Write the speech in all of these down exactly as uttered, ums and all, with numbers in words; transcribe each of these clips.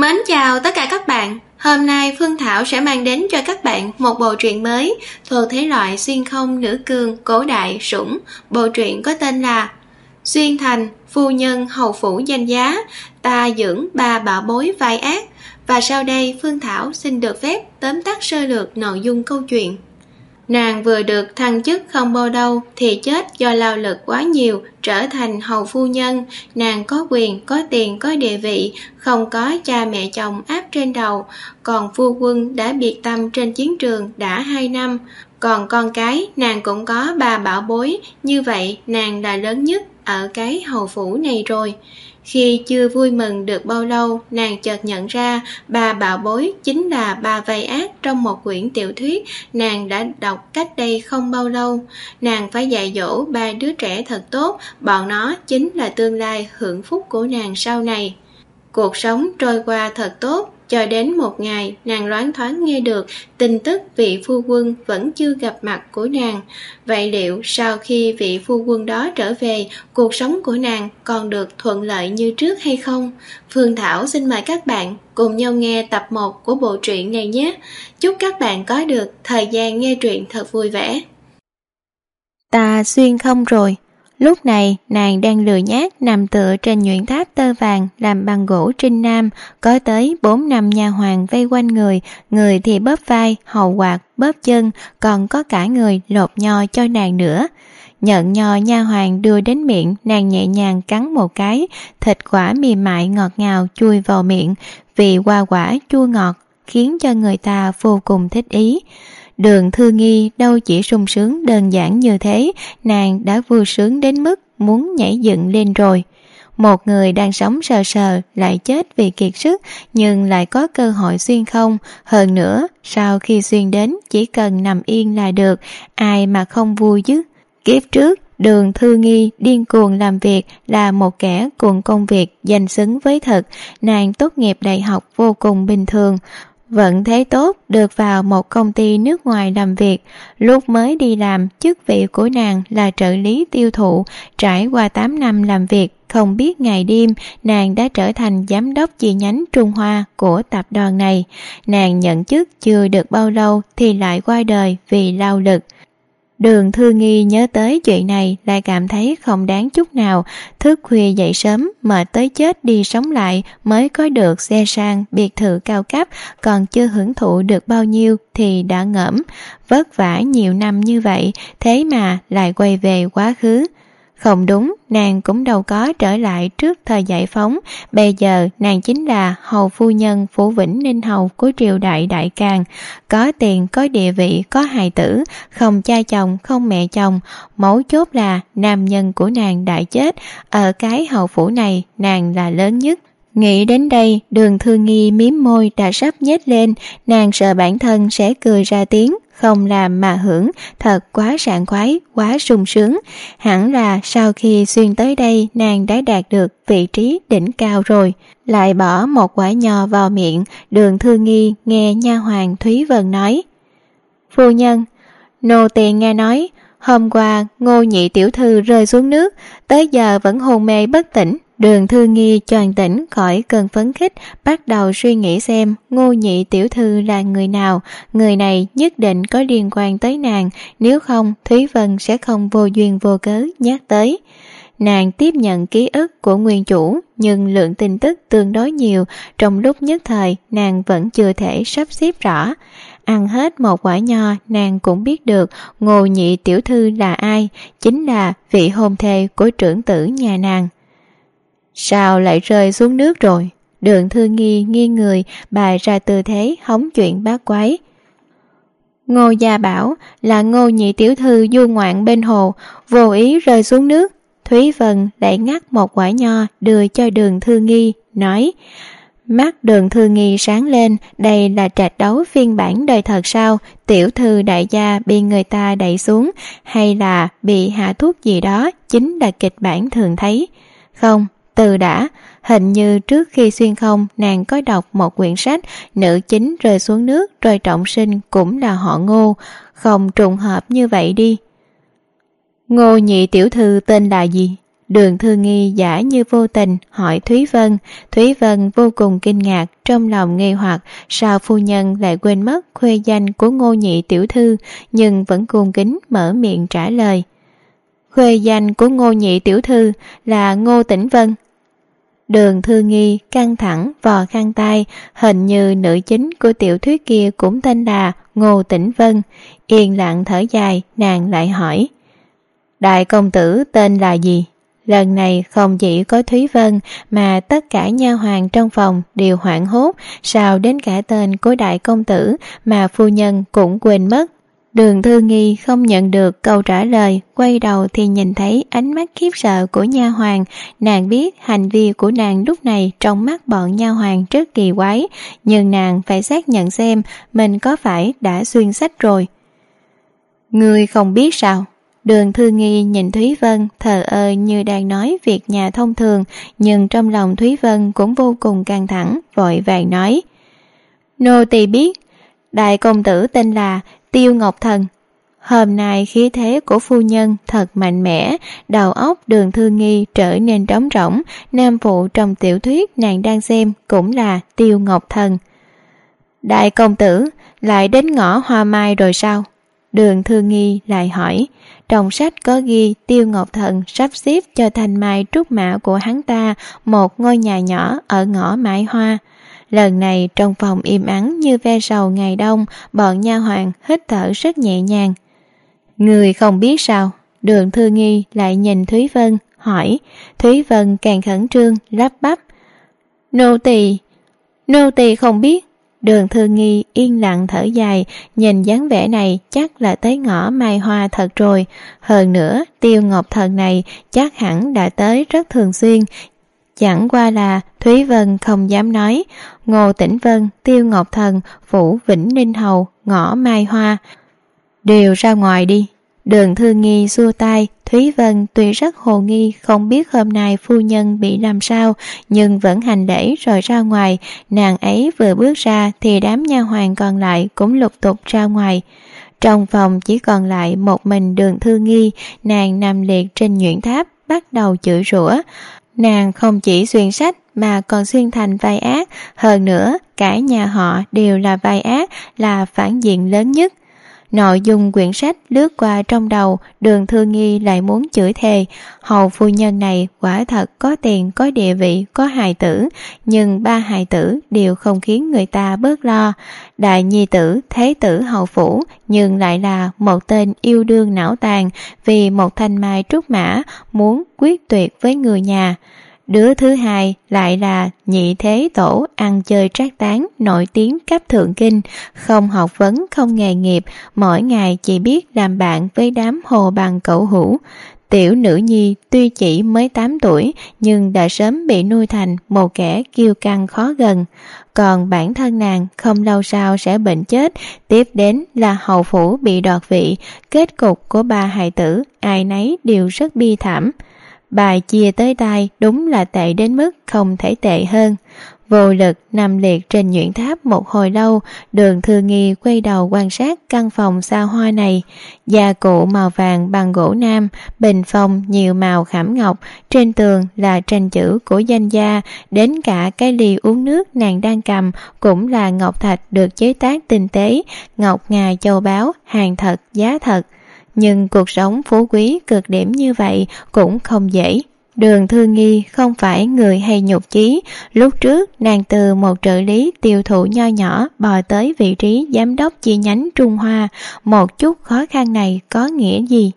Mến chào tất cả các bạn. Hôm nay Phương Thảo sẽ mang đến cho các bạn một bộ truyện mới thuộc thể loại xuyên không nữ cương cổ đại sủng. Bộ truyện có tên là Xuyên Thành Phu Nhân Hầu Phủ Danh Giá, ta dưỡng ba bảo bối vai ác. Và sau đây Phương Thảo xin được phép tóm tắt sơ lược nội dung câu chuyện. Nàng vừa được thăng chức không bao lâu thì chết do lao lực quá nhiều, trở thành hầu phu nhân. Nàng có quyền, có tiền, có địa vị, không có cha mẹ chồng áp trên đầu. Còn phu quân đã biệt tâm trên chiến trường đã hai năm. Còn con cái nàng cũng có ba bảo bối, như vậy nàng là lớn nhất ở cái hầu phủ này rồi. Khi chưa vui mừng được bao lâu, nàng chợt nhận ra ba bảo bối chính là ba vai ác trong một quyển tiểu thuyết nàng đã đọc cách đây không bao lâu. Nàng phải dạy dỗ ba đứa trẻ thật tốt, bọn nó chính là tương lai hưởng phúc của nàng sau này. Cuộc sống trôi qua thật tốt, cho đến một ngày nàng loáng thoáng nghe được tin tức vị phu quân vẫn chưa gặp mặt của nàng. Vậy liệu sau khi vị phu quân đó trở về, cuộc sống của nàng còn được thuận lợi như trước hay không? Phương Thảo xin mời các bạn cùng nhau nghe tập một của bộ truyện này nhé. Chúc các bạn có được thời gian nghe truyện thật vui vẻ. Ta xuyên không rồi. Lúc này nàng đang lười nhác nằm tựa trên nhuyễn tháp tơ vàng làm bằng gỗ trinh nam, có tới bốn năm nha hoàn vây quanh người, người thì bóp vai, hầu quạt, bóp chân, còn có cả người lột nho cho nàng nữa. Nhận nho nha hoàn đưa đến miệng, nàng nhẹ nhàng cắn một cái, thịt quả mềm mại ngọt ngào chui vào miệng, vị hoa quả chua ngọt khiến cho người ta vô cùng thích ý. Đường Thư Nghi đâu chỉ sung sướng đơn giản như thế, nàng đã vui sướng đến mức muốn nhảy dựng lên rồi. Một người đang sống sờ sờ lại chết vì kiệt sức, nhưng lại có cơ hội xuyên không. Hơn nữa, sau khi xuyên đến chỉ cần nằm yên là được, ai mà không vui chứ. Kiếp trước, Đường Thư Nghi điên cuồng làm việc, là một kẻ cuồng công việc danh xứng với thực. Nàng tốt nghiệp đại học vô cùng bình thường, vận thế tốt được vào một công ty nước ngoài làm việc. Lúc mới đi làm, chức vị của nàng là trợ lý tiêu thụ. Trải qua tám năm làm việc, không biết ngày đêm, nàng đã trở thành giám đốc chi nhánh Trung Hoa của tập đoàn này. Nàng nhận chức chưa được bao lâu thì lại qua đời vì lao lực. Đường Thư Nghi nhớ tới chuyện này lại cảm thấy không đáng chút nào. Thức khuya dậy sớm, mệt tới chết đi sống lại mới có được xe sang, biệt thự cao cấp, còn chưa hưởng thụ được bao nhiêu thì đã ngẫm. Vất vả nhiều năm như vậy, thế mà lại quay về quá khứ. Không đúng, nàng cũng đâu có trở lại trước thời giải phóng. Bây giờ nàng chính là hầu phu nhân Phủ Vĩnh Ninh Hầu của triều đại Đại Càn. Có tiền, có địa vị, có hài tử, không cha chồng, không mẹ chồng. Mấu chốt là nam nhân của nàng đã chết. Ở cái hầu phủ này, nàng là lớn nhất. Nghĩ đến đây, Đường Thư Nghi miếm môi đã sắp nhếch lên. Nàng sợ bản thân sẽ cười ra tiếng, không làm mà hưởng, thật quá sảng khoái, quá sung sướng. Hẳn là sau khi xuyên tới đây, nàng đã đạt được vị trí đỉnh cao rồi. Lại bỏ một quả nho vào miệng, Đường Thư Nghi nghe nha hoàn Thúy Vân nói: Phu nhân, nô tỳ nghe nói hôm qua Ngô nhị tiểu thư rơi xuống nước, tới giờ vẫn hôn mê bất tỉnh. Đường Thư Nghi choàng tỉnh khỏi cơn phấn khích, bắt đầu suy nghĩ xem Ngô nhị tiểu thư là người nào. Người này nhất định có liên quan tới nàng, nếu không Thúy Vân sẽ không vô duyên vô cớ nhắc tới. Nàng tiếp nhận ký ức của nguyên chủ, nhưng lượng tin tức tương đối nhiều, trong lúc nhất thời nàng vẫn chưa thể sắp xếp rõ. Ăn hết một quả nho, nàng cũng biết được Ngô nhị tiểu thư là ai, chính là vị hôn thê của trưởng tử nhà nàng. Sao lại rơi xuống nước rồi? Đường Thư Nghi nghiêng người, bày ra tư thế hóng chuyện bát quái. Ngô gia bảo là Ngô nhị tiểu thư du ngoạn bên hồ, vô ý rơi xuống nước. Thúy Vân lại ngắt một quả nho đưa cho Đường Thư Nghi, nói: Mắt Đường Thư Nghi sáng lên, đây là trạch đấu phiên bản đời thật sao? Tiểu thư đại gia bị người ta đẩy xuống, hay là bị hạ thuốc gì đó, chính là kịch bản thường thấy. Không, từ đã, hình như trước khi xuyên không nàng có đọc một quyển sách, nữ chính rơi xuống nước rồi trọng sinh cũng là họ Ngô, không trùng hợp như vậy đi. Ngô nhị tiểu thư tên là gì? Đường Thư Nghi giả như vô tình hỏi Thúy Vân. Thúy Vân vô cùng kinh ngạc, trong lòng nghi hoặc sao phu nhân lại quên mất khuê danh của Ngô nhị tiểu thư, nhưng vẫn cung kính mở miệng trả lời. Khuê danh của Ngô nhị tiểu thư là Ngô Tĩnh Vân. Đường Thư Nghi căng thẳng vò khăn tay, hình như nữ chính của tiểu thuyết kia cũng tên là Ngô Tĩnh Vân. Yên lặng thở dài, nàng lại hỏi, đại công tử tên là gì? Lần này không chỉ có Thúy Vân mà tất cả nha hoàn trong phòng đều hoảng hốt, sao đến cả tên của đại công tử mà phu nhân cũng quên mất. Đường Thư Nghi không nhận được câu trả lời, quay đầu thì nhìn thấy ánh mắt khiếp sợ của nha hoàn. Nàng biết hành vi của nàng lúc này trong mắt bọn nha hoàn rất kỳ quái, nhưng nàng phải xác nhận xem mình có phải đã xuyên sách rồi. Ngươi không biết sao? Đường Thư Nghi nhìn Thúy Vân thờ ơ như đang nói việc nhà thông thường, nhưng trong lòng Thúy Vân cũng vô cùng căng thẳng, vội vàng nói, nô tỳ biết, đại công tử tên là Tiêu Ngọc Thần. Hôm nay khí thế của phu nhân thật mạnh mẽ, đầu óc Đường Thư Nghi trở nên trống rỗng. Nam phụ trong tiểu thuyết nàng đang xem cũng là Tiêu Ngọc Thần. Đại công tử lại đến ngõ Hoa Mai rồi sao? Đường Thư Nghi lại hỏi. Trong sách có ghi Tiêu Ngọc Thần sắp xếp cho Thanh Mai trúc mã của hắn ta một ngôi nhà nhỏ ở ngõ Mãi Hoa. Lần này trong phòng im ắng như ve sầu ngày đông, bọn nha hoàn hít thở rất nhẹ nhàng. Người không biết sao? Đường Thư Nghi lại nhìn Thúy Vân hỏi. Thúy Vân càng khẩn trương lắp bắp, nô tỳ nô tỳ không biết. Đường Thư Nghi yên lặng thở dài, nhìn dáng vẻ này chắc là tới ngõ Mai Hoa thật rồi. Hơn nữa Tiêu Ngọc Thần này chắc hẳn đã tới rất thường xuyên. Chẳng qua là Thúy Vân không dám nói. Ngô Tĩnh Vân, Tiêu Ngọc Thần, phủ Vĩnh Ninh Hầu, ngõ Mai Hoa. Đều ra ngoài đi. Đường Thư Nghi xua tay. Thúy Vân tuy rất hồ nghi, không biết hôm nay phu nhân bị làm sao, nhưng vẫn hành lễ rồi ra ngoài. Nàng ấy vừa bước ra thì đám nha hoàn còn lại cũng lục tục ra ngoài. Trong phòng chỉ còn lại một mình Đường Thư Nghi. Nàng nằm liệt trên nhuyễn tháp, bắt đầu chửi rủa. Nàng không chỉ xuyên sách mà còn xuyên thành vai ác, hơn nữa cả nhà họ đều là vai ác, là phản diện lớn nhất. Nội dung quyển sách lướt qua trong đầu, Đường Thư Nghi lại muốn chửi thề. Hầu phu nhân này quả thật có tiền, có địa vị, có hài tử, nhưng ba hài tử đều không khiến người ta bớt lo. Đại nhi tử thế tử hầu phủ, nhưng lại là một tên yêu đương não tàn, vì một thanh mai trúc mã muốn quyết tuyệt với người nhà. Đứa thứ hai lại là nhị thế tổ ăn chơi trác tán, nổi tiếng cấp thượng kinh, không học vấn, không nghề nghiệp, mỗi ngày chỉ biết làm bạn với đám hồ bằng cẩu hữu. Tiểu nữ nhi tuy chỉ mới tám tuổi nhưng đã sớm bị nuôi thành một kẻ kiêu căng khó gần. Còn bản thân nàng không lâu sau sẽ bệnh chết, tiếp đến là hầu phủ bị đoạt vị. Kết cục của ba hài tử ai nấy đều rất bi thảm. Bài chia tới tai đúng là tệ đến mức không thể tệ hơn. Vô lực nằm liệt trên nhuyễn tháp một hồi lâu, Đường Thư Nghi quay đầu quan sát căn phòng xa hoa này. Gia cụ màu vàng bằng gỗ nam, bình phong nhiều màu khảm ngọc, trên tường là tranh chữ của danh gia, đến cả cái ly uống nước nàng đang cầm cũng là ngọc thạch được chế tác tinh tế, ngọc ngà châu báu, hàng thật giá thật. Nhưng cuộc sống phú quý cực điểm như vậy cũng không dễ. Đường Thư Nghi không phải người hay nhục chí. Lúc trước nàng từ một trợ lý tiêu thụ nho nhỏ bò tới vị trí giám đốc chi nhánh Trung Hoa. Một chút khó khăn này có nghĩa gì?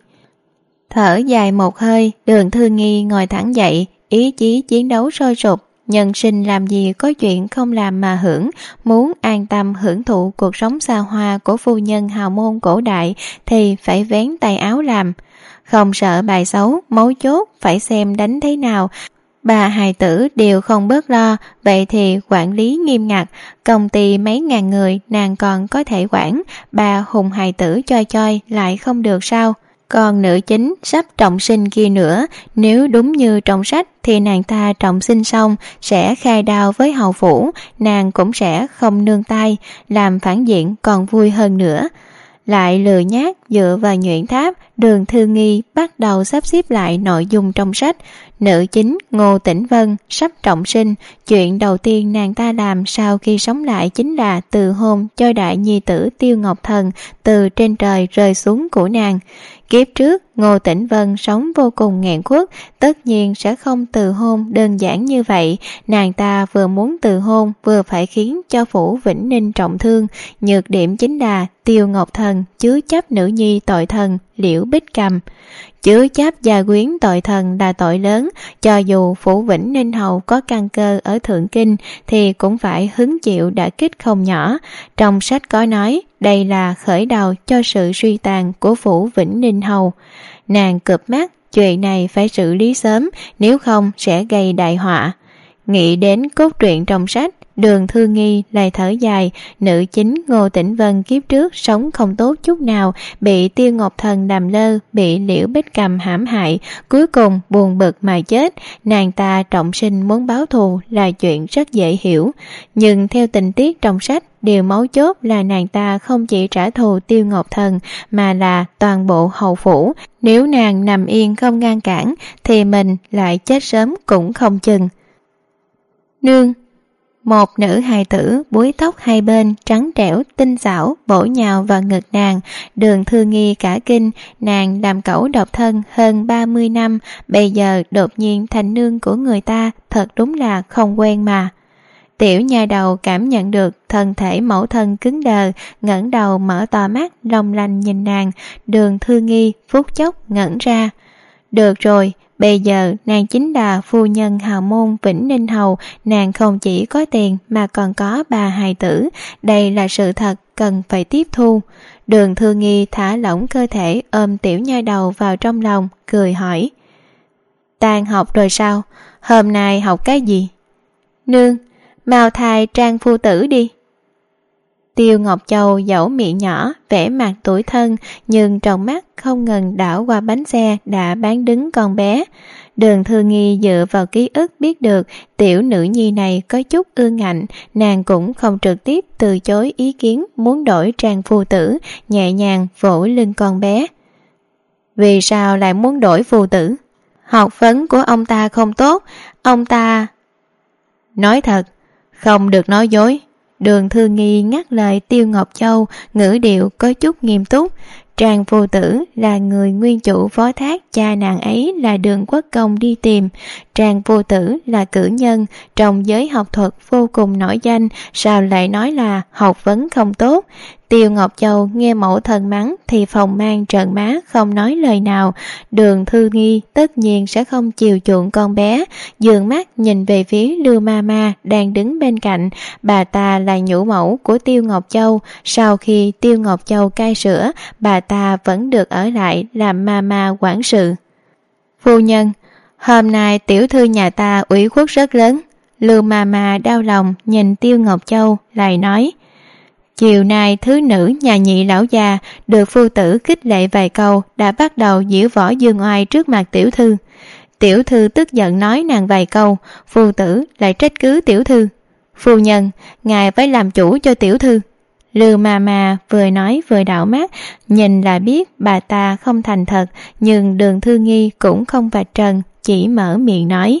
Thở dài một hơi, Đường Thư Nghi ngồi thẳng dậy, ý chí chiến đấu sôi sục. Nhân sinh làm gì có chuyện không làm mà hưởng, muốn an tâm hưởng thụ cuộc sống xa hoa của phu nhân hào môn cổ đại thì phải vén tay áo làm. Không sợ bài xấu, mấu chốt phải xem đánh thế nào. Bà hài tử đều không bớt lo, vậy thì quản lý nghiêm ngặt, công ty mấy ngàn người nàng còn có thể quản, bà hùng hài tử choi choi lại không được sao? Còn nữ chính sắp trọng sinh kia nữa, nếu đúng như trong sách thì nàng ta trọng sinh xong sẽ khai đao với hầu phủ, nàng cũng sẽ không nương tay, làm phản diện còn vui hơn nữa. Lại lừa nhác dựa vào nhuyễn tháp, Đường Thư Nghi bắt đầu sắp xếp lại nội dung trong sách. nữ chính Ngô Tĩnh Vân sắp trọng sinh, chuyện đầu tiên nàng ta làm sau khi sống lại chính là từ hôn cho đại nhi tử Tiêu Ngọc Thần từ trên trời rơi xuống của nàng. Kiếp trước Ngô Tĩnh Vân sống vô cùng nghẹn khuất, tất nhiên sẽ không từ hôn đơn giản như vậy. Nàng ta vừa muốn từ hôn vừa phải khiến cho Phủ Vĩnh Ninh trọng thương. Nhược điểm chính là Tiêu Ngọc Thần chứa chấp nữ nhi tội thần Liễu Bích Cầm. Chứa chấp gia quyến tội thần là tội lớn, cho dù Phủ Vĩnh Ninh hầu có căn cơ ở Thượng Kinh thì cũng phải hứng chịu đả kích không nhỏ. Trong sách có nói đây là khởi đầu cho sự suy tàn của Phủ Vĩnh Ninh hầu. Nàng cụp mắt, chuyện này phải xử lý sớm, nếu không sẽ gây đại họa. Nghĩ đến cốt truyện trong sách, Đường Thư Nghi lại thở dài. Nữ chính Ngô Tĩnh Vân kiếp trước sống không tốt chút nào, bị Tiêu Ngọc Thần làm lơ, bị Liễu Bích Cầm hãm hại, cuối cùng buồn bực mà chết. Nàng ta trọng sinh muốn báo thù là chuyện rất dễ hiểu, nhưng theo tình tiết trong sách, điều mấu chốt là nàng ta không chỉ trả thù Tiêu Ngọc Thần mà là toàn bộ hầu phủ. Nếu nàng nằm yên không ngăn cản thì mình lại chết sớm cũng không chừng. Nương. Một nữ hài tử búi tóc hai bên trắng trẻo tinh xảo bổ nhào vào ngực nàng. Đường Thư Nghi cả kinh, nàng làm cẩu độc thân hơn ba mươi năm, bây giờ đột nhiên thành nương của người ta, thật đúng là không quen mà. Tiểu nha đầu cảm nhận được thân thể mẫu thân cứng đờ, ngẩng đầu mở to mắt long lanh nhìn nàng. Đường Thư Nghi phút chốc ngẩn ra. Được rồi, bây giờ nàng chính là phu nhân hào môn Vĩnh Ninh hầu, nàng không chỉ có tiền mà còn có bà hài tử, đây là sự thật cần phải tiếp thu. Đường Thư Nghi thả lỏng cơ thể, ôm tiểu nha đầu vào trong lòng, cười hỏi: Tan học rồi sao? Hôm nay học cái gì? Nương, mau thai trang phu tử đi. Tiêu Ngọc Châu dẫu miệng nhỏ, vẻ mặt tủi thân, nhưng trong mắt không ngừng đảo qua bánh xe đã bán đứng con bé. Đường Thư Nghi dựa vào ký ức biết được tiểu nữ nhi này có chút ương ngạnh, nàng cũng không trực tiếp từ chối ý kiến muốn đổi trang phu tử, nhẹ nhàng vỗ lưng con bé. Vì sao lại muốn đổi phu tử? Học vấn của ông ta không tốt, ông ta... Nói thật, không được nói dối. Đường Thư Nghi ngắt lời Tiêu Ngọc Châu, ngữ điệu có chút nghiêm túc. Trang phu tử là người nguyên chủ phó thác cha nàng ấy là Đường Quốc Công đi tìm. Trang phu tử là cử nhân trong giới học thuật vô cùng nổi danh, sao lại nói là học vấn không tốt? Tiêu Ngọc Châu nghe mẫu thân mắng thì phòng mang trợn má không nói lời nào. Đường Thư Nghi tất nhiên sẽ không chiều chuộng con bé, dường mắt nhìn về phía Lưu Mama đang đứng bên cạnh. Bà ta là nhũ mẫu của Tiêu Ngọc Châu, sau khi Tiêu Ngọc Châu cai sữa, bà ta vẫn được ở lại làm mama quản sự. Phu nhân, hôm nay tiểu thư nhà ta ủy khuất rất lớn. Lưu Mama đau lòng nhìn Tiêu Ngọc Châu lại nói: Chiều nay thứ nữ nhà Nhị lão già được phu tử khích lệ vài câu đã bắt đầu giễu võ dương oai trước mặt tiểu thư. Tiểu thư tức giận nói nàng vài câu, phu tử lại trách cứ tiểu thư. Phu nhân, ngài phải làm chủ cho tiểu thư. Lưu Mama vừa nói vừa đảo mắt, nhìn là biết bà ta không thành thật, nhưng Đường Thư Nghi cũng không vạch trần, chỉ mở miệng nói: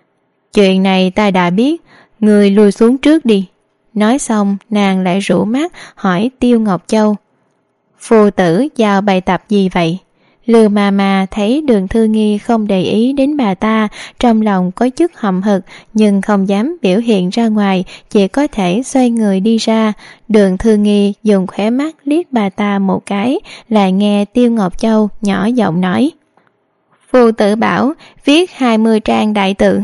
Chuyện này ta đã biết, người lùi xuống trước đi. Nói xong nàng lại rũ mắt hỏi Tiêu Ngọc Châu: Phu tử giao bài tập gì vậy? Lưu Mama thấy Đường Thư Nghi không để ý đến bà ta, trong lòng có chút hậm hực nhưng không dám biểu hiện ra ngoài, chỉ có thể xoay người đi ra. Đường Thư Nghi dùng khóe mắt liếc bà ta một cái, lại nghe Tiêu Ngọc Châu nhỏ giọng nói: Phu tử bảo viết hai mươi trang đại tự.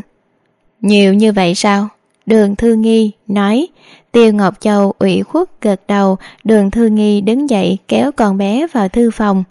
Nhiều như vậy sao? Đường Thư Nghi nói. Tiêu Ngọc Châu ủy khuất gật đầu. Đường Thư Nghi đứng dậy kéo con bé vào thư phòng.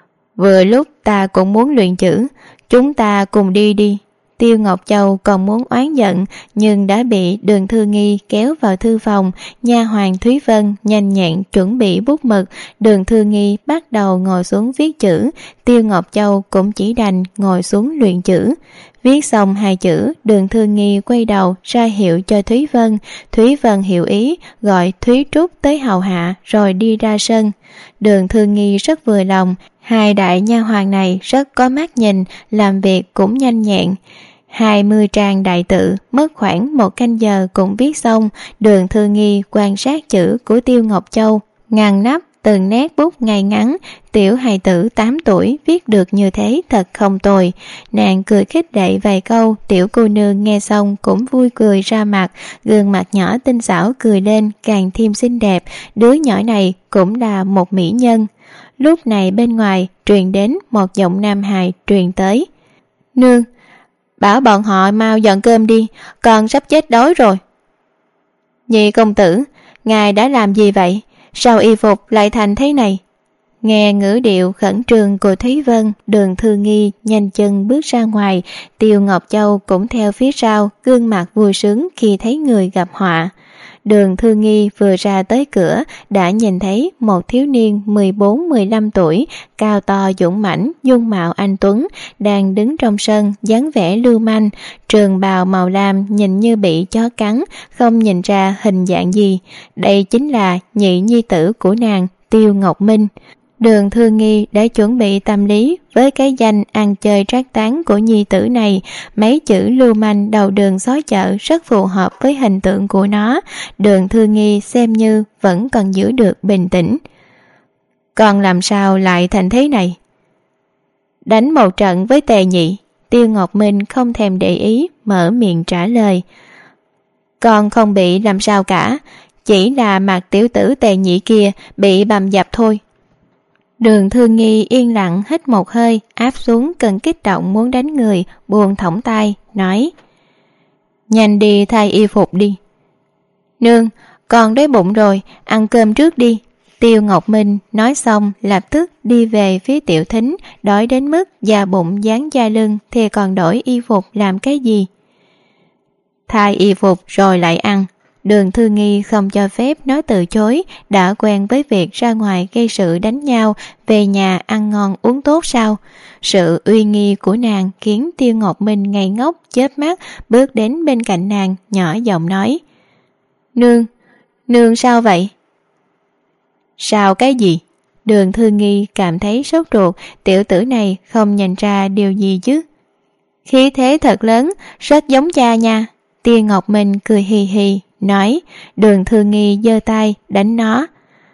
Vừa lúc ta cũng muốn luyện chữ, chúng ta cùng đi đi. Tiêu Ngọc Châu còn muốn oán giận nhưng đã bị Đường Thư Nghi kéo vào thư phòng. Nha hoàn Thúy Vân nhanh nhẹn chuẩn bị bút mực. Đường Thư Nghi bắt đầu ngồi xuống viết chữ, Tiêu Ngọc Châu cũng chỉ đành ngồi xuống luyện chữ. Viết xong hai chữ, Đường Thư Nghi quay đầu ra hiệu cho Thúy Vân. Thúy Vân hiểu ý, gọi Thúy Trúc tới hầu hạ rồi đi ra sân. Đường Thư Nghi rất vừa lòng, Hai đại nha hoàn này rất có mắt nhìn, làm việc cũng nhanh nhẹn. Hai mươi trang đại tự mất khoảng một canh giờ cũng viết xong. Đường Thư Nghi quan sát chữ của Tiêu Ngọc Châu, ngăn nắp từng nét bút ngay ngắn. Tiểu hài tử tám tuổi viết được như thế thật không tồi. Nàng cười khích lệ vài câu, tiểu cô nương nghe xong cũng vui cười ra mặt, gương mặt nhỏ tinh xảo cười lên càng thêm xinh đẹp. Đứa nhỏ này cũng là một mỹ nhân. Lúc này bên ngoài truyền đến một giọng nam hài truyền tới: Nương, bảo bọn họ mau dọn cơm đi, con sắp chết đói rồi. Nhị công tử, ngài đã làm gì vậy? Sao y phục lại thành thế này? Nghe ngữ điệu khẩn trương của Thúy Vân, Đường Thư Nghi nhanh chân bước ra ngoài. Tiêu Ngọc Châu cũng theo phía sau, gương mặt vui sướng khi thấy người gặp họa. Đường Thư Nghi vừa ra tới cửa đã nhìn thấy một thiếu niên mười bốn mười lăm tuổi, cao to dũng mãnh, dung mạo anh tuấn, đang đứng trong sân, dáng vẻ lưu manh, trường bào màu lam nhìn như bị chó cắn, không nhìn ra hình dạng gì. Đây chính là nhị nhi tử của nàng, Tiêu Ngọc Minh. Đường Thư Nghi đã chuẩn bị tâm lý với cái danh ăn chơi trác tán của nhi tử này. Mấy chữ lưu manh đầu đường xó chợ rất phù hợp với hình tượng của nó. Đường Thư Nghi xem như vẫn còn giữ được bình tĩnh. Còn làm sao lại thành thế này? Đánh một trận với Tề Nhị. Tiêu Ngọc Minh không thèm để ý, mở miệng trả lời. Con không bị làm sao cả, chỉ là mặt tiểu tử Tề Nhị kia bị bầm dập thôi. Đường Thư Nghi yên lặng hít một hơi, áp xuống cơn kích động muốn đánh người, buông thõng tay, nói: Nhanh đi thay y phục đi. Nương, con đói bụng rồi, ăn cơm trước đi. Tiêu Ngọc Minh nói xong lập tức đi về phía tiểu thính, đói đến mức da bụng dán da lưng thì còn đổi y phục làm cái gì? Thay y phục rồi lại ăn. Đường Thư Nghi không cho phép nó từ chối, đã quen với việc ra ngoài gây sự đánh nhau, về nhà ăn ngon uống tốt sao? Sự uy nghi của nàng khiến Tiêu Ngọc Minh ngây ngốc chớp mắt, bước đến bên cạnh nàng, nhỏ giọng nói: Nương, nương sao vậy? Sao cái gì? Đường Thư Nghi cảm thấy sốt ruột, tiểu tử này không nhìn ra điều gì chứ? Khí thế thật lớn, rất giống cha nha. Tiêu Ngọc Minh cười hì hì, nói. Đường Thư Nghi giơ tay đánh nó.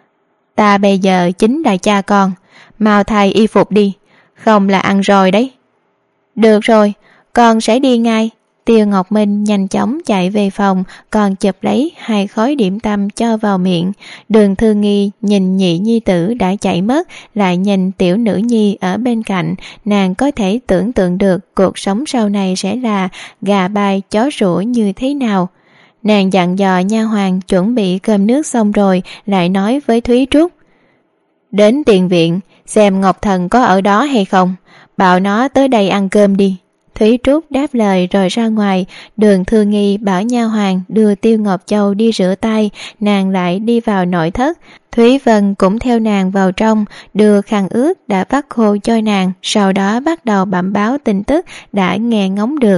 Ta bây giờ chính là cha con, mau thay y phục đi, không là ăn rồi đấy. Được rồi, con sẽ đi ngay. Tiêu Ngọc Minh nhanh chóng chạy về phòng, còn chụp lấy hai khối điểm tâm cho vào miệng. Đường Thư Nghi nhìn nhị nhi tử đã chạy mất, lại nhìn tiểu nữ nhi ở bên cạnh. Nàng có thể tưởng tượng được cuộc sống sau này sẽ là gà bay chó sủa như thế nào. Nàng dặn dò nha hoàn chuẩn bị cơm nước xong rồi, lại nói với Thúy Trúc: Đến tiền viện xem Ngọc Thần có ở đó hay không, bảo nó tới đây ăn cơm đi. Thúy Trúc đáp lời rồi ra ngoài. Đường Thư Nghi bảo nha hoàn đưa Tiêu Ngọc Châu đi rửa tay, nàng lại đi vào nội thất. Thúy Vân cũng theo nàng vào trong, đưa khăn ướt đã vắt khô cho nàng, sau đó bắt đầu bẩm báo tin tức đã nghe ngóng được.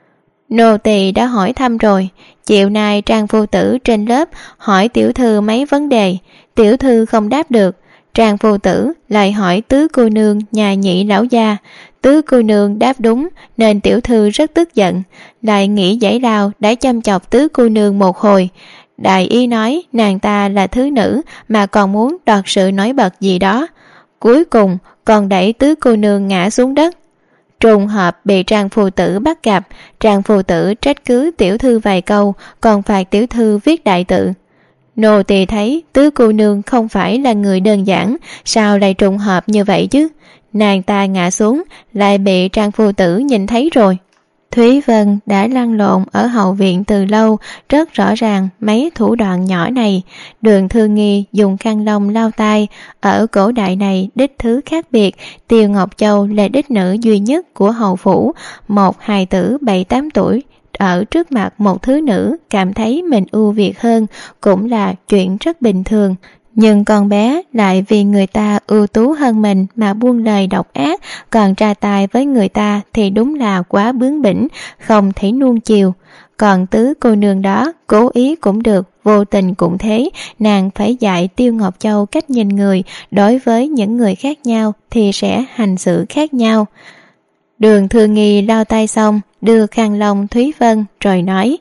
Nô tỳ đã hỏi thăm rồi, chiều nay Trang phu tử trên lớp hỏi tiểu thư mấy vấn đề, tiểu thư không đáp được. Trang phu tử lại hỏi tứ cô nương nhà nhị lão gia, tứ cô nương đáp đúng nên tiểu thư rất tức giận, lại nghĩ giải lao đã chăm chọc tứ cô nương một hồi. Đại ý nói nàng ta là thứ nữ mà còn muốn đoạt sự nổi bật gì đó, cuối cùng còn đẩy tứ cô nương ngã xuống đất. Trùng hợp bị Trang phu tử bắt gặp, Trang phu tử trách cứ tiểu thư vài câu, còn phạt tiểu thư viết đại tự. Nô tỳ thấy tứ cô nương không phải là người đơn giản, sao lại trùng hợp như vậy chứ? Nàng ta ngã xuống, lại bị Trang phu tử nhìn thấy rồi. Thúy Vân đã lăn lộn ở hậu viện từ lâu, rất rõ ràng mấy thủ đoạn nhỏ này. Đường Thư Nghi dùng khăn lông lau tay. Ở cổ đại này đích thứ khác biệt, Tiêu Ngọc Châu là đích nữ duy nhất của hầu phủ. Một hài tử bảy tám tuổi ở trước mặt một thứ nữ cảm thấy mình ưu việt hơn cũng là chuyện rất bình thường. Nhưng con bé lại vì người ta ưu tú hơn mình mà buông lời độc ác, còn ra tay với người ta thì đúng là quá bướng bỉnh, không thể nuông chiều. còn tứ cô nương đó cố ý cũng được, vô tình cũng thế, nàng phải dạy Tiêu Ngọc Châu cách nhìn người, đối với những người khác nhau thì sẽ hành xử khác nhau. Đường Thư Nghi lau tay xong, đưa khăn lông Thúy Vân rồi nói: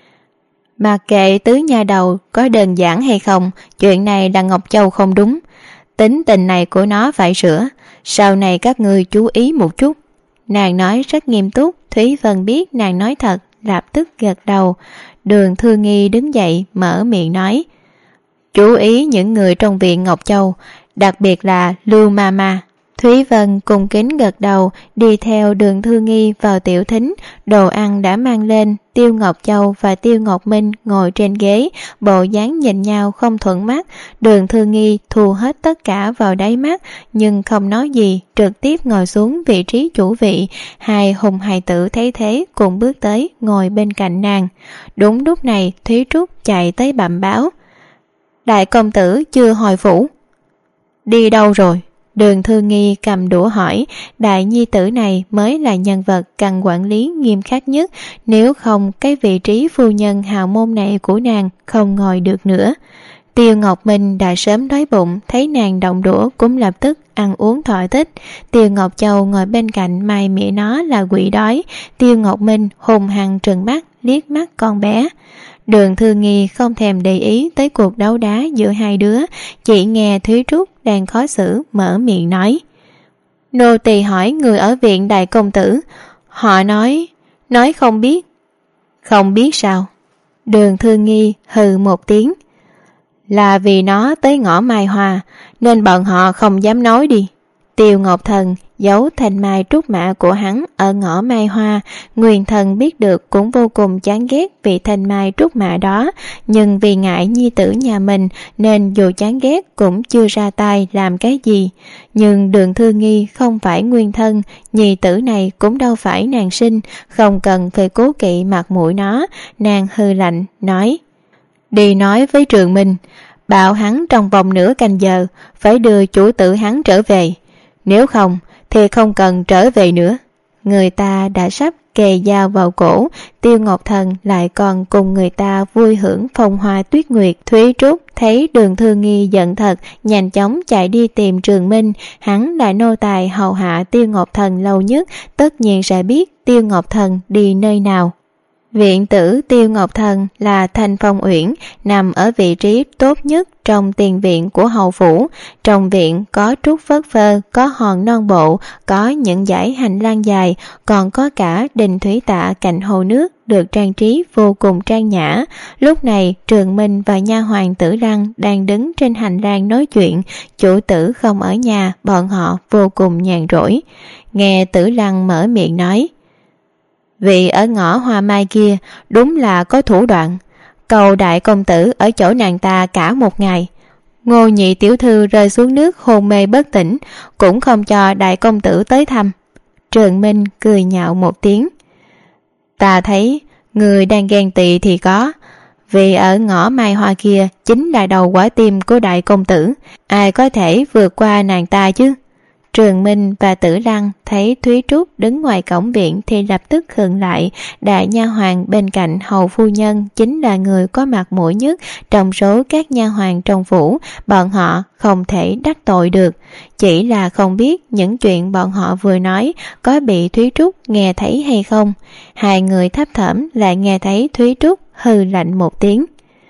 Mặc kệ tứ nha đầu có đơn giản hay không, chuyện này là Ngọc Châu không đúng. Tính tình này của nó phải sửa, sau này các ngươi chú ý một chút. Nàng nói rất nghiêm túc, Thúy Vân biết nàng nói thật, lập tức gật đầu. Đường Thư Nghi đứng dậy mở miệng nói: Chú ý những người trong viện Ngọc Châu, đặc biệt là Lưu Mama. Thúy Vân cung kính gật đầu, đi theo Đường Thư Nghi vào tiểu thính. Đồ ăn đã mang lên, Tiêu Ngọc Châu và Tiêu Ngọc Minh ngồi trên ghế, bộ dáng nhìn nhau không thuận mắt. Đường Thư Nghi thu hết tất cả vào đáy mắt, nhưng không nói gì, trực tiếp ngồi xuống vị trí chủ vị. Hai hùng hài tử thấy thế cùng bước tới ngồi bên cạnh nàng. Đúng lúc này Thúy Trúc chạy tới bẩm báo: Đại công tử chưa hồi phủ. Đi đâu rồi? Đường Thư Nghi cầm đũa hỏi. Đại nhi tử này mới là nhân vật cần quản lý nghiêm khắc nhất, nếu không cái vị trí phu nhân hào môn này của nàng không ngồi được nữa. Tiêu Ngọc Minh đã sớm đói bụng, thấy nàng động đũa cũng lập tức ăn uống thỏa thích. Tiêu Ngọc Châu ngồi bên cạnh mai mỉa nó là quỷ đói. Tiêu Ngọc Minh hùng hăng trừng mắt liếc mắt con bé. Đường Thư Nghi không thèm để ý tới cuộc đấu đá giữa hai đứa, chỉ nghe Thúy Trúc đang khó xử mở miệng nói: Nô tỳ hỏi người ở viện đại công tử, họ nói nói không biết. Không biết sao? Đường Thư Nghi hừ một tiếng: Là vì nó tới ngõ Mai Hoa nên bọn họ không dám nói đi. Tiêu Ngọc Thần giấu thanh mai trúc mã của hắn ở ngõ Mai Hoa. Nguyên Thần biết được cũng vô cùng chán ghét vị thanh mai trúc mã đó, nhưng vì ngại nhi tử nhà mình nên dù chán ghét cũng chưa ra tay làm cái gì. Nhưng Đường Thư Nghi không phải Nguyên Thân, nhi tử này cũng đâu phải nàng sinh, không cần phải cố kỵ mặt mũi nó. Nàng hư lạnh nói: Đi nói với Trường Minh, bảo hắn trong vòng nửa canh giờ phải đưa chủ tử hắn trở về, nếu không thì không cần trở về nữa. Người ta đã sắp kề dao vào cổ, Tiêu Ngọc Thần lại còn cùng người ta vui hưởng phong hoa tuyết nguyệt. Thúy Trúc thấy Đường Thư Nghi giận thật, nhanh chóng chạy đi tìm Trường Minh. Hắn là nô tài hầu hạ Tiêu Ngọc Thần lâu nhất, tất nhiên sẽ biết Tiêu Ngọc Thần đi nơi nào. Viện tử Tiêu Ngọc Thần là Thanh Phong Uyển, nằm ở vị trí tốt nhất trong tiền viện của hầu phủ. Trong viện có trúc phất phơ, có hòn non bộ, có những dãy hành lang dài, còn có cả đình thủy tạ cạnh hồ nước được trang trí vô cùng trang nhã. Lúc này Trường Minh và nha hoàn Tử Lăng đang đứng trên hành lang nói chuyện. Chủ tử không ở nhà, bọn họ vô cùng nhàn rỗi. Nghe Tử Lăng mở miệng nói: Vị ở ngõ Hoa Mai kia đúng là có thủ đoạn, cầu đại công tử ở chỗ nàng ta cả một ngày. Ngô nhị tiểu thư rơi xuống nước hôn mê bất tỉnh, cũng không cho đại công tử tới thăm. Trường Minh cười nhạo một tiếng: Ta thấy người đang ghen tị thì có, vì ở ngõ Mai Hoa kia chính là đầu quả tim của đại công tử, ai có thể vượt qua nàng ta chứ? Trường Minh và Tử Lăng thấy Thúy Trúc đứng ngoài cổng viện thì lập tức khựng lại. Đại nha hoàn bên cạnh hầu phu nhân chính là người có mặt mũi nhất trong số các nha hoàn trong phủ, bọn họ không thể đắc tội được. Chỉ là không biết những chuyện bọn họ vừa nói có bị Thúy Trúc nghe thấy hay không. Hai người thấp thỏm lại nghe thấy Thúy Trúc hừ lạnh một tiếng: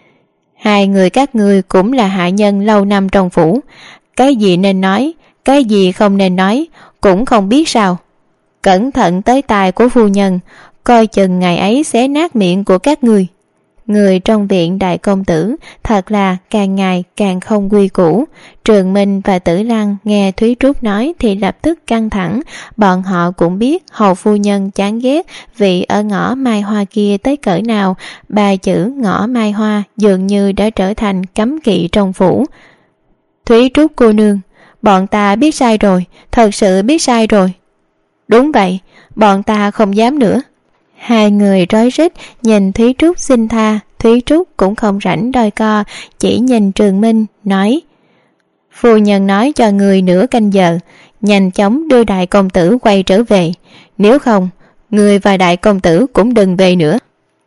Hai người các ngươi cũng là hạ nhân lâu năm trong phủ, cái gì nên nói, cái gì không nên nói cũng không biết sao? Cẩn thận tới tai của phu nhân, coi chừng ngày ấy xé nát miệng của các ngươi. Người trong viện đại công tử thật là càng ngày càng không quy củ. Trường Minh và Tử Lăng nghe Thúy Trúc nói thì lập tức căng thẳng. Bọn họ cũng biết hầu phu nhân chán ghét vị ở ngõ Mai Hoa kia tới cỡ nào. Ba chữ ngõ Mai Hoa dường như đã trở thành cấm kỵ trong phủ. Thúy Trúc cô nương, bọn ta biết sai rồi, thật sự biết sai rồi. Đúng vậy, bọn ta không dám nữa. Hai người rối rít nhìn Thúy Trúc xin tha. Thúy Trúc cũng không rảnh đôi co, chỉ nhìn Trường Minh nói: Phu nhân nói cho người nửa canh giờ, nhanh chóng đưa đại công tử quay trở về, nếu không người và đại công tử cũng đừng về nữa.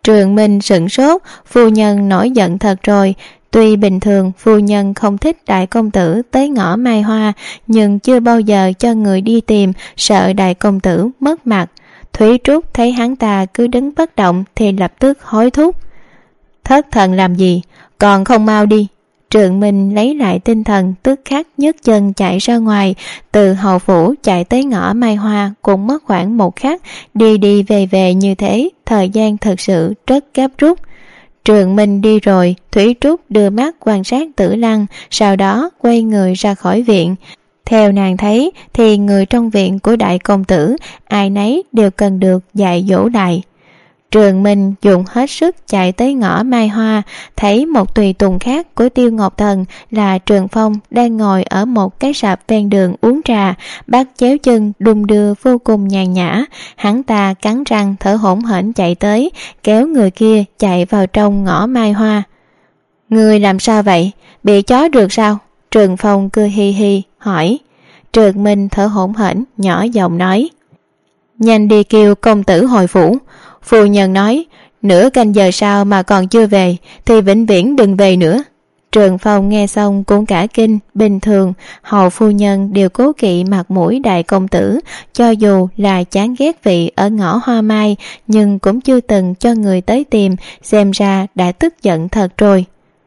Trường Minh sửng sốt, phu nhân nổi giận thật rồi. Tuy bình thường phu nhân không thích đại công tử tới ngõ Mai Hoa, nhưng chưa bao giờ cho người đi tìm, sợ đại công tử mất mặt. Thúy Trúc thấy hắn ta cứ đứng bất động thì lập tức hối thúc: Thất thần làm gì, còn không mau đi. Trường Minh lấy lại tinh thần, tức khắc nhấc chân chạy ra ngoài. Từ hầu phủ chạy tới ngõ Mai Hoa cũng mất khoảng một khắc. Đi đi về về như thế, thời gian thật sự rất gấp rút. Trường Minh đi rồi, Thúy Trúc đưa mắt quan sát Tử Lăng, sau đó quay người ra khỏi viện. Theo nàng thấy thì người trong viện của đại công tử ai nấy đều cần được dạy dỗ lại. Trường Minh dùng hết sức chạy tới ngõ Mai Hoa, thấy một tùy tùng khác của Tiêu Ngọc Thần là Trường Phong đang ngồi ở một cái sạp ven đường uống trà, bắt chéo chân đung đưa vô cùng nhàn nhã. Hắn ta cắn răng thở hổn hển chạy tới, kéo người kia chạy vào trong ngõ Mai Hoa. Người làm sao vậy? Bị chó rượt sao? Trường Phong cười hi hi hỏi. Trường Minh thở hổn hển nhỏ giọng nói: Nhanh đi kêu công tử hồi phủ. Phu nhân nói nửa canh giờ sau mà còn chưa về thì vĩnh viễn đừng về nữa. Trường Phong nghe xong cũng cả kinh. Bình thường hầu phu nhân đều cố kỵ mặt mũi đại công tử, cho dù là chán ghét vị ở ngõ Hoa Mai, nhưng cũng chưa từng cho người tới tìm, xem ra đã tức giận thật rồi.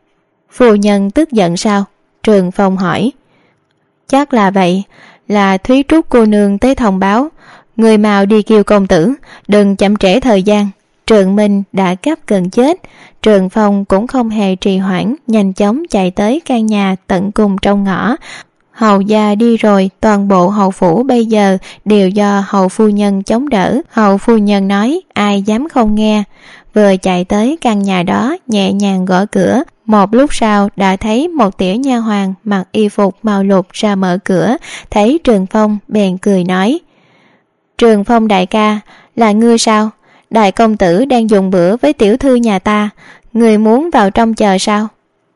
Phu nhân tức giận sao? Trường Phong hỏi. Chắc là vậy, là Thúy Trúc cô nương tới thông báo. Người mau đi kêu công tử, đừng chậm trễ thời gian. Trường Minh đã gấp gần chết. Trường Phong cũng không hề trì hoãn, nhanh chóng chạy tới căn nhà tận cùng trong ngõ. Hầu gia đi rồi, toàn bộ hầu phủ bây giờ đều do hầu phu nhân chống đỡ. Hầu phu nhân nói ai dám không nghe. Vừa chạy tới căn nhà đó, nhẹ nhàng gõ cửa. Một lúc sau đã thấy một tiểu nha hoàn mặc y phục màu lục ra mở cửa. Thấy Trường Phong bèn cười nói: Trường Phong đại ca, là ngươi sao? Đại công tử đang dùng bữa với tiểu thư nhà ta, ngươi muốn vào trong chờ sao?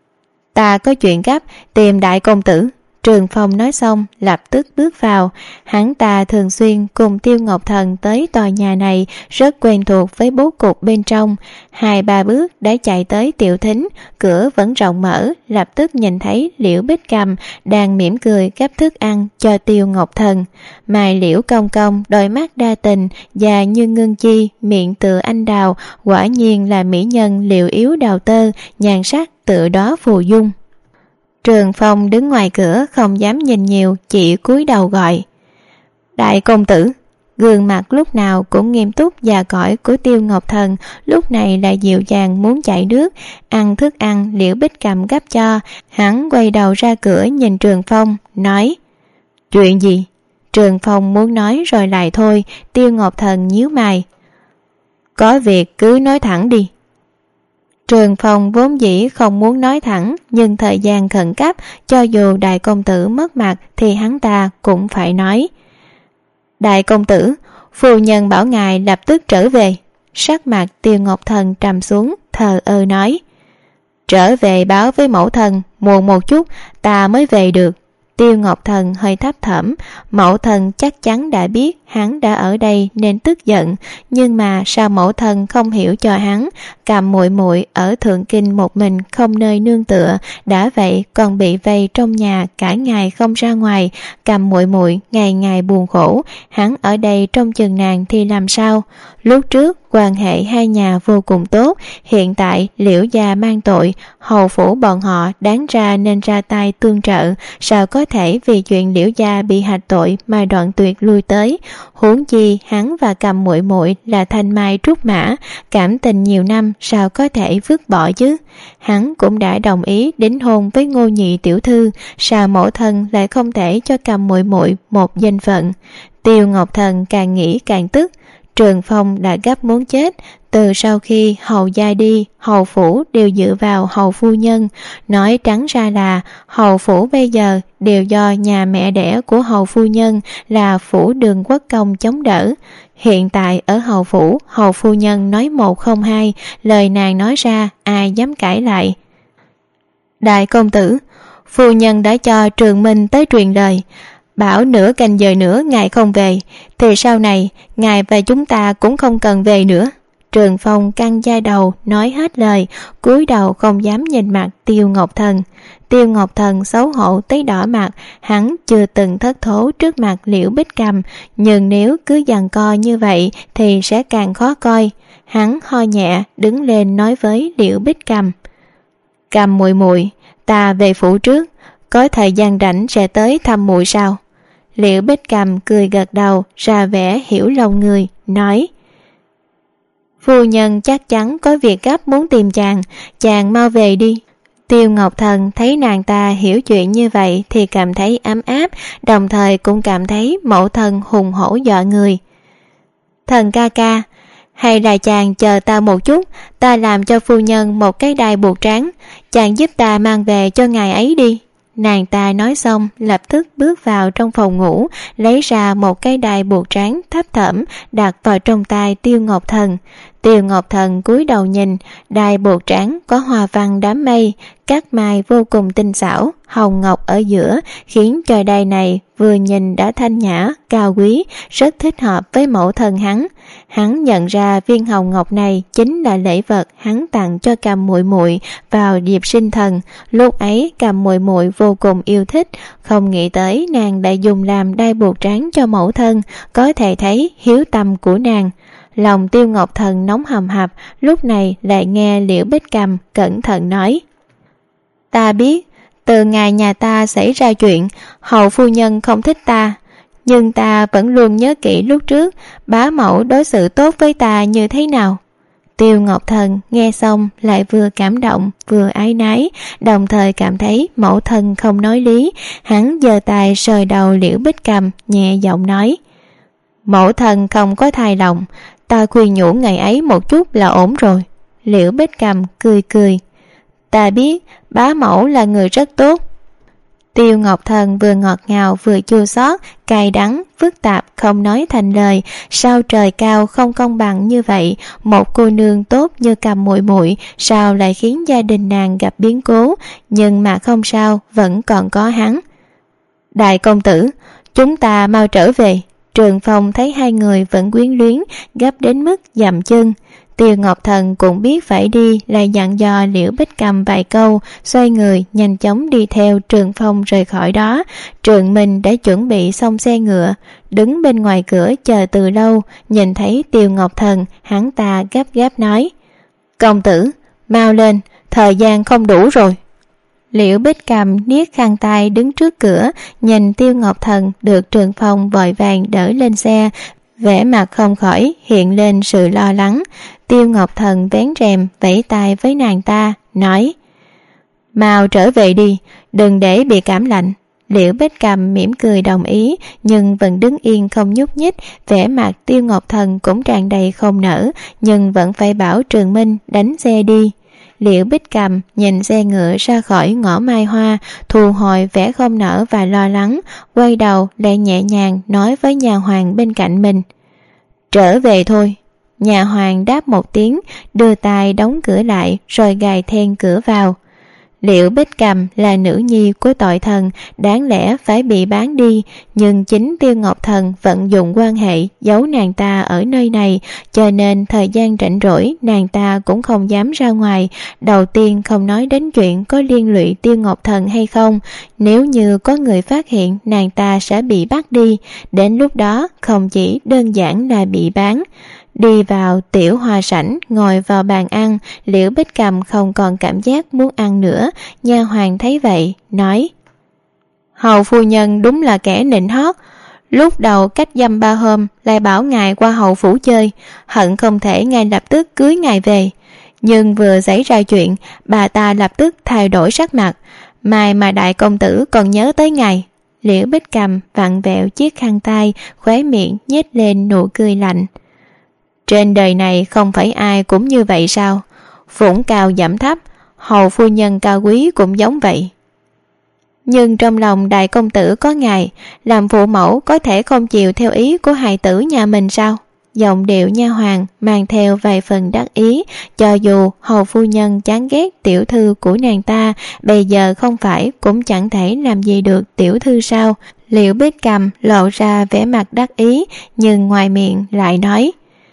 Ta có chuyện gấp tìm đại công tử. Trường Phong nói xong lập tức bước vào. Hắn ta thường xuyên cùng Tiêu Ngọc Thần tới tòa nhà này, rất quen thuộc với bố cục bên trong. Hai ba bước đã chạy tới tiểu thính, cửa vẫn rộng mở. Lập tức nhìn thấy Liễu Bích Cầm đang mỉm cười gắp thức ăn cho Tiêu Ngọc Thần. Mai Liễu Công Công đôi mắt đa tình, già như ngưng chi, miệng tựa anh đào, quả nhiên là mỹ nhân Liễu Yếu Đào Tơ, nhan sắc tựa đó phù dung. Trường Phong đứng ngoài cửa không dám nhìn nhiều, chỉ cúi đầu gọi: Đại công tử. Gương mặt lúc nào cũng nghiêm túc già cõi của Tiêu Ngọc Thần lúc này lại dịu dàng muốn chảy nước. Ăn thức ăn Liễu Bích Cầm gắp cho. Hắn quay đầu ra cửa nhìn Trường Phong, nói: Chuyện gì? Trường Phong muốn nói rồi lại thôi. Tiêu Ngọc Thần nhíu mày: Có việc cứ nói thẳng đi. Trường Phong vốn dĩ không muốn nói thẳng, nhưng thời gian khẩn cấp, cho dù đại công tử mất mặt thì hắn ta cũng phải nói. Đại công tử, phu nhân bảo ngài lập tức trở về. Sắc mặt Tiêu Ngọc Thần trầm xuống, thờ ơ nói: Trở về báo với mẫu thần, muộn một chút ta mới về được. Tiêu Ngọc Thần hơi thấp thỏm, mẫu thần chắc chắn đã biết hắn đã ở đây nên tức giận, nhưng mà sao mẫu thần không hiểu cho hắn? Cầm muội muội ở Thượng Kinh một mình không nơi nương tựa, đã vậy còn bị vây trong nhà cả ngày không ra ngoài, cầm muội muội ngày ngày buồn khổ, hắn ở đây trong chừng nàng thì làm sao? Lúc trước quan hệ hai nhà vô cùng tốt, hiện tại Liễu gia mang tội, hầu phủ bọn họ đáng ra nên ra tay tương trợ, sao có thể vì chuyện Liễu gia bị hạch tội mà đoạn tuyệt lui tới? Huống chi hắn và cầm muội muội là thanh mai trúc mã, cảm tình nhiều năm sao có thể vứt bỏ chứ? Hắn cũng đã đồng ý đính hôn với Ngô nhị tiểu thư, sao mẫu thân lại không thể cho cầm muội muội một danh phận? Tiêu Ngọc Thần càng nghĩ càng tức. Trường Phong đã gấp muốn chết. Từ sau khi hầu gia đi, hầu phủ đều dựa vào hầu phu nhân. Nói trắng ra là hầu phủ bây giờ đều do nhà mẹ đẻ của hầu phu nhân là phủ Đường Quốc Công chống đỡ. Hiện tại ở hầu phủ, hầu phu nhân nói một không hai, lời nàng nói ra ai dám cãi lại. Đại công tử, phu nhân đã cho Trường Minh tới truyền lời, bảo nửa canh giờ nữa ngài không về thì sau này ngài và chúng ta cũng không cần về nữa. Trường Phong căng da đầu nói hết lời, cúi đầu không dám nhìn mặt Tiêu Ngọc Thần. Tiêu Ngọc Thần xấu hổ tới đỏ mặt, hắn chưa từng thất thố trước mặt Liễu Bích Cầm, nhưng nếu cứ giằng co như vậy thì sẽ càng khó coi. Hắn ho nhẹ đứng lên nói với Liễu Bích Cầm: "Cầm muội muội, ta về phủ trước, có thời gian rảnh sẽ tới thăm muội sao?" Liễu Bích Cầm cười gật đầu, ra vẻ hiểu lòng người, nói: "Phu nhân chắc chắn có việc gấp muốn tìm chàng, chàng mau về đi." Tiêu Ngọc Thần thấy nàng ta hiểu chuyện như vậy thì cảm thấy ấm áp, đồng thời cũng cảm thấy mẫu thân hùng hổ dọa người. "Thần ca ca, hay là chàng chờ ta một chút, ta làm cho phu nhân một cái đai buộc trán, chàng giúp ta mang về cho ngài ấy đi." Nàng ta nói xong lập tức bước vào trong phòng ngủ, lấy ra một cái đai buộc trán thấp thỏm đặt vào trong tay Tiêu Ngọc Thần. Tiêu Ngọc Thần cúi đầu nhìn, đai buộc trán có hoa văn đám mây, cắt mai vô cùng tinh xảo, hồng ngọc ở giữa, khiến cho đai này vừa nhìn đã thanh nhã, cao quý, rất thích hợp với mẫu thân hắn. Hắn nhận ra viên hồng ngọc này chính là lễ vật hắn tặng cho Cầm muội muội vào dịp sinh thần. Lúc ấy Cầm muội muội vô cùng yêu thích, không nghĩ tới nàng đã dùng làm đai buộc trán cho mẫu thân, có thể thấy hiếu tâm của nàng. Lòng Tiêu Ngọc Thần nóng hầm hập, lúc này lại nghe Liễu Bích Cầm cẩn thận nói: "Ta biết, từ ngày nhà ta xảy ra chuyện, hầu phu nhân không thích ta, nhưng ta vẫn luôn nhớ kỹ lúc trước bá mẫu đối xử tốt với ta như thế nào." Tiêu Ngọc Thần nghe xong lại vừa cảm động vừa áy náy, đồng thời cảm thấy mẫu thân không nói lý. Hắn giơ tay sờ đầu Liễu Bích Cầm, nhẹ giọng nói: "Mẫu thân không có thai lòng, ta khuyên nhủ ngày ấy một chút là ổn rồi." Liễu Bích Cầm cười cười: "Ta biết bá mẫu là người rất tốt." Tiêu Ngọc Thần vừa ngọt ngào vừa chua xót, cay đắng, phức tạp không nói thành lời. Sao trời cao không công bằng như vậy, một cô nương tốt như Cầm muội muội sao lại khiến gia đình nàng gặp biến cố, nhưng mà không sao, vẫn còn có hắn. "Đại công tử, chúng ta mau trở về." Trường Phong thấy hai người vẫn quyến luyến, gấp đến mức dậm chân. Tiêu Ngọc Thần cũng biết phải đi, lại dặn dò Liễu Bích Cầm vài câu, xoay người nhanh chóng đi theo Trường Phong rời khỏi đó. Trường Minh đã chuẩn bị xong xe ngựa, đứng bên ngoài cửa chờ từ lâu, nhìn thấy Tiêu Ngọc Thần, hắn ta gấp gáp nói: "Công tử, mau lên, thời gian không đủ rồi." Liễu Bích Cầm niết khăn tay đứng trước cửa, nhìn Tiêu Ngọc Thần được Trường Phong vội vàng đỡ lên xe, vẻ mặt không khỏi hiện lên sự lo lắng. Tiêu Ngọc Thần vén rèm vẫy tay với nàng ta, nói: "Mau trở về đi, đừng để bị cảm lạnh." Liễu Bích Cầm mỉm cười đồng ý, nhưng vẫn đứng yên không nhúc nhích. Vẻ mặt Tiêu Ngọc Thần cũng tràn đầy không nỡ, nhưng vẫn phải bảo Trường Minh đánh xe đi. Liễu Bích Cầm nhìn xe ngựa ra khỏi ngõ Mai Hoa, thu hồi vẻ không nỡ và lo lắng, quay đầu lại nhẹ nhàng nói với nhà hoàng bên cạnh mình: "Trở về thôi." Nhà hoàng đáp một tiếng, đưa tay đóng cửa lại rồi gài then cửa vào. Liễu Bích Cầm là nữ nhi của tội thần, đáng lẽ phải bị bán đi, nhưng chính Tiêu Ngọc Thần vận dụng quan hệ giấu nàng ta ở nơi này, cho nên thời gian rảnh rỗi nàng ta cũng không dám ra ngoài. Đầu tiên không nói đến chuyện có liên lụy Tiêu Ngọc Thần hay không, nếu như có người phát hiện nàng ta sẽ bị bắt đi, đến lúc đó không chỉ đơn giản là bị bán. Đi vào tiểu hoa sảnh, ngồi vào bàn ăn, Liễu Bích Cầm không còn cảm giác muốn ăn nữa. Nha hoàng thấy vậy, nói: "Hầu phu nhân đúng là kẻ nịnh hót. Lúc đầu cách dăm ba hôm lại bảo ngài qua hầu phủ chơi, hận không thể ngay lập tức cưới ngài về. Nhưng vừa xảy ra chuyện, bà ta lập tức thay đổi sắc mặt. Mai mà đại công tử còn nhớ tới ngài." Liễu Bích Cầm vặn vẹo chiếc khăn tay, khóe miệng nhếch lên nụ cười lạnh. "Trên đời này không phải ai cũng như vậy sao? Phủng cao giảm thấp, hầu phu nhân cao quý cũng giống vậy. Nhưng trong lòng đại công tử có ngài, làm phụ mẫu có thể không chịu theo ý của hài tử nhà mình sao?" Giọng điệu nha hoàng mang theo vài phần đắc ý, cho dù hầu phu nhân chán ghét tiểu thư của nàng ta, bây giờ không phải cũng chẳng thể làm gì được tiểu thư sao. Liễu Bích Cầm lộ ra vẻ mặt đắc ý, nhưng ngoài miệng lại nói: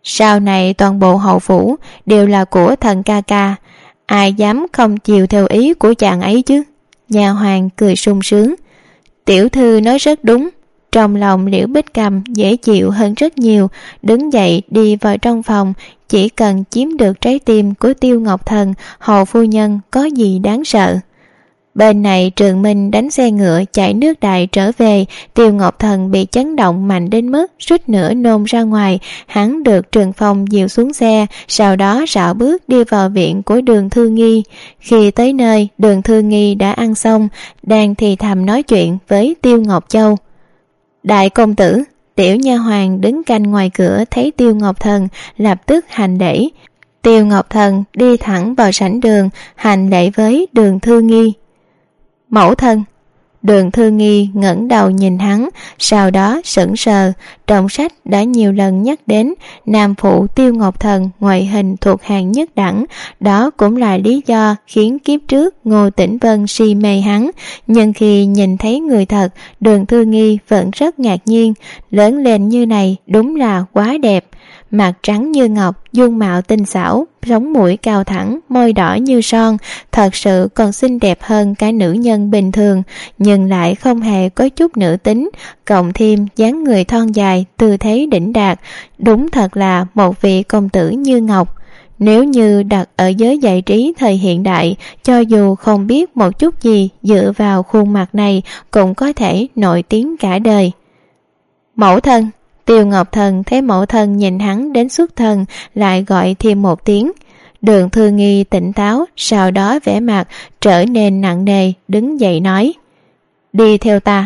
Sau này toàn bộ hậu phủ đều là của thần ca ca, ai dám không chiều theo ý của chàng ấy chứ? Nha hoàn cười sung sướng. Tiểu thư nói rất đúng. Trong lòng Liễu Bích Cầm dễ chịu hơn rất nhiều, đứng dậy đi vào trong phòng. Chỉ cần chiếm được trái tim của Tiêu Ngọc Thần, hầu phu nhân có gì đáng sợ. Bên này Trường Minh đánh xe ngựa chạy nước đại trở về. Tiêu Ngọc Thần bị chấn động mạnh đến mức suýt nữa nôn ra ngoài. Hắn được Trường Phong dìu xuống xe, sau đó rảo bước đi vào viện của Đường Thư Nghi. Khi tới nơi, Đường Thư Nghi đã ăn xong, đang thì thầm nói chuyện với Tiêu Ngọc Châu. Đại công tử. Tiểu nha hoàn đứng canh ngoài cửa thấy Tiêu Ngọc Thần lập tức hành lễ. Tiêu Ngọc Thần đi thẳng vào sảnh đường, hành lễ với Đường Thư Nghi. Mẫu thân. Đường Thư Nghi ngẩng đầu nhìn hắn, sau đó sững sờ. Trong sách đã nhiều lần nhắc đến nam phụ Tiêu Ngọc Thần ngoại hình thuộc hàng nhất đẳng, đó cũng là lý do khiến kiếp trước Ngô Tĩnh Vân si mê hắn. Nhưng khi nhìn thấy người thật, Đường Thư Nghi vẫn rất ngạc nhiên. Lớn lên như này đúng là quá đẹp. Mặt trắng như ngọc, dung mạo tinh xảo, sống mũi cao thẳng, môi đỏ như son, thật sự còn xinh đẹp hơn cả nữ nhân bình thường, nhưng lại không hề có chút nữ tính, cộng thêm dáng người thon dài, tư thế đỉnh đạt, đúng thật là một vị công tử như ngọc. Nếu như đặt ở giới giải trí thời hiện đại, cho dù không biết một chút gì, dựa vào khuôn mặt này cũng có thể nổi tiếng cả đời. Mẫu thân. Tiêu Ngọc Thần thấy mẫu thân nhìn hắn đến xuất thần, lại gọi thêm một tiếng. Đường Thư Nghi tỉnh táo, sau đó vẻ mặt trở nên nặng nề, đứng dậy nói. Đi theo ta.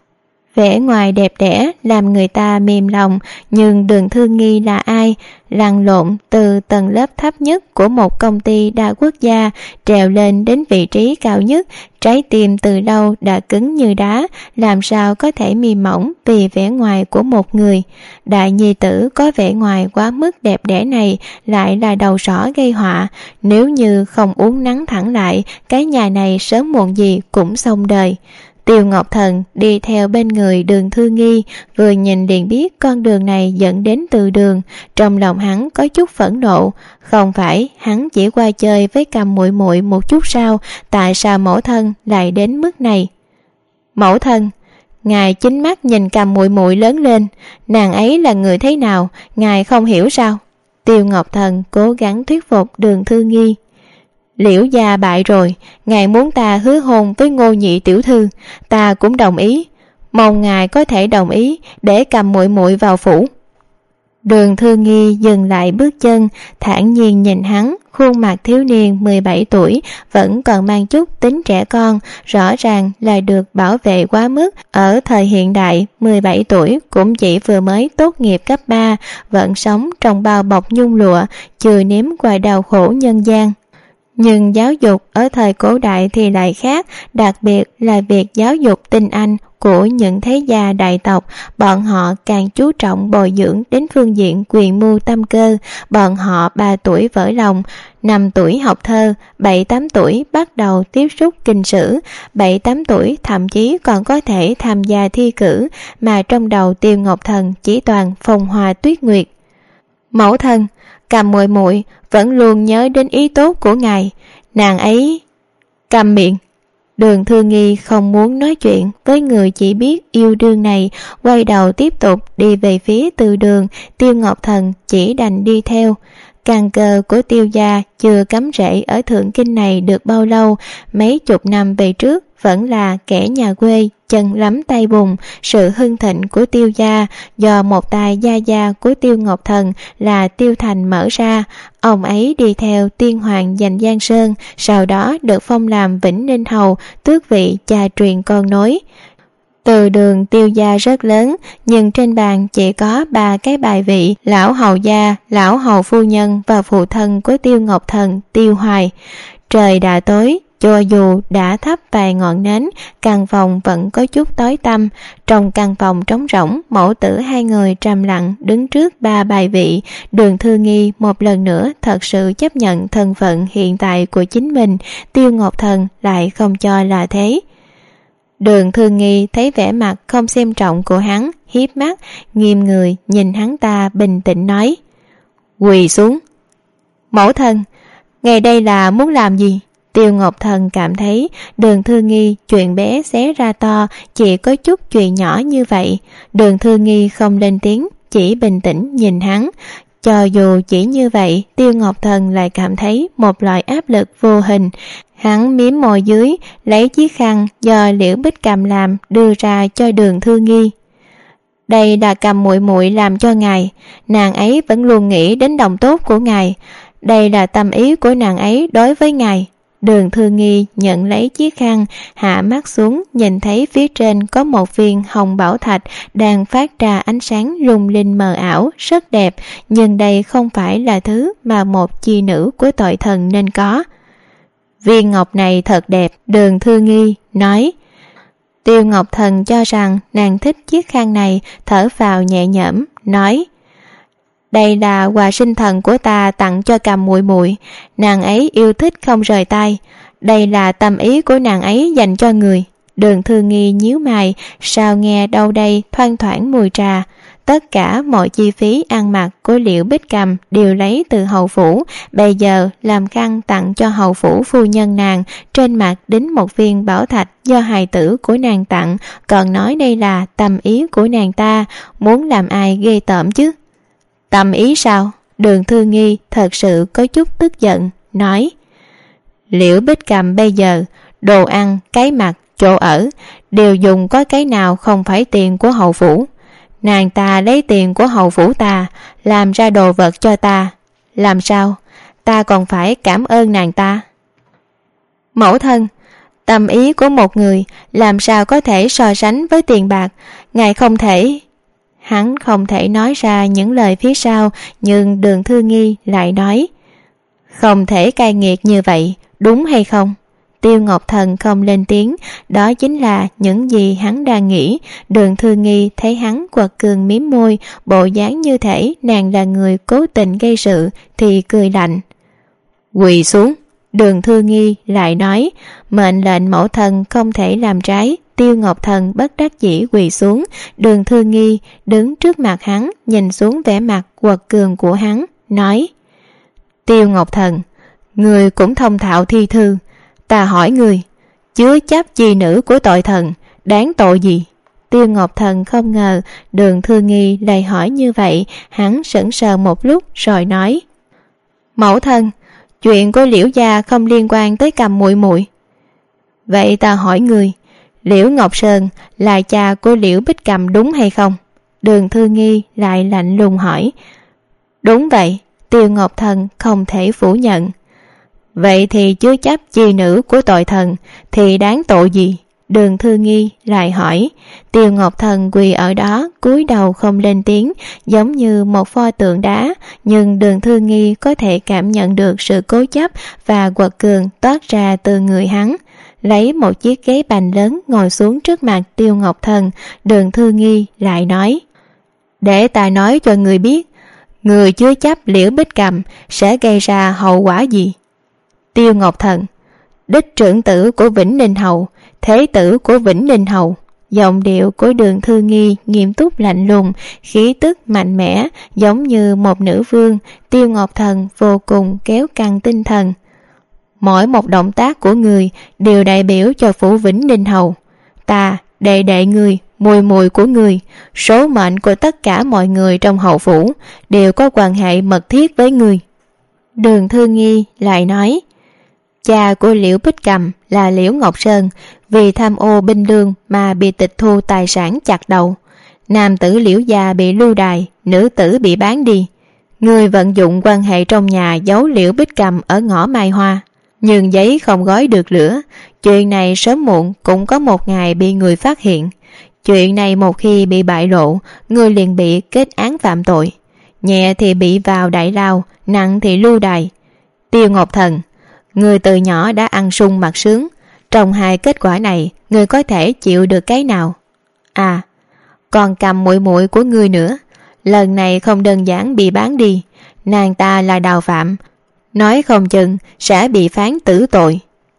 Vẻ ngoài đẹp đẽ làm người ta mềm lòng, nhưng Đường Thư Nghi là ai? Lăn lộn từ tầng lớp thấp nhất của một công ty đa quốc gia, trèo lên đến vị trí cao nhất, trái tim từ lâu đã cứng như đá, làm sao có thể mềm mỏng vì vẻ ngoài của một người. Đại nhi tử có vẻ ngoài quá mức đẹp đẽ này lại là đầu sỏ gây họa, nếu như không uống nắng thẳng lại, cái nhà này sớm muộn gì cũng xong đời. Tiêu Ngọc Thần đi theo bên người Đường Thư Nghi, vừa nhìn liền biết con đường này dẫn đến từ đường. Trong lòng hắn có chút phẫn nộ, không phải hắn chỉ qua chơi với Cầm muội muội một chút sao, tại sao mẫu thân lại đến mức này? Mẫu thân, ngài chính mắt nhìn Cầm muội muội lớn lên, nàng ấy là người thế nào, ngài không hiểu sao? Tiêu Ngọc Thần cố gắng thuyết phục Đường Thư Nghi. Liễu gia bại rồi, ngài muốn ta hứa hôn với Ngô nhị tiểu thư, ta cũng đồng ý, mong ngài có thể đồng ý để Cầm muội muội vào phủ. Đường Thư Nghi dừng lại bước chân, thản nhiên nhìn hắn, khuôn mặt thiếu niên mười bảy tuổi vẫn còn mang chút tính trẻ con, rõ ràng là được bảo vệ quá mức. Ở thời hiện đại, mười bảy tuổi cũng chỉ vừa mới tốt nghiệp cấp ba, vẫn sống trong bao bọc nhung lụa, chưa nếm qua đau khổ nhân gian. Nhưng giáo dục ở thời cổ đại thì lại khác, đặc biệt là việc giáo dục tinh anh của những thế gia đại tộc. Bọn họ càng chú trọng bồi dưỡng đến phương diện quyền mưu tâm cơ. Bọn họ ba tuổi vỡ lòng, năm tuổi học thơ, bảy tám tuổi bắt đầu tiếp xúc kinh sử, bảy tám tuổi thậm chí còn có thể tham gia thi cử, mà trong đầu Tiêu Ngọc Thần chỉ toàn phong hoa tuyết nguyệt. Mẫu thân, Cầm muội muội vẫn luôn nhớ đến ý tốt của ngài, nàng ấy... Cầm miệng. Đường Thư Nghi không muốn nói chuyện với người chỉ biết yêu đương này, quay đầu tiếp tục đi về phía từ đường. Tiêu Ngọc Thần chỉ đành đi theo. Căn cơ của Tiêu gia chưa cắm rễ ở Thượng Kinh này được bao lâu, mấy chục năm về trước vẫn là kẻ nhà quê, chân lắm tay bùn. Sự hưng thịnh của Tiêu gia do một tài gia gia của Tiêu Ngọc Thần là Tiêu Thành mở ra. Ông ấy đi theo tiên hoàng giành Giang Sơn, sau đó được phong làm Vĩnh Ninh Hầu, tước vị cha truyền con nối. Từ đường Tiêu gia rất lớn, nhưng trên bàn chỉ có ba cái bài vị: lão hầu gia, lão hầu phu nhân và phụ thân của Tiêu Ngọc Thần, Tiêu Hoài. Trời đã tối, cho dù đã thắp vài ngọn nến, căn phòng vẫn có chút tối tăm. Trong căn phòng trống rỗng, mẫu tử hai người trầm lặng đứng trước ba bài vị. Đường Thư Nghi một lần nữa thật sự chấp nhận thân phận hiện tại của chính mình, Tiêu Ngọc Thần lại không cho là thế. Đường Thư Nghi thấy vẻ mặt không xem trọng của hắn, hiếp mắt, nghiêm người nhìn hắn ta bình tĩnh nói: Quỳ xuống. Mẫu thân, ngày đây là muốn làm gì? Tiêu Ngọc Thần cảm thấy Đường Thư Nghi chuyện bé xé ra to, chỉ có chút chuyện nhỏ như vậy. Đường Thư Nghi không lên tiếng, chỉ bình tĩnh nhìn hắn. Cho dù chỉ như vậy, Tiêu Ngọc Thần lại cảm thấy một loại áp lực vô hình. Hắn mím môi dưới, lấy chiếc khăn do Liễu Bích Cầm làm đưa ra cho Đường Thư Nghi. Đây là Cầm muội muội làm cho ngài, nàng ấy vẫn luôn nghĩ đến đồng tốt của ngài. Đây là tâm ý của nàng ấy đối với ngài. Đường Thư Nghi nhận lấy chiếc khăn, hạ mắt xuống, nhìn thấy phía trên có một viên hồng bảo thạch đang phát ra ánh sáng lung linh mờ ảo, rất đẹp, nhưng đây không phải là thứ mà một chi nữ của tội thần nên có. Viên ngọc này thật đẹp, Đường Thư Nghi nói. Tiêu Ngọc Thần cho rằng nàng thích chiếc khăn này, thở vào nhẹ nhõm, nói: Đây là quà sinh thần của ta tặng cho Cầm muội muội, nàng ấy yêu thích không rời tay. Đây là tâm ý của nàng ấy dành cho người. Đường Thư Nghi nhíu mày, sao nghe đâu đây thoang thoảng mùi trà. Tất cả mọi chi phí ăn mặc của Liễu Bích Cầm đều lấy từ hầu phủ, bây giờ làm khăn tặng cho hầu phủ phu nhân nàng, trên mặt đính một viên bảo thạch do hài tử của nàng tặng, còn nói đây là tâm ý của nàng ta, muốn làm ai ghê tởm chứ. Tâm ý sao? Đường Thư Nghi thật sự có chút tức giận, nói: Liễu Bích Cầm bây giờ, đồ ăn, cái mặc, chỗ ở, đều dùng có cái nào không phải tiền của hầu phủ. Nàng ta lấy tiền của hầu phủ ta, làm ra đồ vật cho ta. Làm sao? Ta còn phải cảm ơn nàng ta. Mẫu thân, tâm ý của một người làm sao có thể so sánh với tiền bạc, ngài không thể... Hắn không thể nói ra những lời phía sau, nhưng Đường Thư Nghi lại nói: Không thể cay nghiệt như vậy, đúng hay không? Tiêu Ngọc Thần không lên tiếng, đó chính là những gì hắn đang nghĩ. Đường Thư Nghi thấy hắn quật cường mím môi, bộ dáng như thể nàng là người cố tình gây sự, thì cười lạnh. Quỳ xuống. Đường Thư Nghi lại nói, mệnh lệnh mẫu thân không thể làm trái. Tiêu Ngọc Thần bất đắc dĩ quỳ xuống. Đường Thư Nghi đứng trước mặt hắn, nhìn xuống vẻ mặt quật cường của hắn, nói: Tiêu Ngọc Thần, người cũng thông thạo thi thư. Ta hỏi người, chứa chấp chi nữ của tội thần, đáng tội gì? Tiêu Ngọc Thần không ngờ Đường Thư Nghi lại hỏi như vậy, hắn sững sờ một lúc rồi nói: Mẫu thân, chuyện của Liễu gia không liên quan tới Cầm muội muội. Vậy ta hỏi người, Liễu Ngọc Sơn là cha của Liễu Bích Cầm đúng hay không? Đường Thư Nghi lại lạnh lùng hỏi. Đúng vậy. Tiêu Ngọc Thần không thể phủ nhận. Vậy thì chứa chấp chi nữ của tội thần thì đáng tội gì? Đường Thư Nghi lại hỏi. Tiêu Ngọc Thần quỳ ở đó, cúi đầu không lên tiếng, giống như một pho tượng đá, nhưng Đường Thư Nghi có thể cảm nhận được sự cố chấp và quật cường toát ra từ người hắn. Lấy một chiếc ghế bành lớn ngồi xuống trước mặt Tiêu Ngọc Thần, Đường Thư Nghi lại nói: Để ta nói cho người biết, người chứa chấp Liễu Bích Cầm sẽ gây ra hậu quả gì? Tiêu Ngọc Thần, đích trưởng tử của Vĩnh Ninh Hầu, thế tử của Vĩnh Ninh Hầu. Giọng điệu của Đường Thư Nghi nghiêm túc lạnh lùng, khí tức mạnh mẽ, giống như một nữ vương. Tiêu Ngọc Thần vô cùng kéo căng tinh thần. Mỗi một động tác của người đều đại biểu cho phủ Vĩnh Ninh Hầu. Ta, đệ đệ người, mùi mùi của người, số mệnh của tất cả mọi người trong hậu phủ đều có quan hệ mật thiết với người. Đường Thư Nghi lại nói: Cha của Liễu Bích Cầm là Liễu Ngọc Sơn, vì tham ô binh lương mà bị tịch thu tài sản chặt đầu. Nam tử Liễu gia bị lưu đày, nữ tử bị bán đi. Người vận dụng quan hệ trong nhà giấu Liễu Bích Cầm ở ngõ Mai Hoa, nhưng giấy không gói được lửa. Chuyện này sớm muộn cũng có một ngày bị người phát hiện. Chuyện này một khi bị bại lộ, người liền bị kết án phạm tội. Nhẹ thì bị vào đại lao, nặng thì lưu đày. Tiêu Ngọc Thần, người từ nhỏ đã ăn sung mặc sướng. Trong hai kết quả này, người có thể chịu được cái nào? À, còn Cầm muội muội của người nữa. Lần này không đơn giản bị bán đi, nàng ta là đào phạm, nói không chừng sẽ bị phán tử tội.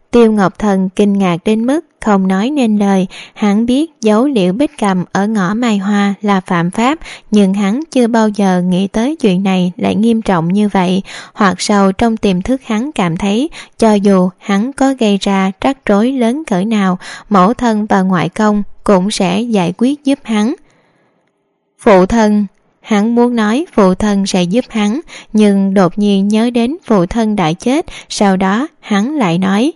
Tiêu Ngọc Thần kinh ngạc đến mức không nói nên lời. Hắn biết giấu Liễu Bích Cầm ở ngõ Mai Hoa là phạm pháp, nhưng hắn chưa bao giờ nghĩ tới chuyện này lại nghiêm trọng như vậy. Hoặc sâu trong tiềm thức hắn cảm thấy, cho dù hắn có gây ra rắc rối lớn cỡ nào, mẫu thân và ngoại công cũng sẽ giải quyết giúp hắn. Phụ thân, hắn muốn nói phụ thân sẽ giúp hắn, nhưng đột nhiên nhớ đến phụ thân đã chết. Sau đó hắn lại nói,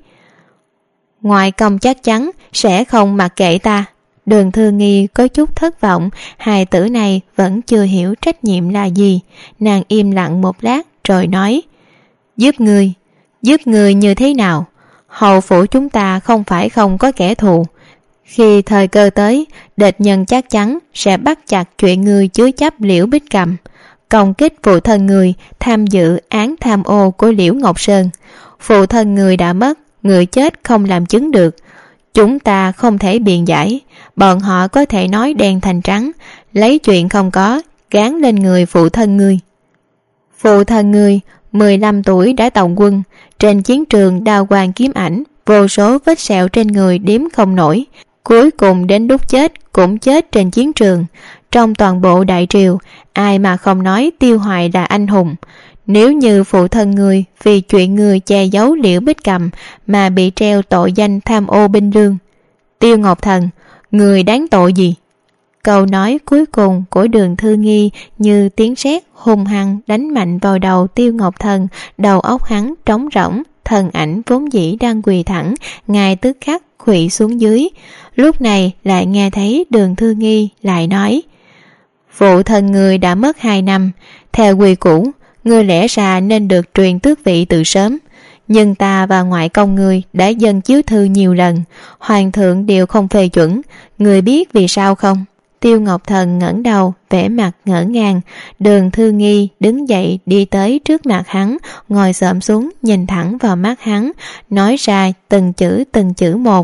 ngoại công chắc chắn sẽ không mặc kệ ta. Đường Thư Nghi có chút thất vọng, hài tử này vẫn chưa hiểu trách nhiệm là gì. Nàng im lặng một lát rồi nói, giúp người, giúp người như thế nào? Hầu phủ chúng ta không phải không có kẻ thù. Khi thời cơ tới, địch nhân chắc chắn sẽ bắt chặt chuyện người chứa chấp Liễu Bích Cầm, công kích phụ thân người tham dự án tham ô của Liễu Ngọc Sơn. Phụ thân người đã mất, người chết không làm chứng được. Chúng ta không thể biện giải. Bọn họ có thể nói đen thành trắng, lấy chuyện không có gán lên người phụ thân người. Phụ thân người mười lăm tuổi đã tòng quân, trên chiến trường đao quang kiếm ảnh, vô số vết sẹo trên người đếm không nổi. Cuối cùng đến lúc chết cũng chết trên chiến trường. Trong toàn bộ đại triều, ai mà không nói Tiêu Hoài là anh hùng. Nếu như phụ thân người vì chuyện người che giấu Liễu Bích Cầm mà bị treo tội danh tham ô binh lương, Tiêu Ngọc Thần, người đáng tội gì? Câu nói cuối cùng của Đường Thư Nghi như tiếng sét hung hăng đánh mạnh vào đầu Tiêu Ngọc Thần. Đầu óc hắn trống rỗng, thần ảnh vốn dĩ đang quỳ thẳng ngay tức khắc khuỵu xuống dưới. Lúc này lại nghe thấy Đường Thư Nghi lại nói, phụ thân người đã mất hai năm, theo quy củ ngươi lẽ ra nên được truyền tước vị từ sớm, nhưng ta và ngoại công ngươi đã dâng chiếu thư nhiều lần, hoàng thượng đều không phê chuẩn. Ngươi biết vì sao không? Tiêu Ngọc Thần ngẩng đầu, vẻ mặt ngỡ ngàng. Đường Thư Nghi đứng dậy đi tới trước mặt hắn, ngồi xổm xuống nhìn thẳng vào mắt hắn, nói ra từng chữ từng chữ một.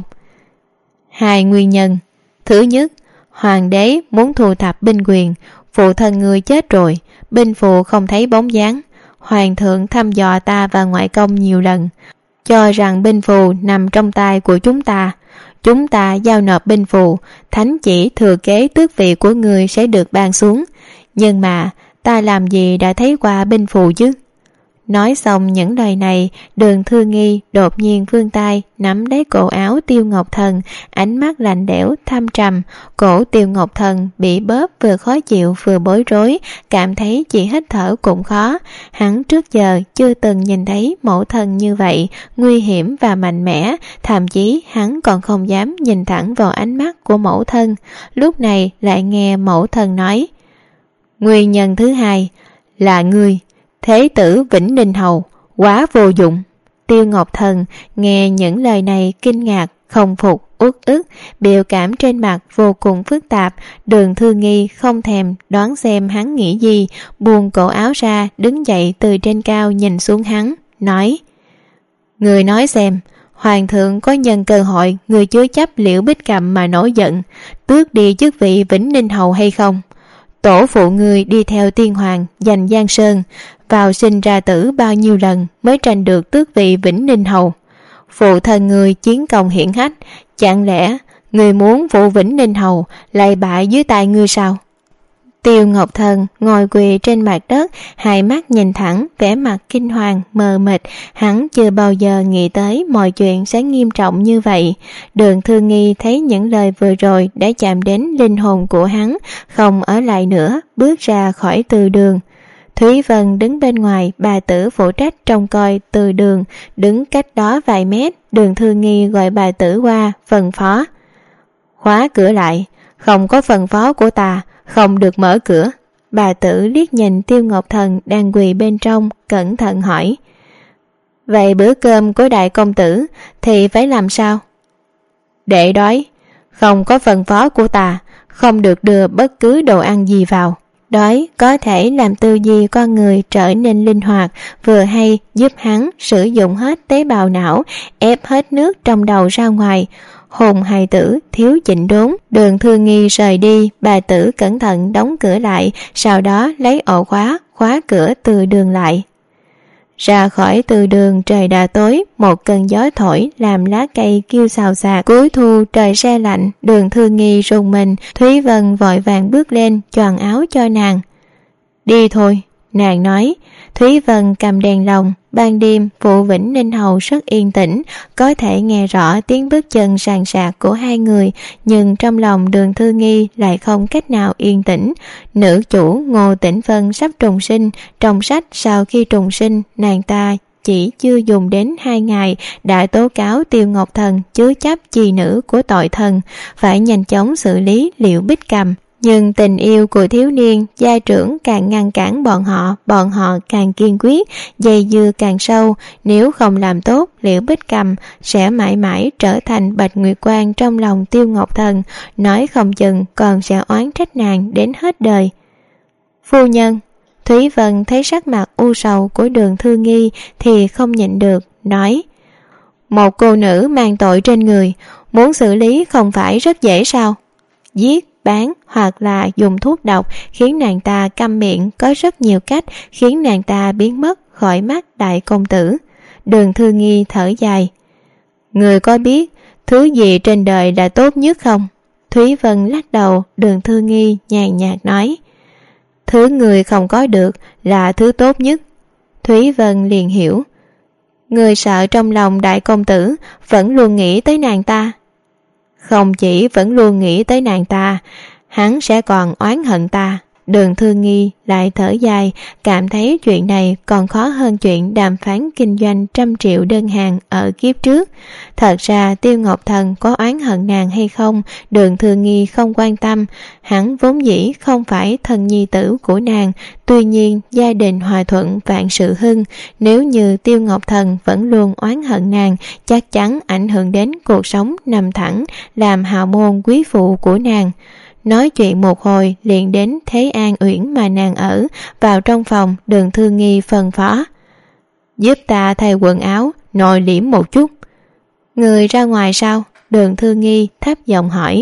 Hai nguyên nhân. Thứ nhất, hoàng đế muốn thu thập binh quyền. Phụ thân ngươi chết rồi, binh phù không thấy bóng dáng. Hoàng thượng thăm dò ta và ngoại công nhiều lần, cho rằng binh phù nằm trong tay của chúng ta. Chúng ta giao nộp binh phù, thánh chỉ thừa kế tước vị của người sẽ được ban xuống. Nhưng mà ta làm gì đã thấy qua binh phù chứ? Nói xong những lời này, Đường Thư Nghi đột nhiên vươn tay nắm lấy cổ áo Tiêu Ngọc Thần, ánh mắt lạnh lẽo thâm trầm. Cổ Tiêu Ngọc Thần bị bóp vừa khó chịu vừa bối rối, cảm thấy chỉ hít thở cũng khó. Hắn trước giờ chưa từng nhìn thấy mẫu thân như vậy, nguy hiểm và mạnh mẽ, thậm chí hắn còn không dám nhìn thẳng vào ánh mắt của mẫu thân. Lúc này lại nghe mẫu thân nói, nguyên nhân thứ hai là ngươi, thế tử Vĩnh Ninh Hầu, quá vô dụng. Tiêu Ngọc Thần nghe những lời này kinh ngạc, không phục, uất ức, biểu cảm trên mặt vô cùng phức tạp. Đường Thư Nghi không thèm đoán xem hắn nghĩ gì, buông cổ áo ra, đứng dậy từ trên cao nhìn xuống hắn, nói, người nói xem, hoàng thượng có nhân cơ hội người chứa chấp Liễu Bích Cầm mà nổi giận, tước đi chức vị Vĩnh Ninh Hầu hay không? Tổ phụ người đi theo tiên hoàng giành Giang Sơn, vào sinh ra tử bao nhiêu lần mới tranh được tước vị Vĩnh Ninh Hầu. Phụ thân người chiến công hiển hách, chẳng lẽ người muốn phụ Vĩnh Ninh Hầu lại bại dưới tay ngươi sao? Tiêu Ngọc Thần ngồi quỳ trên mặt đất, hai mắt nhìn thẳng, vẻ mặt kinh hoàng mờ mịt. Hắn chưa bao giờ nghĩ tới mọi chuyện sẽ nghiêm trọng như vậy. Đường Thư Nghi thấy những lời vừa rồi đã chạm đến linh hồn của hắn, không ở lại nữa, bước ra khỏi từ đường. Thúy Vân đứng bên ngoài, bà tử phụ trách trông coi từ đường, đứng cách đó vài mét. Đường Thư Nghi gọi bà tử qua, phân phó, khóa cửa lại, không có phân phó của ta không được mở cửa. Bà tử liếc nhìn Tiêu Ngọc Thần đang quỳ bên trong, cẩn thận hỏi, vậy bữa cơm của đại công tử thì phải làm sao? Để đói, không có phân phó của ta không được đưa bất cứ đồ ăn gì vào. Đói có thể làm tư duy con người trở nên linh hoạt, vừa hay giúp hắn sử dụng hết tế bào não, ép hết nước trong đầu ra ngoài. Hồn hài tử thiếu chỉnh đốn. Đường Thư Nghi rời đi, bà tử cẩn thận đóng cửa lại, sau đó lấy ổ khóa khóa cửa từ đường lại. Ra khỏi từ đường trời đã tối, một cơn gió thổi làm lá cây kêu xào xạc. Cuối thu trời se lạnh, Đường Thư Nghi rùng mình. Thúy Vân vội vàng bước lên choàng áo cho nàng. Đi thôi, nàng nói. Thúy Vân cầm đèn lồng. Ban đêm Phụ Vĩnh Ninh Hầu rất yên tĩnh, có thể nghe rõ tiếng bước chân sàn sạc của hai người, nhưng trong lòng Đường Thư Nghi lại không cách nào yên tĩnh. Nữ chủ Ngô Tĩnh Vân sắp trùng sinh, trong sách sau khi trùng sinh, nàng ta chỉ chưa dùng đến hai ngày đã tố cáo Tiêu Ngọc Thần chứa chấp chi nữ của tội thần, phải nhanh chóng xử lý Liễu Bích Cầm. Nhưng tình yêu của thiếu niên gia trưởng càng ngăn cản bọn họ, bọn họ càng kiên quyết, dây dưa càng sâu. Nếu không làm tốt, Liễu Bích Cầm sẽ mãi mãi trở thành Bạch Nguyệt Quang trong lòng Tiêu Ngọc Thần, nói không chừng còn sẽ oán trách nàng đến hết đời. Phu nhân, Thúy Vân thấy sắc mặt u sầu của Đường Thư Nghi thì không nhịn được, nói: một cô nữ mang tội trên người, muốn xử lý không phải rất dễ sao? Giết, bán hoặc là dùng thuốc độc khiến nàng ta câm miệng, có rất nhiều cách khiến nàng ta biến mất khỏi mắt đại công tử. Đường Thư Nghi thở dài: người có biết thứ gì trên đời là tốt nhất không? Thúy Vân lắc đầu. Đường Thư Nghi nhàn nhạt nói: thứ người không có được là thứ tốt nhất. Thúy Vân liền hiểu: người sợ trong lòng đại công tử vẫn luôn nghĩ tới nàng ta. Không chỉ vẫn luôn nghĩ tới nàng ta, hắn sẽ còn oán hận ta. Đường Thư Nghi lại thở dài, cảm thấy chuyện này còn khó hơn chuyện đàm phán kinh doanh trăm triệu đơn hàng ở kiếp trước. Thật ra Tiêu Ngọc Thần có oán hận nàng hay không, Đường Thư Nghi không quan tâm. Hắn vốn dĩ không phải thần nhi tử của nàng, tuy nhiên gia đình hòa thuận vạn sự hưng. Nếu như Tiêu Ngọc Thần vẫn luôn oán hận nàng, chắc chắn ảnh hưởng đến cuộc sống nằm thẳng làm hào môn quý phụ của nàng. Nói chuyện một hồi liền đến Thế An Uyển mà nàng ở. Vào trong phòng, Đường Thư Nghi phân phó: giúp ta thay quần áo, nội liễm một chút. Người ra ngoài sao? Đường Thư Nghi thấp giọng hỏi.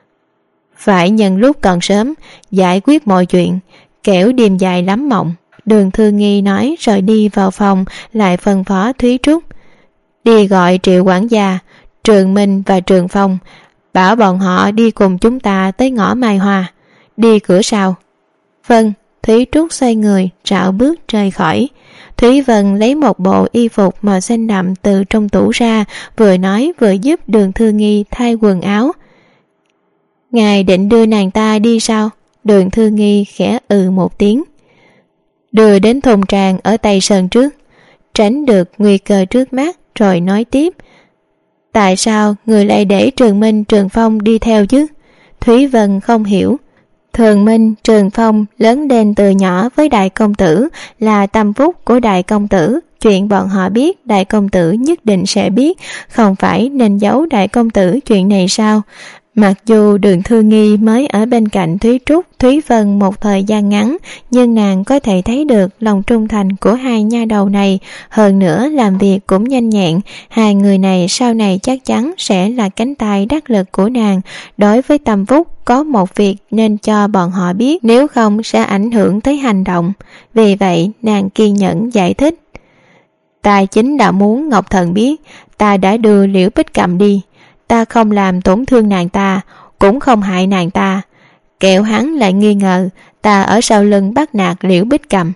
Phải nhân lúc còn sớm giải quyết mọi chuyện, kẻo đêm dài lắm mộng. Đường Thư Nghi nói rồi đi vào phòng, lại phân phó Thúy Trúc: đi gọi Triệu quản gia, Trường Minh và Trường Phong, bảo bọn họ đi cùng chúng ta tới ngõ Mai Hoa. Đi cửa sau. Vâng. Thúy Trúc xoay người rảo bước rời khỏi. Thúy Vân lấy một bộ y phục màu xanh đậm từ trong tủ ra, vừa nói vừa giúp Đường Thư Nghi thay quần áo. Ngài định đưa nàng ta đi sao? Đường Thư Nghi khẽ ừ một tiếng. Đưa đến thùng tràng ở Tây Sơn trước, tránh được nguy cơ trước mắt, rồi nói tiếp. Tại sao người lại để Trường Minh, Trường Phong đi theo chứ? Thúy Vân không hiểu. Trường Minh, Trường Phong lớn lên từ nhỏ với đại công tử, là tâm phúc của đại công tử. Chuyện bọn họ biết đại công tử nhất định sẽ biết, không phải nên giấu đại công tử chuyện này sao? Mặc dù Đường Thư Nghi mới ở bên cạnh Thúy Trúc, Thúy Vân một thời gian ngắn, nhưng nàng có thể thấy được lòng trung thành của hai nha đầu này. Hơn nữa làm việc cũng nhanh nhẹn, hai người này sau này chắc chắn sẽ là cánh tay đắc lực của nàng. Đối với Tâm Phúc, có một việc nên cho bọn họ biết, nếu không sẽ ảnh hưởng tới hành động. Vì vậy nàng kiên nhẫn giải thích. Ta chính đã muốn Ngọc Thần biết ta đã đưa Liễu Bích Cầm đi. Ta không làm tổn thương nàng ta, cũng không hại nàng ta, kẻo hắn lại nghi ngờ ta ở sau lưng bắt nạt Liễu Bích Cầm.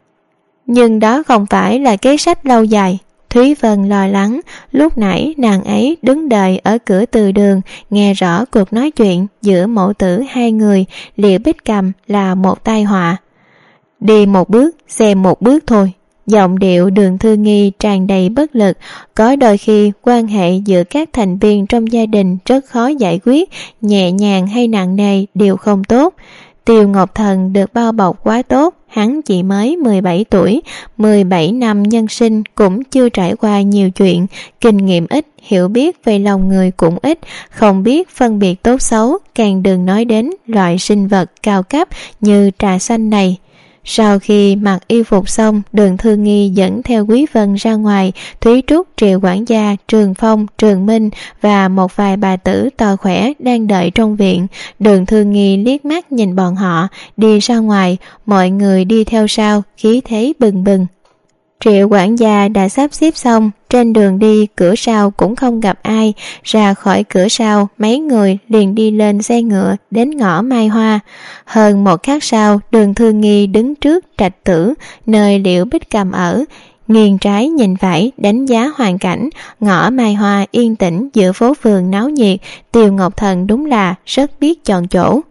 Nhưng đó không phải là kế sách lâu dài. Thúy Vân lo lắng. Lúc nãy nàng ấy đứng đợi ở cửa từ đường, nghe rõ cuộc nói chuyện giữa mẫu tử hai người. Liễu Bích Cầm là một tai họa. Đi một bước xem một bước thôi. Giọng điệu Đường Thư Nghi tràn đầy bất lực. Có đôi khi quan hệ giữa các thành viên trong gia đình rất khó giải quyết, nhẹ nhàng hay nặng nề đều không tốt. Tiêu Ngọc Thần được bao bọc quá tốt, hắn chỉ mới mười bảy tuổi, mười bảy năm nhân sinh cũng chưa trải qua nhiều chuyện, kinh nghiệm ít, hiểu biết về lòng người cũng ít, không biết phân biệt tốt xấu, càng đừng nói đến loại sinh vật cao cấp như trà xanh này. Sau khi mặc y phục xong, Đường Thư Nghi dẫn theo Quý Vân ra ngoài. Thúy Trúc, Triệu quản gia, Trường Phong, Trường Minh và một vài bà tử to khỏe đang đợi trong viện. Đường Thư Nghi liếc mắt nhìn bọn họ đi ra ngoài, mọi người đi theo sau, khí thế bừng bừng. Triệu quản gia đã sắp xếp xong, trên đường đi cửa sau cũng không gặp ai, ra khỏi cửa sau mấy người liền đi lên xe ngựa đến ngõ Mai Hoa. Hơn một khắc sau, Đường Thư Nghi đứng trước trạch tử nơi Liễu Bích Cầm ở, nghiêng trái nhìn phải đánh giá hoàn cảnh. Ngõ Mai Hoa yên tĩnh giữa phố phường náo nhiệt, Tiêu Ngọc Thần đúng là rất biết chọn chỗ.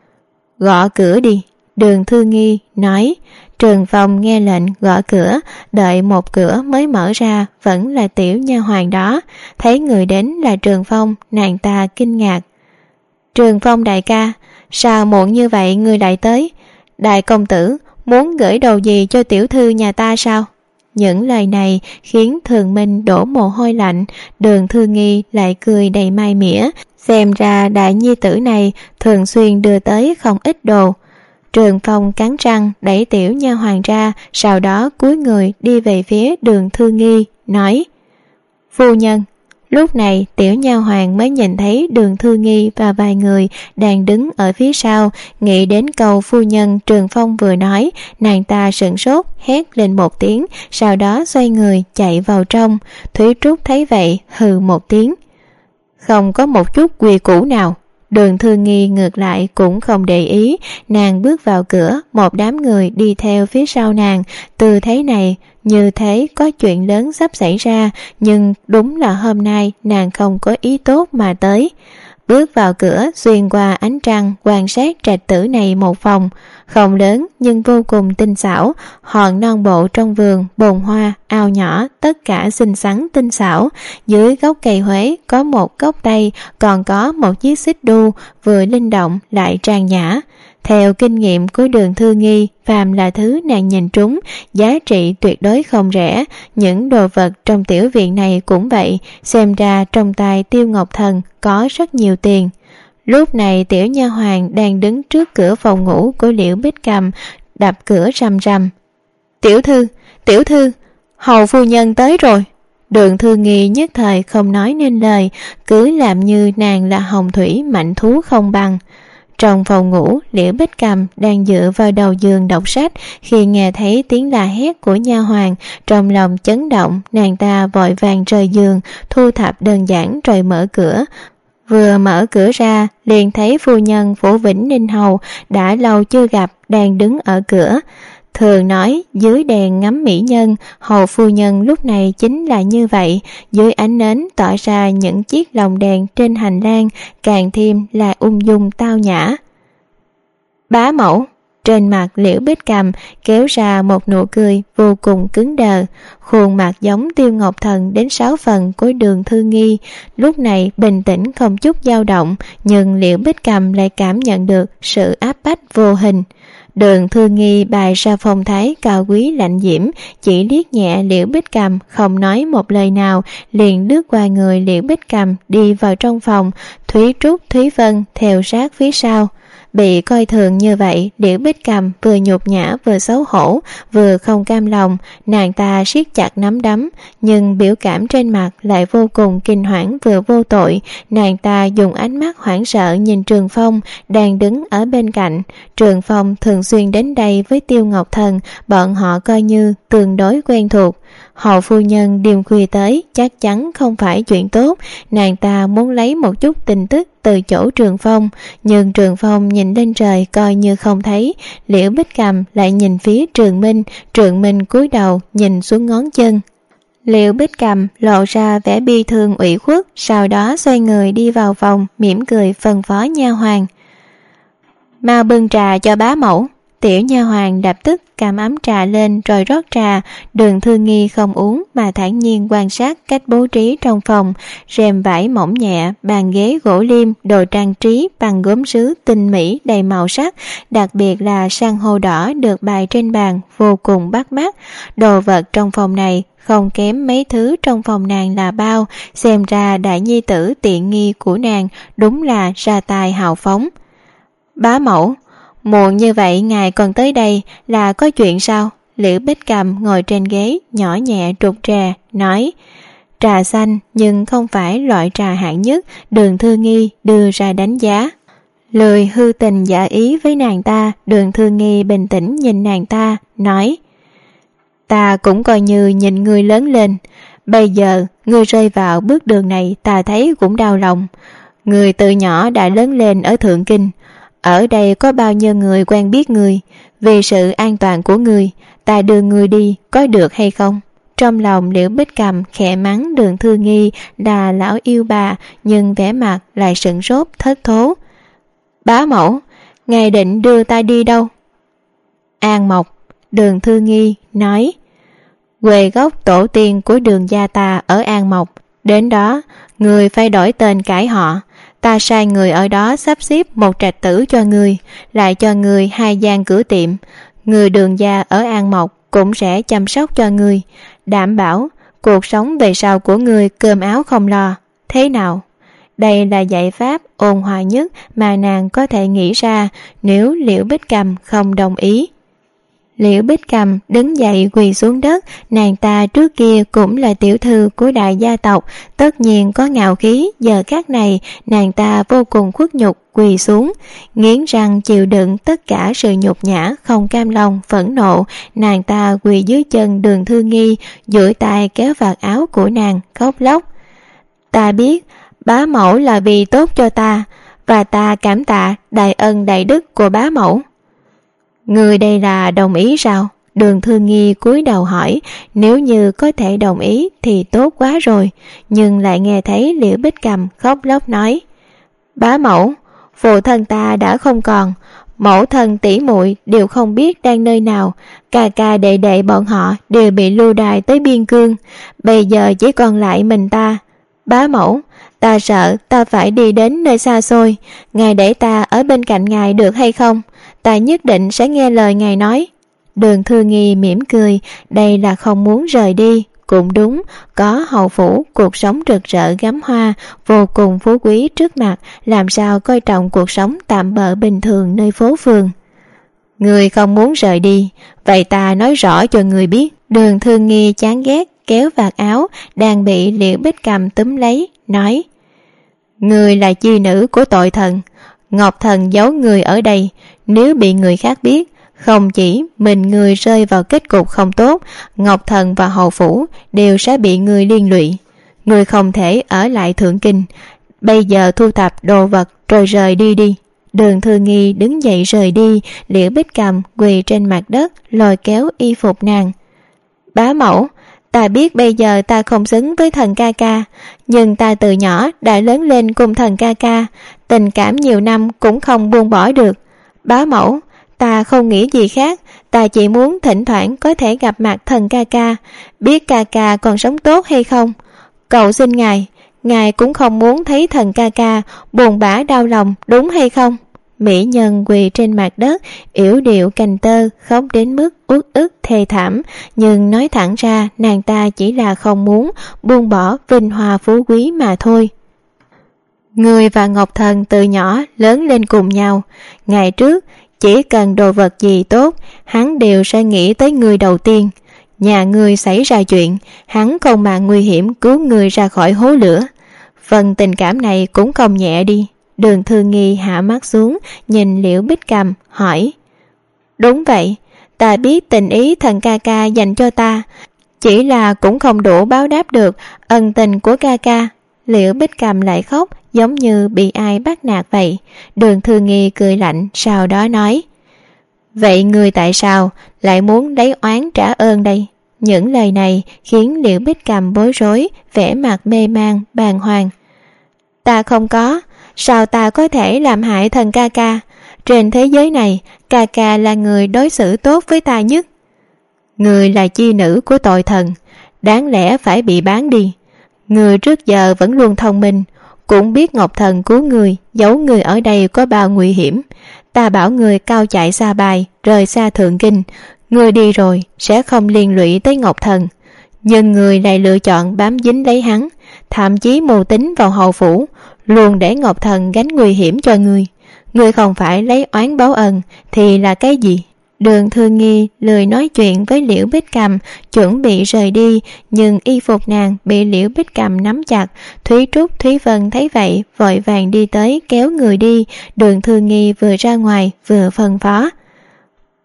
Gõ cửa đi, Đường Thư Nghi nói. Trường Phong nghe lệnh gõ cửa, đợi một cửa mới mở ra, vẫn là tiểu nha hoàn đó. Thấy người đến là Trường Phong, nàng ta kinh ngạc. Trường Phong đại ca, sao muộn như vậy người lại tới? Đại công tử muốn gửi đồ gì cho tiểu thư nhà ta sao? Những lời này khiến Thường Minh đổ mồ hôi lạnh. Đường Thư Nghi lại cười đầy mai mỉa, xem ra đại nhi tử này thường xuyên đưa tới không ít đồ. Trường Phong cắn răng đẩy tiểu nha hoàn ra, sau đó cúi người đi về phía Đường Thư Nghi, nói: Phu nhân. Lúc này tiểu nha hoàn mới nhìn thấy Đường Thư Nghi và vài người đang đứng ở phía sau. Nghĩ đến câu phu nhân Trường Phong vừa nói, nàng ta sửng sốt hét lên một tiếng, sau đó xoay người chạy vào trong. Thúy Trúc thấy vậy hừ một tiếng: Không có một chút quy củ nào. Đường Thư Nghi ngược lại cũng không để ý, nàng bước vào cửa, một đám người đi theo phía sau nàng. Tư thế này như thế có chuyện lớn sắp xảy ra, nhưng đúng là hôm nay nàng không có ý tốt mà tới. Bước vào cửa, xuyên qua ánh trăng, quan sát trạch tử này một phòng. Không lớn nhưng vô cùng tinh xảo, hòn non bộ trong vườn, bồn hoa, ao nhỏ, tất cả xinh xắn tinh xảo. Dưới gốc cây Huế có một gốc tây, còn có một chiếc xích đu, vừa linh động lại trang nhã. Theo kinh nghiệm của Đường Thư Nghi, phàm là thứ nàng nhìn trúng, giá trị tuyệt đối không rẻ. Những đồ vật trong tiểu viện này cũng vậy, xem ra trong tay Tiêu Ngọc Thần có rất nhiều tiền. Lúc này tiểu nha hoàn đang đứng trước cửa phòng ngủ của Liễu Bích Cầm, đập cửa rầm rầm. Tiểu thư, tiểu thư, hầu phu nhân tới rồi. Đường Thư Nghi nhất thời không nói nên lời, cứ làm như nàng là hồng thủy mạnh thú không bằng. Trong phòng ngủ, Liễu Bích Cầm đang dựa vào đầu giường đọc sách, khi nghe thấy tiếng la hét của nha hoàn, trong lòng chấn động, nàng ta vội vàng rời giường, thu thập đơn giản rồi mở cửa. Vừa mở cửa ra, liền thấy phu nhân Phủ Vĩnh Ninh Hầu đã lâu chưa gặp đang đứng ở cửa. Thường nói dưới đèn ngắm mỹ nhân, hầu phu nhân lúc này chính là như vậy. Dưới ánh nến tỏa ra những chiếc lồng đèn trên hành lang, càng thêm là ung dung tao nhã. Bá mẫu. Trên mặt Liễu Bích Cầm kéo ra một nụ cười vô cùng cứng đờ, khuôn mặt giống Tiêu Ngọc Thần đến sáu phần của Đường Thư Nghi. Lúc này bình tĩnh không chút dao động, nhưng Liễu Bích Cầm lại cảm nhận được sự áp bách vô hình. Đường Thư Nghi bày ra phong thái cao quý lạnh diễm, chỉ liếc nhẹ Liễu Bích Cầm, không nói một lời nào, liền lướt qua người Liễu Bích Cầm đi vào trong phòng. Thúy Trúc, Thúy Vân theo sát phía sau. Bị coi thường như vậy, Liễu Bích Cầm vừa nhục nhã vừa xấu hổ, vừa không cam lòng. Nàng ta siết chặt nắm đấm, nhưng biểu cảm trên mặt lại vô cùng kinh hoảng vừa vô tội. Nàng ta dùng ánh mắt hoảng sợ nhìn Trường Phong đang đứng ở bên cạnh. Trường Phong thường xuyên đến đây với Tiêu Ngọc Thần, bọn họ coi như tương đối quen thuộc. Hầu phu nhân đêm khuya tới chắc chắn không phải chuyện tốt. Nàng ta muốn lấy một chút tin tức từ chỗ Trường Phong, nhưng Trường Phong nhìn lên trời coi như không thấy. Liễu Bích Cầm lại nhìn phía Trường Minh, Trường Minh cúi đầu nhìn xuống ngón chân. Liễu Bích Cầm lộ ra vẻ bi thương ủy khuất, sau đó xoay người đi vào phòng, mỉm cười phân phó nha hoàn: mau bưng trà cho bá mẫu. Tiểu nha hoàn lập tức cầm ấm trà lên rồi rót trà. Đường Thư Nghi không uống mà thản nhiên quan sát cách bố trí trong phòng. Rèm vải mỏng nhẹ, bàn ghế gỗ liêm, đồ trang trí bằng gốm sứ tinh mỹ đầy màu sắc, đặc biệt là san hô đỏ được bày trên bàn vô cùng bắt mắt. Đồ vật trong phòng này không kém mấy thứ trong phòng nàng là bao, xem ra đại nhi tử tiện nghi của nàng đúng là ra tài hào phóng. Bá mẫu, muộn như vậy ngài còn tới đây là có chuyện sao? Liễu Bích Cầm ngồi trên ghế nhỏ nhẹ trục trà, nói: trà xanh nhưng không phải loại trà hạng nhất. Đường Thư Nghi đưa ra đánh giá. Lười hư tình giả ý với nàng ta, Đường Thư Nghi bình tĩnh nhìn nàng ta, nói: Ta cũng coi như nhìn ngươi lớn lên. Bây giờ ngươi rơi vào bước đường này, ta thấy cũng đau lòng. Ngươi từ nhỏ đã lớn lên ở Thượng Kinh, ở đây có bao nhiêu người quen biết ngươi. Vì sự an toàn của ngươi, ta đưa ngươi đi, có được hay không? Trong lòng Liễu Bích Cầm khẽ mắng Đường Thư Nghi là lão yêu bà, nhưng vẻ mặt lại sửng sốt thất thố. Bá mẫu, ngài định đưa ta đi đâu? An Mộc, Đường Thư Nghi nói. Quê gốc tổ tiên của Đường gia ta ở An Mộc, đến đó người phải đổi tên cải họ. Ta sai người ở đó sắp xếp một trạch tử cho người, lại cho người hai gian cửa tiệm. Người Đường gia ở An Mộc cũng sẽ chăm sóc cho người, đảm bảo cuộc sống về sau của người cơm áo không lo. Thế nào? Đây là giải pháp ôn hòa nhất mà nàng có thể nghĩ ra nếu Liễu Bích Cầm không đồng ý. Liễu Bích Cầm đứng dậy quỳ xuống đất. Nàng ta trước kia cũng là tiểu thư của đại gia tộc, tất nhiên có ngạo khí. Giờ khắc này nàng ta vô cùng khuất nhục quỳ xuống, nghiến răng chịu đựng tất cả sự nhục nhã, không cam lòng, phẫn nộ. Nàng ta quỳ dưới chân Đường Thư Nghi, duỗi tay kéo vạt áo của nàng, khóc lóc. Ta biết bá mẫu là vì tốt cho ta, và ta cảm tạ đại ân đại đức của bá mẫu. Người đây là đồng ý sao? Đường Thư Nghi cúi đầu hỏi. Nếu như có thể đồng ý thì tốt quá rồi, nhưng lại nghe thấy Liễu Bích Cầm khóc lóc nói. Bá mẫu, phụ thân ta đã không còn, mẫu thân tỷ muội đều không biết đang nơi nào, ca ca đệ đệ bọn họ đều bị lưu đày tới biên cương, bây giờ chỉ còn lại mình ta. Bá mẫu, ta sợ ta phải đi đến nơi xa xôi, ngài để ta ở bên cạnh ngài được hay không? Ta nhất định sẽ nghe lời ngài nói. Đường Thư Nghi mỉm cười, đây là không muốn rời đi. Cũng đúng, có hầu phủ, cuộc sống rực rỡ gắm hoa, vô cùng phú quý trước mặt, làm sao coi trọng cuộc sống tạm bợ bình thường nơi phố phường. Người không muốn rời đi, vậy ta nói rõ cho người biết. Đường Thư Nghi chán ghét kéo vạt áo đang bị Liễu Bích Cầm túm lấy, nói. Người là chi nữ của tội thần, Ngọc Thần giấu người ở đây, nếu bị người khác biết, không chỉ mình người rơi vào kết cục không tốt, Ngọc Thần và hầu phủ đều sẽ bị người liên lụy. Người không thể ở lại Thượng Kinh, bây giờ thu thập đồ vật rồi rời đi đi. Đường Thư Nghi đứng dậy rời đi. Liễu Bích Cầm quỳ trên mặt đất lôi kéo y phục nàng. Bá mẫu, ta biết bây giờ ta không xứng với thần ca ca, nhưng ta từ nhỏ đã lớn lên cùng thần ca ca, tình cảm nhiều năm cũng không buông bỏ được. Bá mẫu, ta không nghĩ gì khác, ta chỉ muốn thỉnh thoảng có thể gặp mặt thần ca ca, biết ca ca còn sống tốt hay không. Cầu xin ngài, ngài cũng không muốn thấy thần ca ca buồn bã đau lòng, đúng hay không? Mỹ nhân quỳ trên mặt đất, yểu điệu cành tơ, khóc đến mức uất ức thê thảm, nhưng nói thẳng ra nàng ta chỉ là không muốn buông bỏ vinh hoa phú quý mà thôi. Người và Ngọc Thần từ nhỏ lớn lên cùng nhau, ngày trước chỉ cần đồ vật gì tốt, hắn đều sẽ nghĩ tới người đầu tiên. Nhà người xảy ra chuyện, hắn không màng nguy hiểm cứu người ra khỏi hố lửa. Phần tình cảm này cũng không nhẹ đi. Đường Thư Nghi hạ mắt xuống, nhìn Liễu Bích Cầm, hỏi. Đúng vậy, ta biết tình ý thần ca ca dành cho ta, chỉ là cũng không đủ báo đáp được ân tình của ca ca. Liễu Bích Cầm lại khóc, giống như bị ai bắt nạt vậy. Đường Thư Nghi cười lạnh, sau đó nói. Vậy người tại sao lại muốn lấy oán trả ơn đây? Những lời này khiến Liễu Bích Cầm bối rối, vẻ mặt mê man, bàng hoàng. Ta không có, sao ta có thể làm hại thần ca ca? Trên thế giới này, ca ca là người đối xử tốt với ta nhất. Người là chi nữ của tội thần, đáng lẽ phải bị bán đi. Người trước giờ vẫn luôn thông minh, cũng biết Ngọc Thần cứu người, giấu người ở đây có bao nguy hiểm. Ta bảo người cao chạy xa bài, rời xa Thượng Kinh. Người đi rồi sẽ không liên lụy tới Ngọc Thần, nhưng người lại lựa chọn bám dính lấy hắn, thậm chí mưu tính vào hầu phủ, luôn để Ngọc Thần gánh nguy hiểm cho người. Người không phải lấy oán báo ân thì là cái gì? Đường Thư Nghi lười nói chuyện với Liễu Bích Cầm, chuẩn bị rời đi, nhưng y phục nàng bị Liễu Bích Cầm nắm chặt. Thúy Trúc, Thúy Vân thấy vậy vội vàng đi tới kéo người đi. Đường Thư Nghi vừa ra ngoài vừa phân phó.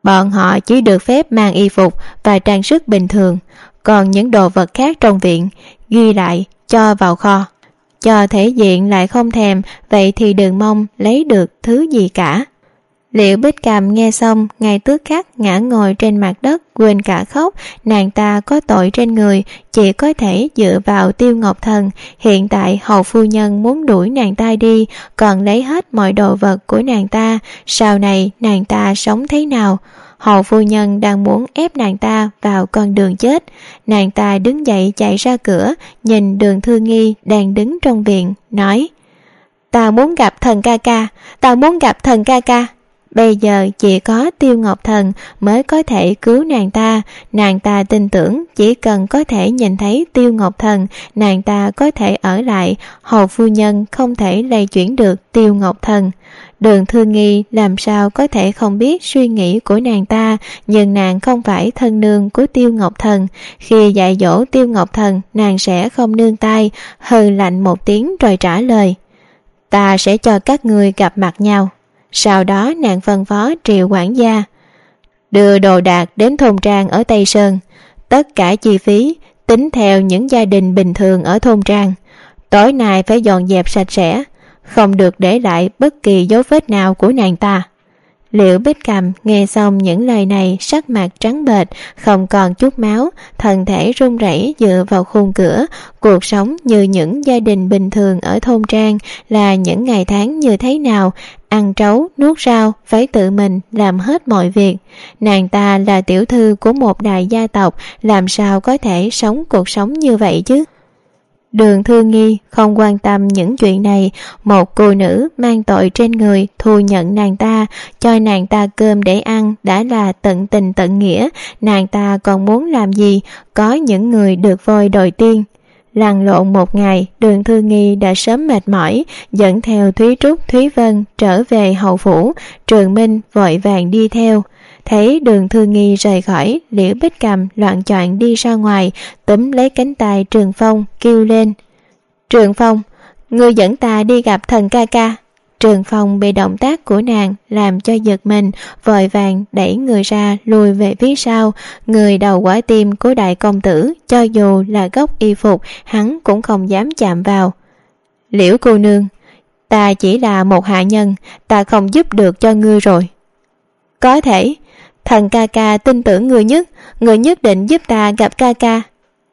Bọn họ chỉ được phép mang y phục và trang sức bình thường, còn những đồ vật khác trong viện ghi lại cho vào kho. Cho thể diện lại không thèm, vậy thì đừng mong lấy được thứ gì cả. Liễu Bích Cầm nghe xong ngay tức khắc ngã ngồi trên mặt đất, quên cả khóc. Nàng ta có tội trên người, chỉ có thể dựa vào Tiêu Ngọc Thần. Hiện tại hầu phu nhân muốn đuổi nàng ta đi, còn lấy hết mọi đồ vật của nàng ta. Sau này nàng ta sống thế nào? Hầu phu nhân đang muốn ép nàng ta vào con đường chết. Nàng ta đứng dậy chạy ra cửa, nhìn Đường Thư Nghi đang đứng trong viện, nói: Ta muốn gặp Thần ca ca, ta muốn gặp Thần ca ca. Bây giờ chỉ có Tiêu Ngọc Thần mới có thể cứu nàng ta. Nàng ta tin tưởng chỉ cần có thể nhìn thấy Tiêu Ngọc Thần, nàng ta có thể ở lại. Hầu phu nhân không thể lay chuyển được Tiêu Ngọc Thần. Đường Thư Nghi làm sao có thể không biết suy nghĩ của nàng ta, nhưng nàng không phải thân nương của Tiêu Ngọc Thần. Khi dạy dỗ Tiêu Ngọc Thần, nàng sẽ không nương tay, hừ lạnh một tiếng rồi trả lời: Ta sẽ cho các ngươi gặp mặt nhau. Sau đó nàng phân phó Triệu quản gia: Đưa đồ đạc đến thôn trang ở Tây Sơn, tất cả chi phí tính theo những gia đình bình thường ở thôn trang. Tối nay phải dọn dẹp sạch sẽ, không được để lại bất kỳ dấu vết nào của nàng ta. Liễu Bích Cầm nghe xong những lời này, sắc mặt trắng bệch, không còn chút máu, thân thể run rẩy dựa vào khung cửa. Cuộc sống như những gia đình bình thường ở thôn trang là những ngày tháng như thế nào? Ăn trấu, nuốt rau, phải tự mình làm hết mọi việc. Nàng ta là tiểu thư của một đại gia tộc, làm sao có thể sống cuộc sống như vậy chứ? Đường Thư Nghi không quan tâm những chuyện này. Một cô nữ mang tội trên người thu nhận nàng ta, cho nàng ta cơm để ăn đã là tận tình tận nghĩa. Nàng ta còn muốn làm gì? Có những người được voi đòi tiên. Lăn lộn một ngày, Đường Thư Nghi đã sớm mệt mỏi, dẫn theo Thúy Trúc, Thúy Vân trở về hầu phủ. Trường Minh vội vàng đi theo. Thấy Đường Thư Nghi rời khỏi, Liễu Bích Cầm loạn choạng đi ra ngoài, túm lấy cánh tay Trường Phong kêu lên: Trường Phong, ngươi dẫn ta đi gặp Thần ca ca. Trường Phong bị động tác của nàng làm cho giật mình, vội vàng đẩy người ra lùi về phía sau. Người đầu quả tim của đại công tử, cho dù là gốc y phục, hắn cũng không dám chạm vào. Liễu cô nương, ta chỉ là một hạ nhân, ta không giúp được cho ngươi rồi. Có thể, Thần ca ca tin tưởng người nhất, người nhất định giúp ta gặp ca ca.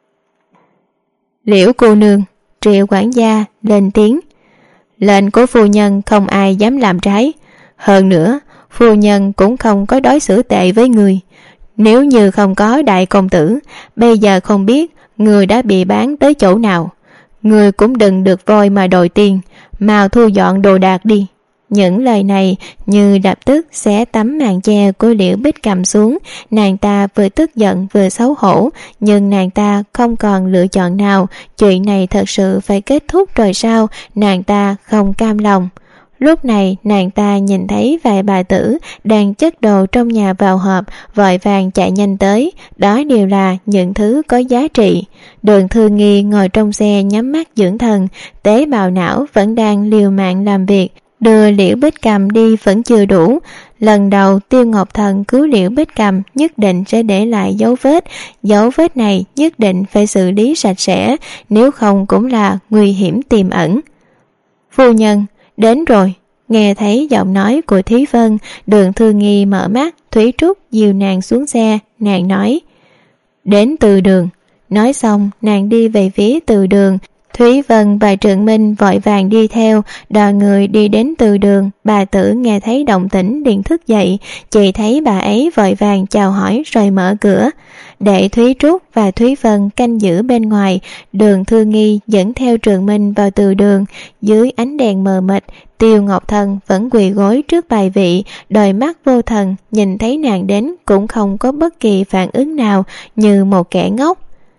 Liễu cô nương, Triệu quản gia lên tiếng: Lệnh của phu nhân không ai dám làm trái. Hơn nữa, phu nhân cũng không có đối xử tệ với người. Nếu như không có đại công tử, bây giờ không biết người đã bị bán tới chỗ nào. Người cũng đừng được voi mà đòi tiền, mau thu dọn đồ đạc đi. Những lời này như lập tức xé tấm màn che của Liễu Bích Cầm xuống. Nàng ta vừa tức giận vừa xấu hổ, nhưng nàng ta không còn lựa chọn nào. Chuyện này thật sự phải kết thúc rồi sao? Nàng ta không cam lòng. Lúc này nàng ta nhìn thấy vài bà tử đang chất đồ trong nhà vào hộp, vội vàng chạy nhanh tới. Đó đều là những thứ có giá trị. Đường Thư Nghi ngồi trong xe nhắm mắt dưỡng thần, tế bào não vẫn đang liều mạng làm việc. Đưa Liễu Bích Cầm đi vẫn chưa đủ. Lần đầu Tiêu Ngọc Thần cứu Liễu Bích Cầm nhất định sẽ để lại dấu vết. Dấu vết này nhất định phải xử lý sạch sẽ, nếu không cũng là nguy hiểm tiềm ẩn. Phu nhân, đến rồi. Nghe thấy giọng nói của Thúy Vân, Đường Thư Nghi mở mắt. Thúy Trúc dìu nàng xuống xe, nàng nói: Đến từ đường. Nói xong nàng đi về phía từ đường. Thúy Vân và Trường Minh vội vàng đi theo. Đoàn người đi đến từ đường, bà tử nghe thấy động tĩnh liền thức dậy. Chị thấy bà ấy vội vàng chào hỏi rồi mở cửa, để Thúy Trúc và Thúy Vân canh giữ bên ngoài. Đường Thư Nghi dẫn theo Trường Minh vào từ đường. Dưới ánh đèn mờ mịt, Tiêu Ngọc Thần vẫn quỳ gối trước bài vị, đôi mắt vô thần, nhìn thấy nàng đến cũng không có bất kỳ phản ứng nào, như một kẻ ngốc.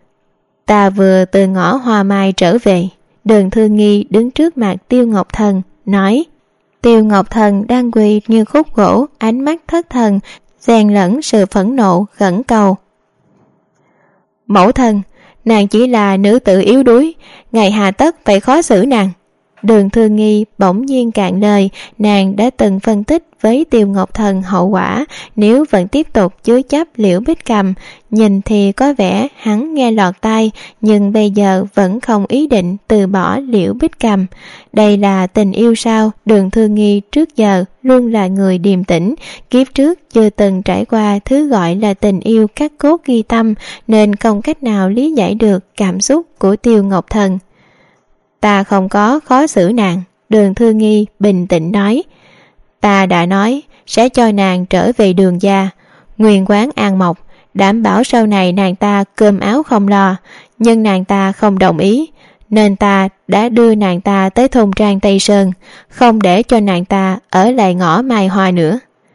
Ta vừa từ ngõ Hoa Mai trở về. Đường Thư Nghi đứng trước mặt Tiêu Ngọc Thần, nói. Tiêu Ngọc Thần đang quỳ như khúc gỗ, ánh mắt thất thần, xen lẫn sự phẫn nộ, khẩn cầu. Mẫu thân, nàng chỉ là nữ tử yếu đuối, ngài hà tất phải khó xử nàng. Đường Thư Nghi bỗng nhiên cạn lời, nàng đã từng phân tích với Tiêu Ngọc Thần hậu quả nếu vẫn tiếp tục chứa chấp Liễu Bích Cầm. Nhìn thì có vẻ hắn nghe lọt tai, nhưng bây giờ vẫn không ý định từ bỏ Liễu Bích Cầm. Đây là tình yêu sao? Đường Thư Nghi trước giờ luôn là người điềm tĩnh, kiếp trước chưa từng trải qua thứ gọi là tình yêu cắt cốt ghi tâm, nên không cách nào lý giải được cảm xúc của Tiêu Ngọc Thần. Ta không có khó xử nàng, Đường Thư Nghi bình tĩnh nói. Ta đã nói sẽ cho nàng trở về Đường gia, nguyên quán An Mộc, đảm bảo sau này nàng ta cơm áo không lo, nhưng nàng ta không đồng ý, nên ta đã đưa nàng ta tới thôn trang Tây Sơn, không để cho nàng ta ở lại ngõ Mai Hoa nữa.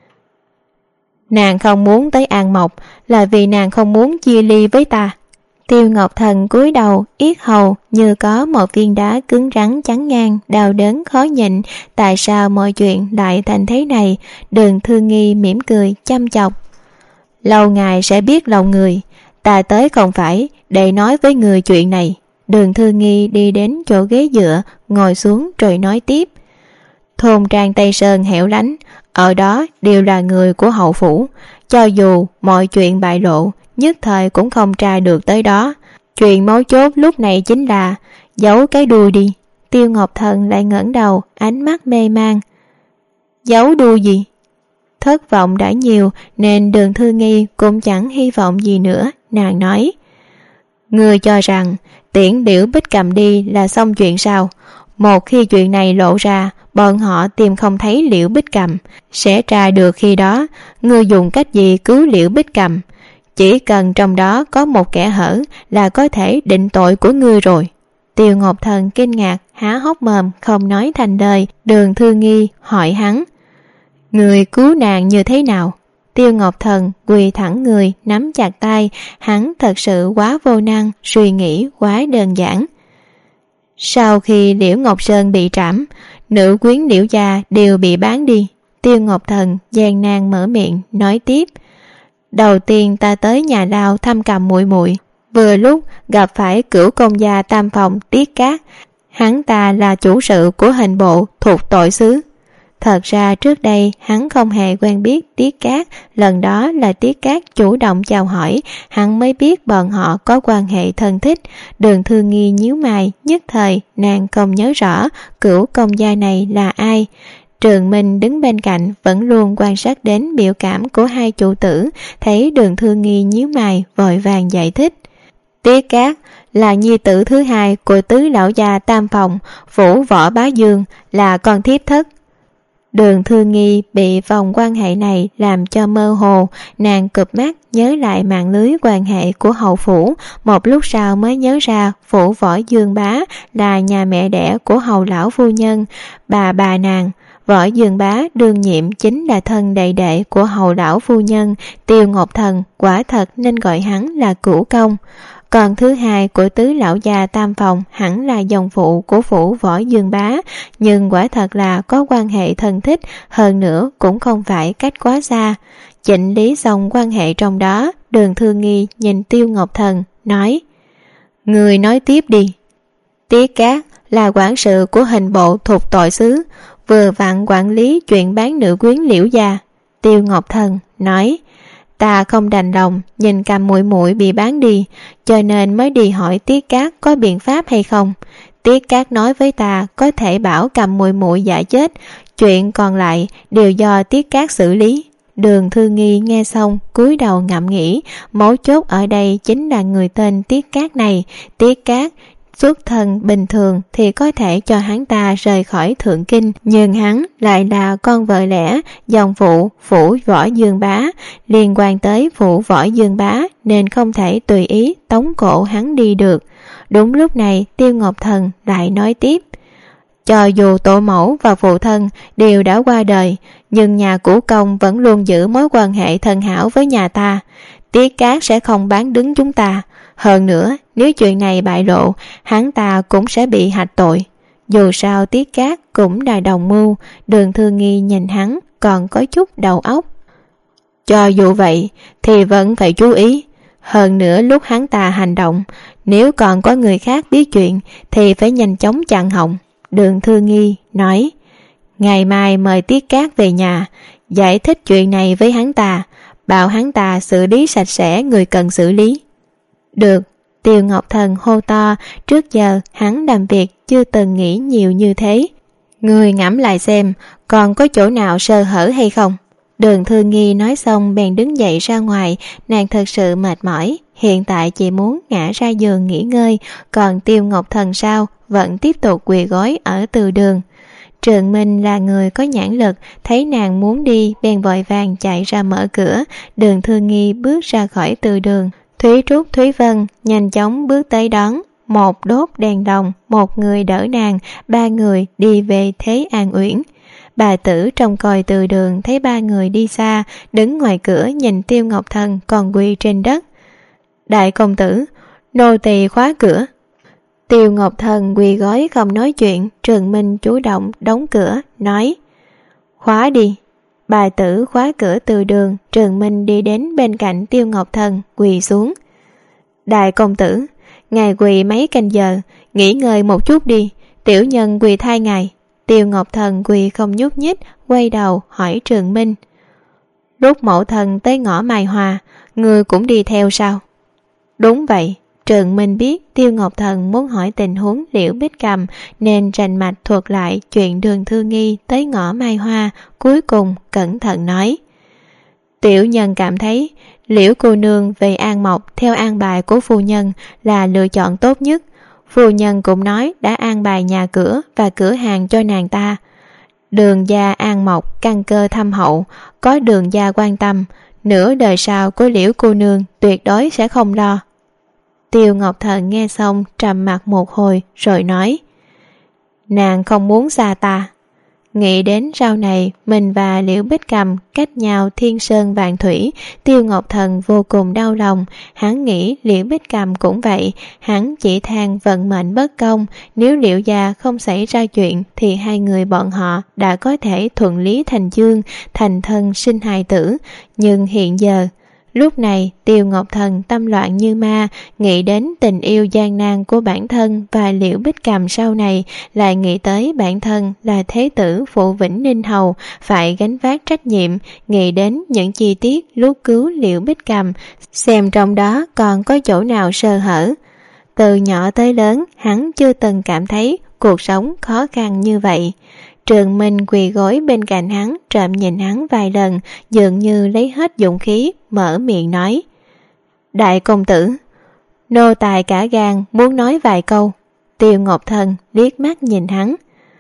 Nàng không muốn tới An Mộc là vì nàng không muốn chia ly với ta. Tiêu Ngọc Thần cúi đầu, yết hầu như có một viên đá cứng rắn chắn ngang, đau đớn khó nhịn. Tại sao mọi chuyện lại thành thế này? Đường Thư Nghi mỉm cười chăm chọc. Lâu ngày sẽ biết lòng người, ta tới không phải để nói với người chuyện này. Đường Thư Nghi đi đến chỗ ghế dựa, ngồi xuống rồi nói tiếp. Thôn trang Tây Sơn hẻo lánh, ở đó đều là người của hậu phủ, cho dù mọi chuyện bại lộ, nhất thời cũng không tra được tới đó. Chuyện mấu chốt lúc này chính là giấu cái đuôi đi. Tiêu Ngọc Thần lại ngẩng đầu, ánh mắt mê man. Giấu đuôi gì? Thất vọng đã nhiều nên Đường Thư Nghi cũng chẳng hy vọng gì nữa. Nàng nói, ngươi cho rằng tiễn Liễu Bích Cầm đi là xong chuyện sao? Một khi chuyện này lộ ra, bọn họ tìm không thấy Liễu Bích Cầm, sẽ tra được khi đó ngươi dùng cách gì cứu Liễu Bích Cầm. Chỉ cần trong đó có một kẻ hở là có thể định tội của ngươi rồi. Tiêu Ngọc Thần kinh ngạc, há hốc mồm không nói thành lời. Đường Thư Nghi hỏi hắn, người cứu nàng như thế nào? Tiêu Ngọc Thần quỳ thẳng người, nắm chặt tay. Hắn thật sự quá vô năng, suy nghĩ quá đơn giản. Sau khi Liễu Ngọc Sơn bị trảm, nữ quyến Liễu gia đều bị bán đi. Tiêu Ngọc Thần gian nan mở miệng nói tiếp. Đầu tiên ta tới nhà Lao thăm Cầm muội muội, vừa lúc gặp phải cửu công gia Tam Phòng Tiết Cát. Hắn ta là chủ sự của hình bộ thuộc tội xứ. Thật ra trước đây hắn không hề quen biết Tiết Cát, lần đó là Tiết Cát chủ động chào hỏi, hắn mới biết bọn họ có quan hệ thân thích. Đường Thư Nghi nhíu mày, nhất thời nàng không nhớ rõ cửu công gia này là ai. Trường Minh đứng bên cạnh vẫn luôn quan sát đến biểu cảm của hai chủ tử, thấy Đường Thư Nghi nhíu mày vội vàng giải thích. Tiết Cát là nhi tử thứ hai của tứ lão gia Tam Phòng, Phủ Võ Bá Dương, là con thiếp thất. Đường Thư Nghi bị vòng quan hệ này làm cho mơ hồ, nàng cụp mắt nhớ lại mạng lưới quan hệ của hậu phủ, một lúc sau mới nhớ ra Phủ Võ Dương Bá là nhà mẹ đẻ của hầu lão phu nhân. Bà bà nàng Võ Dương Bá đương nhiệm chính là thân đệ đệ của hầu lão phu nhân. Tiêu Ngọc Thần quả thật nên gọi hắn là cửu công. Còn thứ hai của tứ lão gia Tam Phòng hẳn là dòng phụ của Phủ Võ Dương Bá, nhưng quả thật là có quan hệ thân thích, hơn nữa cũng không phải cách quá xa. Chỉnh lý xong quan hệ trong đó, Đường Thư Nghi nhìn Tiêu Ngọc Thần nói, người nói tiếp đi. Tiết Cát là quản sự của hình bộ thuộc tội xứ, vừa vặn quản lý chuyện bán nữ quyến Liễu gia. Tiêu Ngọc Thần nói, ta không đành lòng nhìn Cầm muội muội bị bán đi, cho nên mới đi hỏi Tiết Cát có biện pháp hay không. Tiết Cát nói với ta có thể bảo Cầm muội muội giả chết, chuyện còn lại đều do Tiết Cát xử lý. Đường Thư Nghi nghe xong cúi đầu ngẫm nghĩ, mấu chốt ở đây chính là người tên Tiết Cát này. Tiết Cát xuất thân bình thường thì có thể cho hắn ta rời khỏi Thượng Kinh, nhưng hắn lại là con vợ lẽ dòng phụ Phủ Võ Dương Bá, liên quan tới Phủ Võ Dương Bá nên không thể tùy ý tống cổ hắn đi được. Đúng lúc này Tiêu Ngọc Thần lại nói tiếp, cho dù tổ mẫu và phụ thân đều đã qua đời, nhưng nhà cũ công vẫn luôn giữ mối quan hệ thân hảo với nhà ta. Tiết Cát sẽ không bán đứng chúng ta. Hơn nữa, nếu chuyện này bại lộ, hắn ta cũng sẽ bị hạch tội. Dù sao Tiết Cát cũng là đồng mưu. Đường Thư Nghi nhìn hắn còn có chút đầu óc. Cho dù vậy thì vẫn phải chú ý. Hơn nữa lúc hắn ta hành động, nếu còn có người khác biết chuyện thì phải nhanh chóng chặn họng. Đường Thư Nghi nói: ngày mai mời Tiết Cát về nhà, giải thích chuyện này với hắn ta, bảo hắn ta xử lý sạch sẽ người cần xử lý. Được. Tiêu Ngọc Thần hô to, trước giờ hắn làm việc chưa từng nghĩ nhiều như thế. Người ngẫm lại xem, còn có chỗ nào sơ hở hay không? Đường Thư Nghi nói xong bèn đứng dậy ra ngoài, nàng thật sự mệt mỏi, hiện tại chỉ muốn ngã ra giường nghỉ ngơi, còn Tiêu Ngọc Thần sao, vẫn tiếp tục quỳ gối ở từ đường. Trường Minh là người có nhãn lực, thấy nàng muốn đi bèn vội vàng chạy ra mở cửa. Đường Thư Nghi bước ra khỏi từ đường, Thúy Trúc, Thúy Vân nhanh chóng bước tới đón. Một đốt đèn đồng, một người đỡ nàng, ba người đi về thế An Uyển. Bà Tử trong coi từ đường thấy ba người đi xa, đứng ngoài cửa nhìn Tiêu Ngọc Thần còn quỳ trên đất. Đại công tử, nô tỳ khóa cửa. Tiêu Ngọc Thần quỳ gói không nói chuyện. Trường Minh chủ động đóng cửa, nói: khóa đi. Bà Tử khóa cửa từ đường. Trường Minh đi đến bên cạnh Tiêu Ngọc Thần, quỳ xuống. Đại công tử, ngài quỳ mấy canh giờ, nghỉ ngơi một chút đi, tiểu nhân quỳ thay ngài. Tiêu Ngọc Thần quỳ không nhúc nhích, quay đầu hỏi Trường Minh: lúc mẫu thần tới ngõ Mai Hoa, người cũng đi theo sao? Đúng vậy. Trường Minh biết Tiêu Ngọc Thần muốn hỏi tình huống Liễu Bích Cầm, nên rành mạch thuật lại chuyện Đường Thư Nghi tới ngõ Mai Hoa, cuối cùng cẩn thận nói: tiểu nhân cảm thấy Liễu cô nương về An Mộc theo an bài của phu nhân là lựa chọn tốt nhất. Phu nhân cũng nói đã an bài nhà cửa và cửa hàng cho nàng ta. Đường gia An Mộc căn cơ thâm hậu, có đường gia quan tâm, nửa đời sau của Liễu cô nương tuyệt đối sẽ không lo. Tiêu Ngọc Thần nghe xong trầm mặt một hồi rồi nói: nàng không muốn xa ta. Nghĩ đến sau này mình và Liễu Bích Cầm cách nhau thiên sơn vạn thủy, Tiêu Ngọc Thần vô cùng đau lòng. Hắn nghĩ Liễu Bích Cầm cũng vậy, hắn chỉ than vận mệnh bất công. Nếu Liễu gia không xảy ra chuyện thì hai người bọn họ đã có thể thuận lý thành chương, thành thân sinh hài tử. Nhưng hiện giờ, lúc này Tiêu Ngọc Thần tâm loạn như ma, nghĩ đến tình yêu gian nan của bản thân và Liễu Bích Cầm sau này, lại nghĩ tới bản thân là thế tử phụ Vĩnh Ninh Hầu phải gánh vác trách nhiệm, nghĩ đến những chi tiết lúc cứu Liễu Bích Cầm, xem trong đó còn có chỗ nào sơ hở. Từ nhỏ tới lớn, hắn chưa từng cảm thấy cuộc sống khó khăn như vậy. Trường Minh quỳ gối bên cạnh hắn, trộm nhìn hắn vài lần, dường như lấy hết dũng khí, mở miệng nói: đại công tử, nô tài cả gan muốn nói vài câu. Tiêu Ngọc Thần liếc mắt nhìn hắn: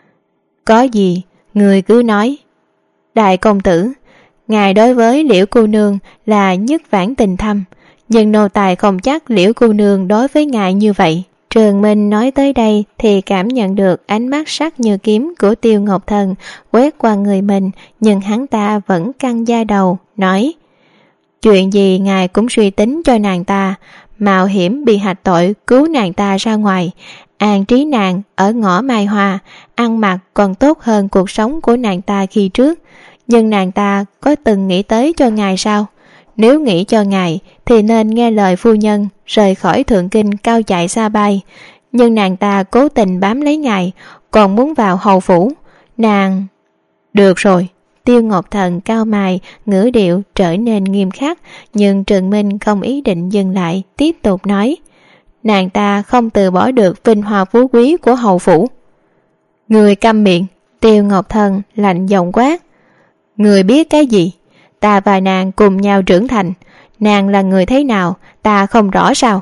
có gì, người cứ nói. Đại công tử, ngài đối với Liễu cô nương là nhất vãn tình thâm, nhưng nô tài không chắc Liễu cô nương đối với ngài như vậy. Trường Minh nói tới đây thì cảm nhận được ánh mắt sắc như kiếm của Tiêu Ngọc Thần quét qua người mình, nhưng hắn ta vẫn căng da đầu, nói: chuyện gì ngài cũng suy tính cho nàng ta, mạo hiểm bị hạch tội cứu nàng ta ra ngoài, an trí nàng ở ngõ Mai Hoa, ăn mặc còn tốt hơn cuộc sống của nàng ta khi trước. Nhưng nàng ta có từng nghĩ tới cho ngài sao? Nếu nghĩ cho ngài thì nên nghe lời phu nhân, rời khỏi Thượng Kinh cao chạy xa bay. Nhưng nàng ta cố tình bám lấy ngài, còn muốn vào hầu phủ. Nàng... Được rồi. Tiêu Ngọc Thần cao mày, ngữ điệu trở nên nghiêm khắc, nhưng Trường Minh không ý định dừng lại, tiếp tục nói: nàng ta không từ bỏ được vinh hoa phú quý của hầu phủ. Người câm miệng. Tiêu Ngọc Thần lạnh giọng quát: người biết cái gì? Ta và nàng cùng nhau trưởng thành, nàng là người thế nào ta không rõ sao?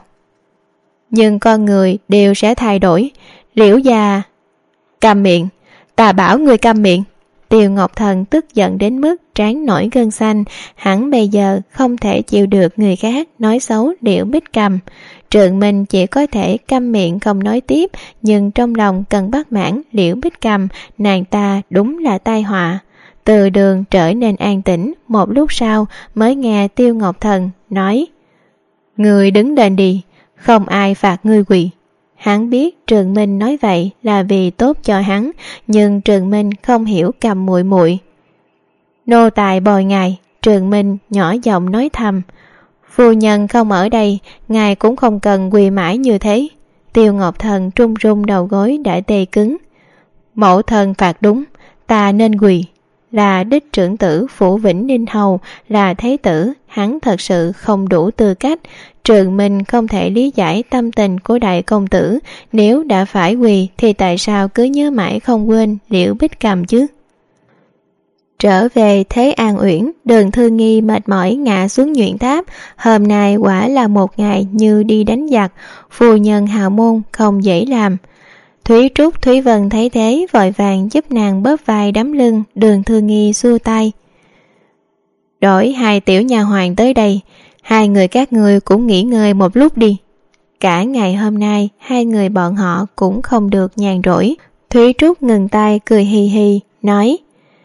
Nhưng con người đều sẽ thay đổi. Liễu gia... Câm miệng. Ta bảo người câm miệng. Tiêu Ngọc Thần tức giận đến mức trán nổi gân xanh, hắn bây giờ không thể chịu được người khác nói xấu Liễu Bích Cầm. Trường Minh chỉ có thể câm miệng không nói tiếp, nhưng trong lòng cần bắt mãn Liễu Bích Cầm, nàng ta đúng là tai họa. Từ đường trở nên an tĩnh, một lúc sau mới nghe Tiêu Ngọc Thần nói: người đứng lên đi, không ai phạt ngươi quỳ. Hắn biết Trường Minh nói vậy là vì tốt cho hắn, nhưng Trường Minh không hiểu Cầm muội muội. Nô tài bồi ngài. Trường Minh nhỏ giọng nói thầm: phu nhân không ở đây, ngài cũng không cần quỳ mãi như thế. Tiêu Ngọc Thần trung rung đầu gối đã tê cứng. Mẫu thân phạt đúng, ta nên quỳ. Là đích trưởng tử Phủ Vĩnh Ninh Hầu, là thế tử, hắn thật sự không đủ tư cách. Trường Minh không thể lý giải tâm tình của đại công tử, nếu đã phải quỳ thì tại sao cứ nhớ mãi không quên Liễu Bích Cầm chứ? Trở về Thế An Uyển, Đường Thư Nghi mệt mỏi ngã xuống nhuyễn tháp. Hôm nay quả là một ngày như đi đánh giặc, phu nhân hào môn không dễ làm. Thúy Trúc, Thúy Vân thấy thế vội vàng giúp nàng bóp vai đấm lưng. Đường Thư Nghi xua tay: đổi hai tiểu nha hoàn tới đây, hai người các ngươi cũng nghỉ ngơi một lúc đi. Cả ngày hôm nay hai người bọn họ cũng không được nhàn rỗi. Thúy Trúc ngừng tay cười hì hì nói: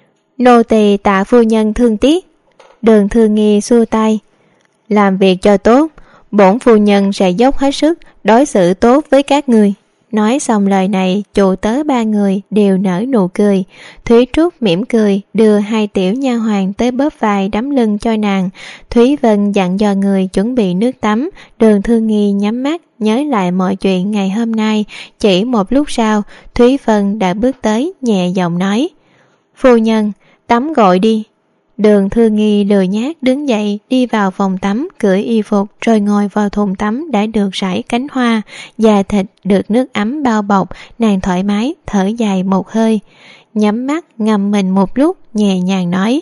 nô tỳ tạ phu nhân thương tiếc. Đường Thư Nghi xua tay: làm việc cho tốt, bổn phu nhân sẽ dốc hết sức đối xử tốt với các ngươi. Nói xong lời này, chủ tớ ba người đều nở nụ cười. Thúy Trúc mỉm cười đưa hai tiểu nha hoàn tới bóp vai đấm lưng cho nàng. Thúy Vân dặn dò người chuẩn bị nước tắm. Đường Thư Nghi nhắm mắt nhớ lại mọi chuyện ngày hôm nay. Chỉ một lúc sau, Thúy Vân đã bước tới nhẹ giọng nói: phu nhân, tắm gội đi. Đường Thư Nghi lười nhác đứng dậy đi vào phòng tắm, cởi y phục rồi ngồi vào thùng tắm đã được rải cánh hoa. Da thịt được nước ấm bao bọc, nàng thoải mái thở dài một hơi, nhắm mắt ngâm mình một lúc, nhẹ nhàng nói: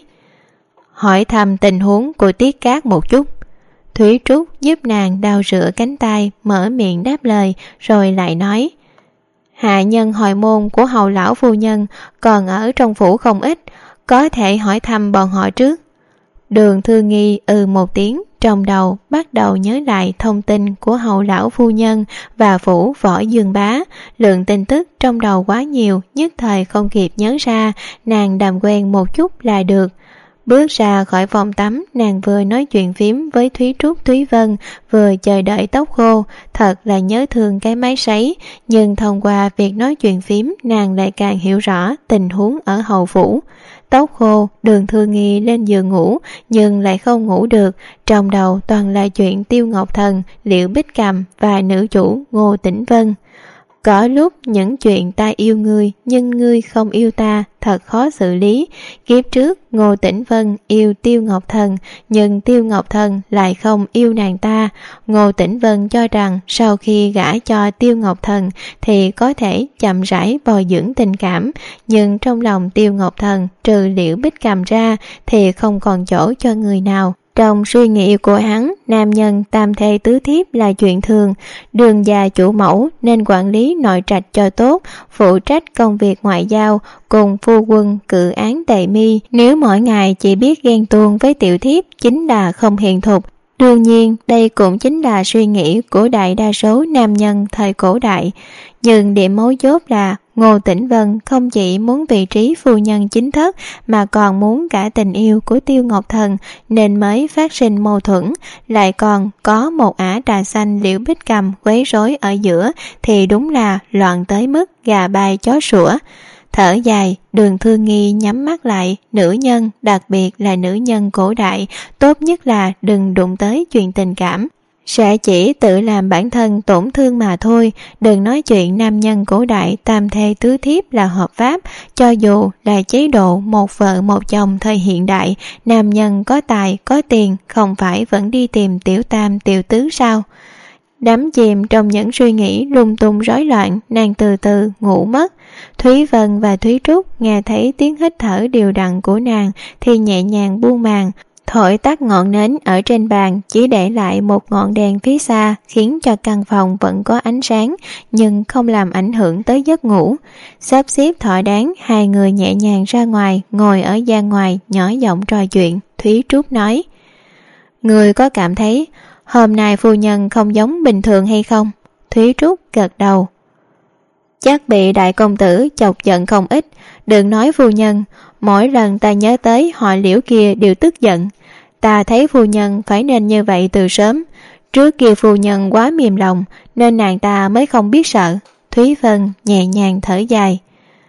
hỏi thăm tình huống của Tiết Cát một chút. Thúy Trúc giúp nàng đào rửa cánh tay, mở miệng đáp lời, rồi lại nói: hạ nhân hồi môn của hầu lão phu nhân còn ở trong phủ không ít, có thể hỏi thăm bọn họ trước. Đường Thư Nghi ừ một tiếng, trong đầu bắt đầu nhớ lại thông tin của hầu lão phu nhân và phủ Võ Dương Bá. Lượng tin tức trong đầu quá nhiều, nhất thời không kịp nhớ ra, nàng đàm quen một chút là được. Bước ra khỏi phòng tắm, nàng vừa nói chuyện phím với Thúy Trúc, Thúy Vân, vừa chờ đợi tóc khô. Thật là nhớ thương cái máy sấy, nhưng thông qua việc nói chuyện phím, nàng lại càng hiểu rõ tình huống ở hầu phủ. Tóc khô, Đường Thư Nghi lên giường ngủ, nhưng lại không ngủ được. Trong đầu toàn là chuyện Tiêu Ngọc Thần, Liễu Bích Cầm và nữ chủ Ngô Tĩnh Vân. Có lúc những chuyện ta yêu ngươi nhưng ngươi không yêu ta thật khó xử lý. Kiếp trước Ngô Tĩnh Vân yêu Tiêu Ngọc Thần, nhưng Tiêu Ngọc Thần lại không yêu nàng ta. Ngô Tĩnh Vân cho rằng sau khi gả cho Tiêu Ngọc Thần thì có thể chậm rãi bồi dưỡng tình cảm, nhưng trong lòng Tiêu Ngọc Thần trừ Liễu Bích Cầm ra thì không còn chỗ cho người nào. Trong suy nghĩ của hắn, nam nhân tam thê tứ thiếp là chuyện thường. Đường gia chủ mẫu nên quản lý nội trạch cho tốt, phụ trách công việc ngoại giao, cùng phu quân cự án tề mi. Nếu mỗi ngày chỉ biết ghen tuông với tiểu thiếp chính là không hiền thục. Đương nhiên đây cũng chính là suy nghĩ của đại đa số nam nhân thời cổ đại. Nhưng điểm mấu chốt là Ngô Tĩnh Vân không chỉ muốn vị trí phu nhân chính thức mà còn muốn cả tình yêu của Tiêu Ngọc Thần, nên mới phát sinh mâu thuẫn. Lại còn có một ả trà xanh Liễu Bích Cầm quấy rối ở giữa thì đúng là loạn tới mức gà bay chó sủa. Thở dài, Đường Thư Nghi nhắm mắt lại. Nữ nhân, đặc biệt là nữ nhân cổ đại, tốt nhất là đừng đụng tới chuyện tình cảm, sẽ chỉ tự làm bản thân tổn thương mà thôi. Đừng nói chuyện nam nhân cổ đại tam thê tứ thiếp là hợp pháp. Cho dù là chế độ một vợ một chồng thời hiện đại, nam nhân có tài có tiền không phải vẫn đi tìm tiểu tam tiểu tứ sao? Đắm chìm trong những suy nghĩ lung tung rối loạn, nàng từ từ ngủ mất. Thúy Vân và Thúy Trúc nghe thấy tiếng hít thở đều đặn của nàng thì nhẹ nhàng buông màn, thổi tắt ngọn nến ở trên bàn, chỉ để lại một ngọn đèn phía xa, khiến cho căn phòng vẫn có ánh sáng nhưng không làm ảnh hưởng tới giấc ngủ. Sắp xếp thỏa đáng, hai người nhẹ nhàng ra ngoài, ngồi ở gian ngoài nhỏ giọng trò chuyện. Thúy Trúc nói: người có cảm thấy hôm nay phu nhân không giống bình thường hay không? Thúy Trúc gật đầu: chắc bị đại công tử chọc giận không ít. Đừng nói phu nhân, mỗi lần ta nhớ tới họ Liễu kia đều tức giận. Ta thấy phu nhân phải nên như vậy từ sớm. Trước kia phu nhân quá mềm lòng nên nàng ta mới không biết sợ. Thúy Vân nhẹ nhàng thở dài: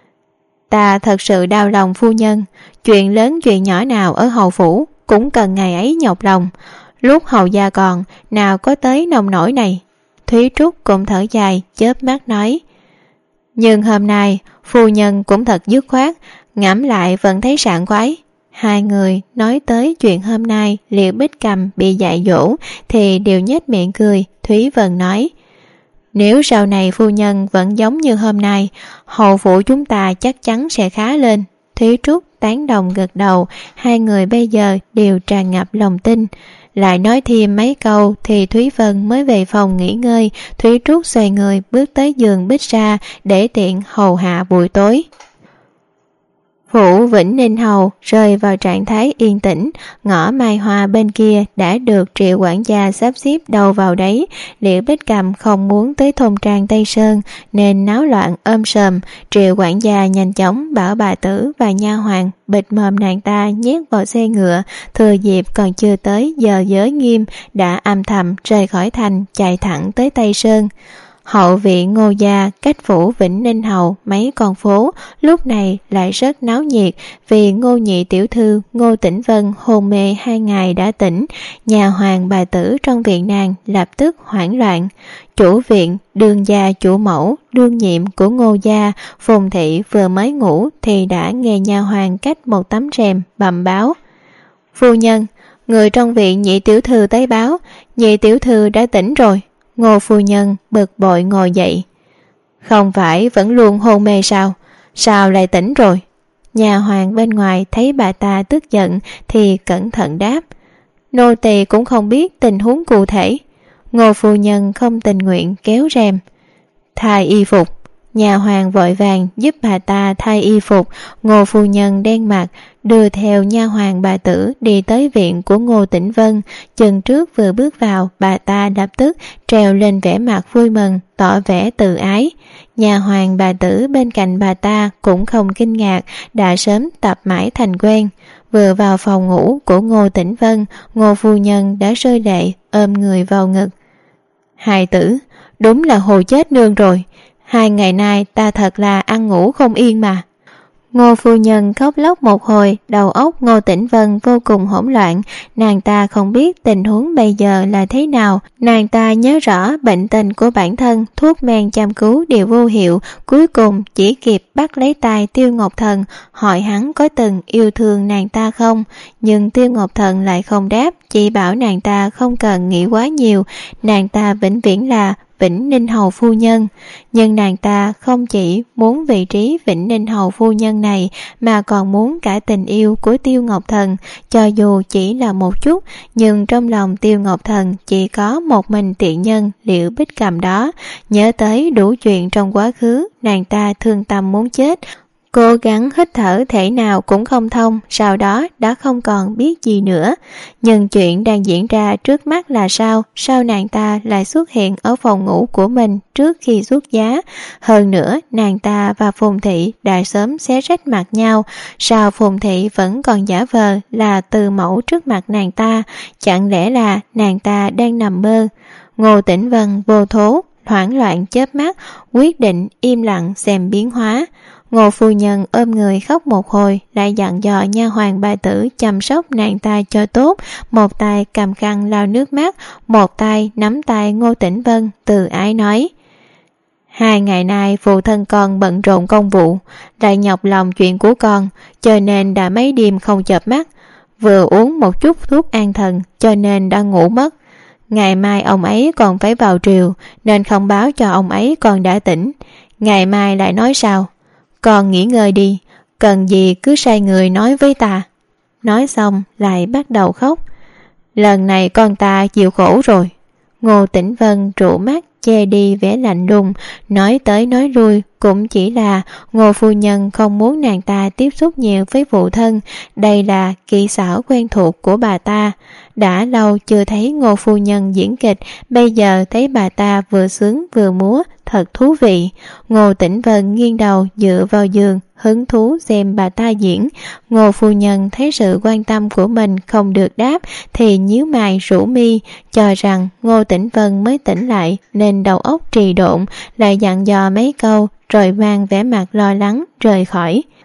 ta thật sự đau lòng phu nhân. Chuyện lớn chuyện nhỏ nào ở hầu phủ cũng cần ngày ấy nhọc lòng. Lúc hầu gia còn nào có tới nông nổi này. Thúy Trúc cũng thở dài, chớp mắt nói: Nhưng hôm nay phu nhân cũng thật dứt khoát, ngẫm lại vẫn thấy sảng khoái. Hai người nói tới chuyện hôm nay Liễu Bích Cầm bị dạy dỗ thì đều nhếch miệng cười. Thúy Vân nói, nếu sau này phu nhân vẫn giống như hôm nay, hầu phủ chúng ta chắc chắn sẽ khá lên. Thúy Trúc tán đồng gật đầu, hai người bây giờ đều tràn ngập lòng tin. Lại nói thêm mấy câu thì Thúy Vân mới về phòng nghỉ ngơi. Thúy Trúc xoay người bước tới giường Bích ra để tiện hầu hạ buổi tối. Phủ Vĩnh Ninh Hầu rơi vào trạng thái yên tĩnh, ngõ Mai Hoa bên kia đã được Triệu quản gia sắp xếp đầu vào đấy. Liễu Bích Cầm không muốn tới thôn trang Tây Sơn nên náo loạn ôm sờm. Triệu quản gia nhanh chóng bảo bà tử và nha hoàn bịt mồm nàng ta nhét vào xe ngựa, thừa dịp còn chưa tới giờ giới nghiêm đã âm thầm rời khỏi thành chạy thẳng tới Tây Sơn. Hậu viện Ngô gia cách phủ Vĩnh Ninh Hầu mấy con phố lúc này lại rất náo nhiệt vì Ngô nhị tiểu thư Ngô Tĩnh Vân hôn mê hai ngày đã tỉnh. Nhà hoàng bà tử trong viện nàng lập tức hoảng loạn. Chủ viện, đương gia chủ mẫu, đương nhiệm của Ngô gia Phùng thị vừa mới ngủ thì đã nghe nha hoàng cách một tấm rèm bẩm báo, phu nhân, người trong viện nhị tiểu thư tới báo, nhị tiểu thư đã tỉnh rồi. Ngô phu nhân bực bội ngồi dậy, không phải vẫn luôn hôn mê sao, sao lại tỉnh rồi? Nhà hoàng bên ngoài thấy bà ta tức giận thì cẩn thận đáp, nô tỳ cũng không biết tình huống cụ thể. Ngô phu nhân không tình nguyện kéo rèm, thay y phục. Nhà hoàng vội vàng giúp bà ta thay y phục. Ngô phu nhân đen mặt đưa theo nha hoàng bà tử đi tới viện của Ngô Tĩnh Vân. Chân trước vừa bước vào, bà ta lập tức treo lên vẻ mặt vui mừng, tỏ vẻ từ ái. Nhà hoàng bà tử bên cạnh bà ta cũng không kinh ngạc, đã sớm tập mãi thành quen. Vừa vào phòng ngủ của Ngô Tĩnh Vân, Ngô phu nhân đã rơi lệ ôm người vào ngực. Hài tử, đúng là hồ chết nương rồi. Hai ngày nay ta thật là ăn ngủ không yên mà. Ngô phu nhân khóc lóc một hồi, đầu óc Ngô Tĩnh Vân vô cùng hỗn loạn. Nàng ta không biết tình huống bây giờ là thế nào. Nàng ta nhớ rõ bệnh tình của bản thân, thuốc men chăm cứu đều vô hiệu. Cuối cùng chỉ kịp bắt lấy tay Tiêu Ngọc Thần, hỏi hắn có từng yêu thương nàng ta không. Nhưng Tiêu Ngọc Thần lại không đáp, chỉ bảo nàng ta không cần nghĩ quá nhiều. Nàng ta vĩnh viễn là Vĩnh Ninh Hầu phu nhân. Nhưng nàng ta không chỉ muốn vị trí Vĩnh Ninh Hầu phu nhân này mà còn muốn cả tình yêu của Tiêu Ngọc Thần. Cho dù chỉ là một chút, nhưng trong lòng Tiêu Ngọc Thần chỉ có một mình tiện nhân Liễu Bích Cầm đó. Nhớ tới đủ chuyện trong quá khứ, nàng ta thương tâm muốn chết, cố gắng hít thở thể nào cũng không thông, sau đó đã không còn biết gì nữa. Nhưng chuyện đang diễn ra trước mắt là sao? Sao nàng ta lại xuất hiện ở phòng ngủ của mình trước khi xuất giá? Hơn nữa, nàng ta và Phùng thị đã sớm xé rách mặt nhau. Sao Phùng thị vẫn còn giả vờ là từ mẫu trước mặt nàng ta? Chẳng lẽ là nàng ta đang nằm mơ? Ngô Tĩnh Vân vô thố, hoảng loạn chớp mắt, quyết định im lặng xem biến hóa. Ngô phu nhân ôm người khóc một hồi, lại dặn dò nha hoàng bà tử chăm sóc nàng ta cho tốt. Một tay cầm khăn lau nước mắt, một tay nắm tay Ngô Tĩnh Vân từ ái nói, hai ngày nay phụ thân con bận rộn công vụ, lại nhọc lòng chuyện của con, cho nên đã mấy đêm không chợp mắt. Vừa uống một chút thuốc an thần cho nên đã ngủ mất. Ngày mai ông ấy còn phải vào triều nên không báo cho ông ấy con đã tỉnh. Ngày mai lại nói sao? Con nghỉ ngơi đi, cần gì cứ sai người nói với ta. Nói xong lại bắt đầu khóc. Lần này con ta chịu khổ rồi. Ngô Tĩnh Vân trụ mắt che đi vẻ lạnh lùng, nói tới nói lui cũng chỉ là Ngô phu nhân không muốn nàng ta tiếp xúc nhiều với phụ thân. Đây là kỹ xảo quen thuộc của bà ta. Đã lâu chưa thấy Ngô phu nhân diễn kịch, bây giờ thấy bà ta vừa sướng vừa múa, thật thú vị. Ngô Tĩnh Vân nghiêng đầu dựa vào giường, hứng thú xem bà ta diễn. Ngô phu nhân thấy sự quan tâm của mình không được đáp thì nhíu mày rũ mi, cho rằng Ngô Tĩnh Vân mới tỉnh lại nên đầu óc trì độn, lại dặn dò mấy câu rồi mang vẻ mặt lo lắng rời khỏi.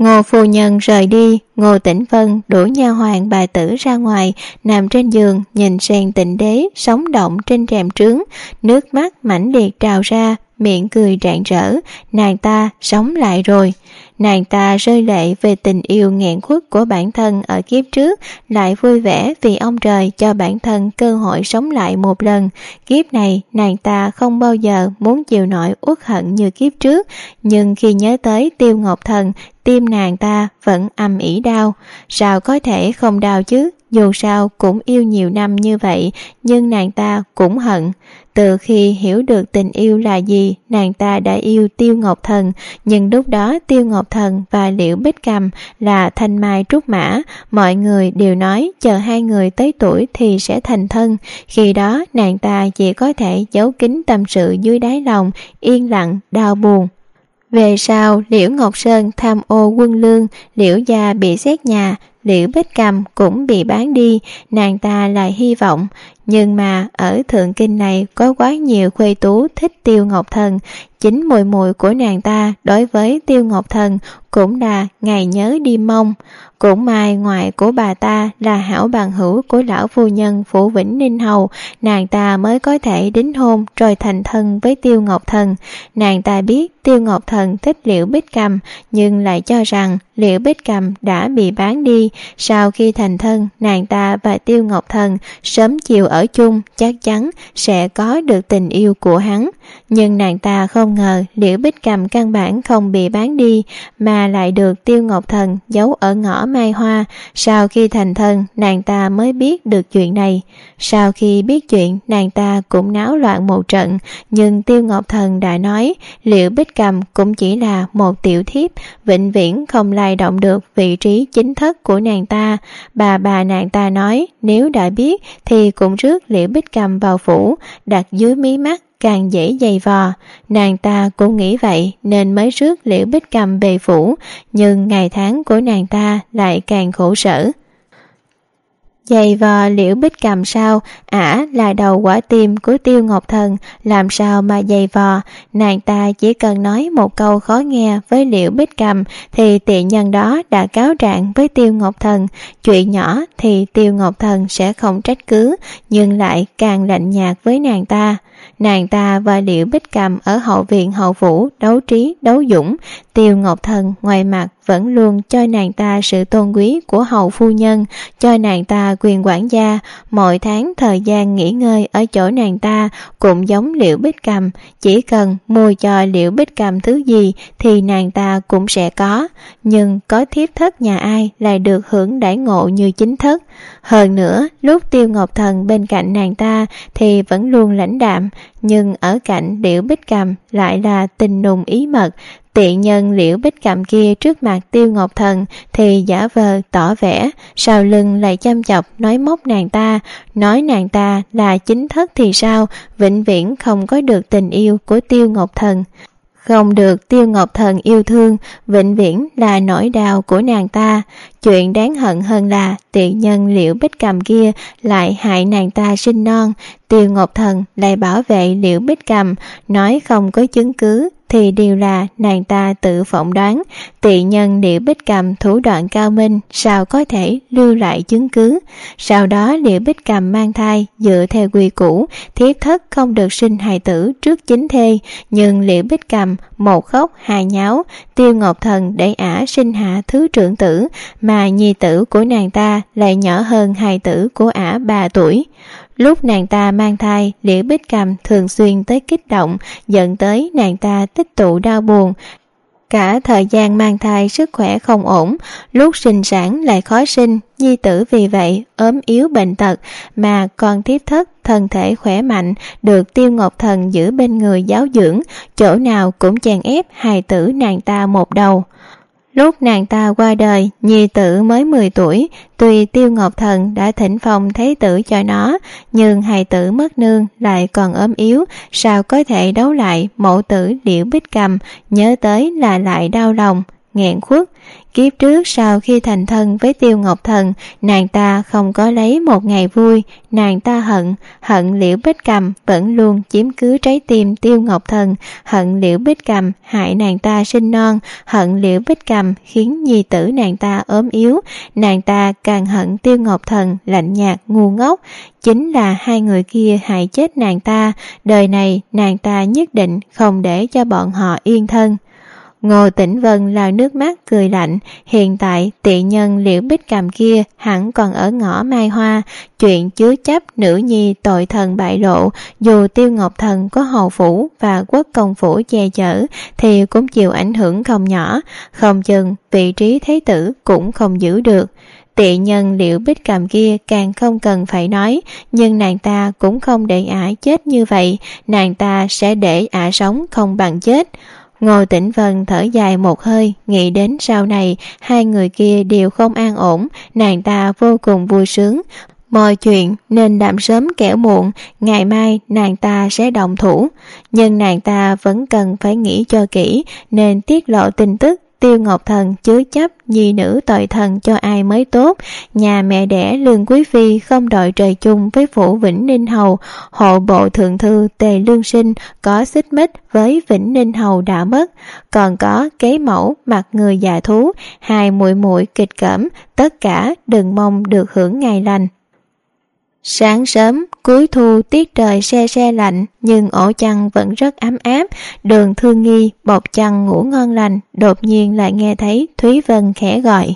Ngô phu nhân rời đi, Ngô Tĩnh Vân đuổi nha hoàn bà tử ra ngoài, nằm trên giường nhìn sang Tịnh Đế sống động trên rèm trướng, nước mắt mãnh liệt trào ra, miệng cười rạng rỡ. Nàng ta sống lại rồi. Nàng ta rơi lệ về tình yêu nghẹn khuất của bản thân ở kiếp trước, lại vui vẻ vì ông trời cho bản thân cơ hội sống lại một lần. Kiếp này nàng ta không bao giờ muốn chịu nổi uất hận như kiếp trước, nhưng khi nhớ tới Tiêu Ngọc Thần, tim nàng ta vẫn âm ỉ đau. Sao có thể không đau chứ, dù sao cũng yêu nhiều năm như vậy, nhưng nàng ta cũng hận. Từ khi hiểu được tình yêu là gì, nàng ta đã yêu Tiêu Ngọc Thần, nhưng lúc đó Tiêu Ngọc Thần và Liễu Bích Cầm là thanh mai trúc mã, mọi người đều nói chờ hai người tới tuổi thì sẽ thành thân. Khi đó nàng ta chỉ có thể giấu kín tâm sự dưới đáy lòng, yên lặng, đau buồn. Về sau, Liễu Ngọc Sơn tham ô quân lương, Liễu gia bị xét nhà, Liễu Bích Cầm cũng bị bán đi, nàng ta lại hy vọng. Nhưng mà ở Thượng Kinh này có quá nhiều khuê tú thích Tiêu Ngọc Thần, chính muội muội của nàng ta đối với Tiêu Ngọc Thần cũng là ngày nhớ đêm mong. Cũng may ngoại của bà ta là hảo bằng hữu của lão phu nhân Phủ Vĩnh Ninh Hầu, nàng ta mới có thể đính hôn rồi thành thân với Tiêu Ngọc Thần. Nàng ta biết Tiêu Ngọc Thần thích Liễu Bích Cầm, nhưng lại cho rằng Liễu Bích Cầm đã bị bán đi. Sau khi thành thân, nàng ta và Tiêu Ngọc Thần sớm chiều ở chung, chắc chắn sẽ có được tình yêu của hắn. Nhưng nàng ta không ngờ Liễu Bích Cầm căn bản không bị bán đi, mà lại được Tiêu Ngọc Thần giấu ở ngõ Mai Hoa. Sau khi thành thân, nàng ta mới biết được chuyện này. Sau khi biết chuyện, nàng ta cũng náo loạn một trận, nhưng Tiêu Ngọc Thần đã nói Liễu Bích Cầm cũng chỉ là một tiểu thiếp, vĩnh viễn không lay động được vị trí chính thất của nàng ta. Bà bà nàng ta nói nếu đã biết thì cũng rước Liễu Bích Cầm vào phủ, đặt dưới mí mắt càng dễ giày vò. Nàng ta cũng nghĩ vậy nên mới rước Liễu Bích Cầm về phủ, nhưng ngày tháng của nàng ta lại càng khổ sở. Giày vò Liễu Bích Cầm sao? Ả là đầu quả tim của Tiêu Ngọc Thần, làm sao mà giày vò? Nàng ta chỉ cần nói một câu khó nghe với Liễu Bích Cầm thì tiện nhân đó đã cáo trạng với Tiêu Ngọc Thần. Chuyện nhỏ thì Tiêu Ngọc Thần sẽ không trách cứ, nhưng lại càng lạnh nhạt với nàng ta. Nàng ta và Liễu Bích Cầm ở hậu viện hậu phủ đấu trí đấu dũng. Tiêu Ngọc Thần ngoài mặt vẫn luôn cho nàng ta sự tôn quý của hầu phu nhân, cho nàng ta quyền quản gia, mỗi tháng thời gian nghỉ ngơi ở chỗ nàng ta cũng giống Liễu Bích Cầm, chỉ cần mua cho Liễu Bích Cầm thứ gì thì nàng ta cũng sẽ có, nhưng có thiếp thất nhà ai lại được hưởng đãi ngộ như chính thất. Hơn nữa, lúc Tiêu Ngọc Thần bên cạnh nàng ta thì vẫn luôn lãnh đạm, nhưng ở cạnh Liễu Bích Cầm lại là tình nùng ý mật. Tiện nhân Liễu Bích Cầm kia trước mặt Tiêu Ngọc Thần thì giả vờ tỏ vẻ, sau lưng lại chăm chọc nói móc nàng ta, nói nàng ta là chính thất thì sao, vĩnh viễn không có được tình yêu của Tiêu Ngọc Thần. Không được Tiêu Ngọc Thần yêu thương, vĩnh viễn là nỗi đau của nàng ta. Chuyện đáng hận hơn là tiện nhân Liễu Bích Cầm kia lại hại nàng ta sinh non. Tiêu Ngọc Thần lại bảo vệ Liễu Bích Cầm, nói không có chứng cứ thì đều là nàng ta tự phỏng đoán. Tiện nhân Liễu Bích Cầm thủ đoạn cao minh, sao có thể lưu lại chứng cứ. Sau đó Liễu Bích Cầm mang thai, dựa theo quy củ thiếp thất không được sinh hài tử trước chính thê, nhưng Liễu Bích Cầm một khóc hai nháo, Tiêu Ngọc Thần để ả sinh hạ thứ trưởng tử, mà nhi tử của nàng ta lại nhỏ hơn hài tử của ả ba tuổi. Lúc nàng ta mang thai, Liễu Bích Cầm thường xuyên tới kích động, dẫn tới nàng ta tích tụ đau buồn. Cả thời gian mang thai sức khỏe không ổn, lúc sinh sản lại khó sinh, nhi tử vì vậy ốm yếu bệnh tật, mà còn thiếp thất thân thể khỏe mạnh, được Tiêu Ngọc Thần giữ bên người giáo dưỡng, chỗ nào cũng chèn ép hài tử nàng ta một đầu. Lúc nàng ta qua đời, nhi tử mới mười tuổi, tuy Tiêu Ngọc Thần đã thỉnh phong thế tử cho nó, nhưng hài tử mất nương lại còn ốm yếu, sao có thể đấu lại mẫu tử Liễu Bích Cầm, nhớ tới là lại đau lòng. nghẹn khuất. Kiếp trước sau khi thành thân với Tiêu Ngọc Thần, nàng ta không có lấy một ngày vui. Nàng ta hận, hận Liễu Bích Cầm vẫn luôn chiếm cứ trái tim Tiêu Ngọc Thần, hận Liễu Bích Cầm hại nàng ta sinh non, hận Liễu Bích Cầm khiến nhi tử nàng ta ốm yếu. Nàng ta càng hận Tiêu Ngọc Thần lạnh nhạt ngu ngốc. Chính là hai người kia hại chết nàng ta, đời này nàng ta nhất định không để cho bọn họ yên thân. Ngô Tĩnh Vân lau nước mắt cười lạnh, hiện tại tị nhân Liễu Bích Cầm kia hẳn còn ở ngõ Mai Hoa, chuyện chứa chấp nữ nhi tội thần bại lộ, dù Tiêu Ngọc Thần có hầu phủ và quốc công phủ che chở thì cũng chịu ảnh hưởng không nhỏ, không chừng vị trí thế tử cũng không giữ được. Tị nhân Liễu Bích Cầm kia càng không cần phải nói, nhưng nàng ta cũng không để ả chết như vậy, nàng ta sẽ để ả sống không bằng chết. Ngô Tĩnh Vân thở dài một hơi, nghĩ đến sau này hai người kia đều không an ổn, nàng ta vô cùng vui sướng. Mọi chuyện nên đạm sớm kẻo muộn, ngày mai nàng ta sẽ động thủ, nhưng nàng ta vẫn cần phải nghĩ cho kỹ, nên tiết lộ tin tức Tiêu Ngọc Thần chứa chấp nhi nữ tội thần cho ai mới tốt. Nhà mẹ đẻ Lương Quý Phi không đội trời chung với phủ Vĩnh Ninh Hầu, hộ bộ thượng thư Tề Lương Sinh có xích mích với Vĩnh Ninh Hầu đã mất, còn có kế mẫu mặt người già thú, hai muội muội kịch cẩm, tất cả đừng mong được hưởng ngày lành. Sáng sớm, cuối thu tiết trời se se lạnh, nhưng ổ chăn vẫn rất ấm áp. Đường Thương Nghi bọc chăn ngủ ngon lành, đột nhiên lại nghe thấy Thúy Vân khẽ gọi.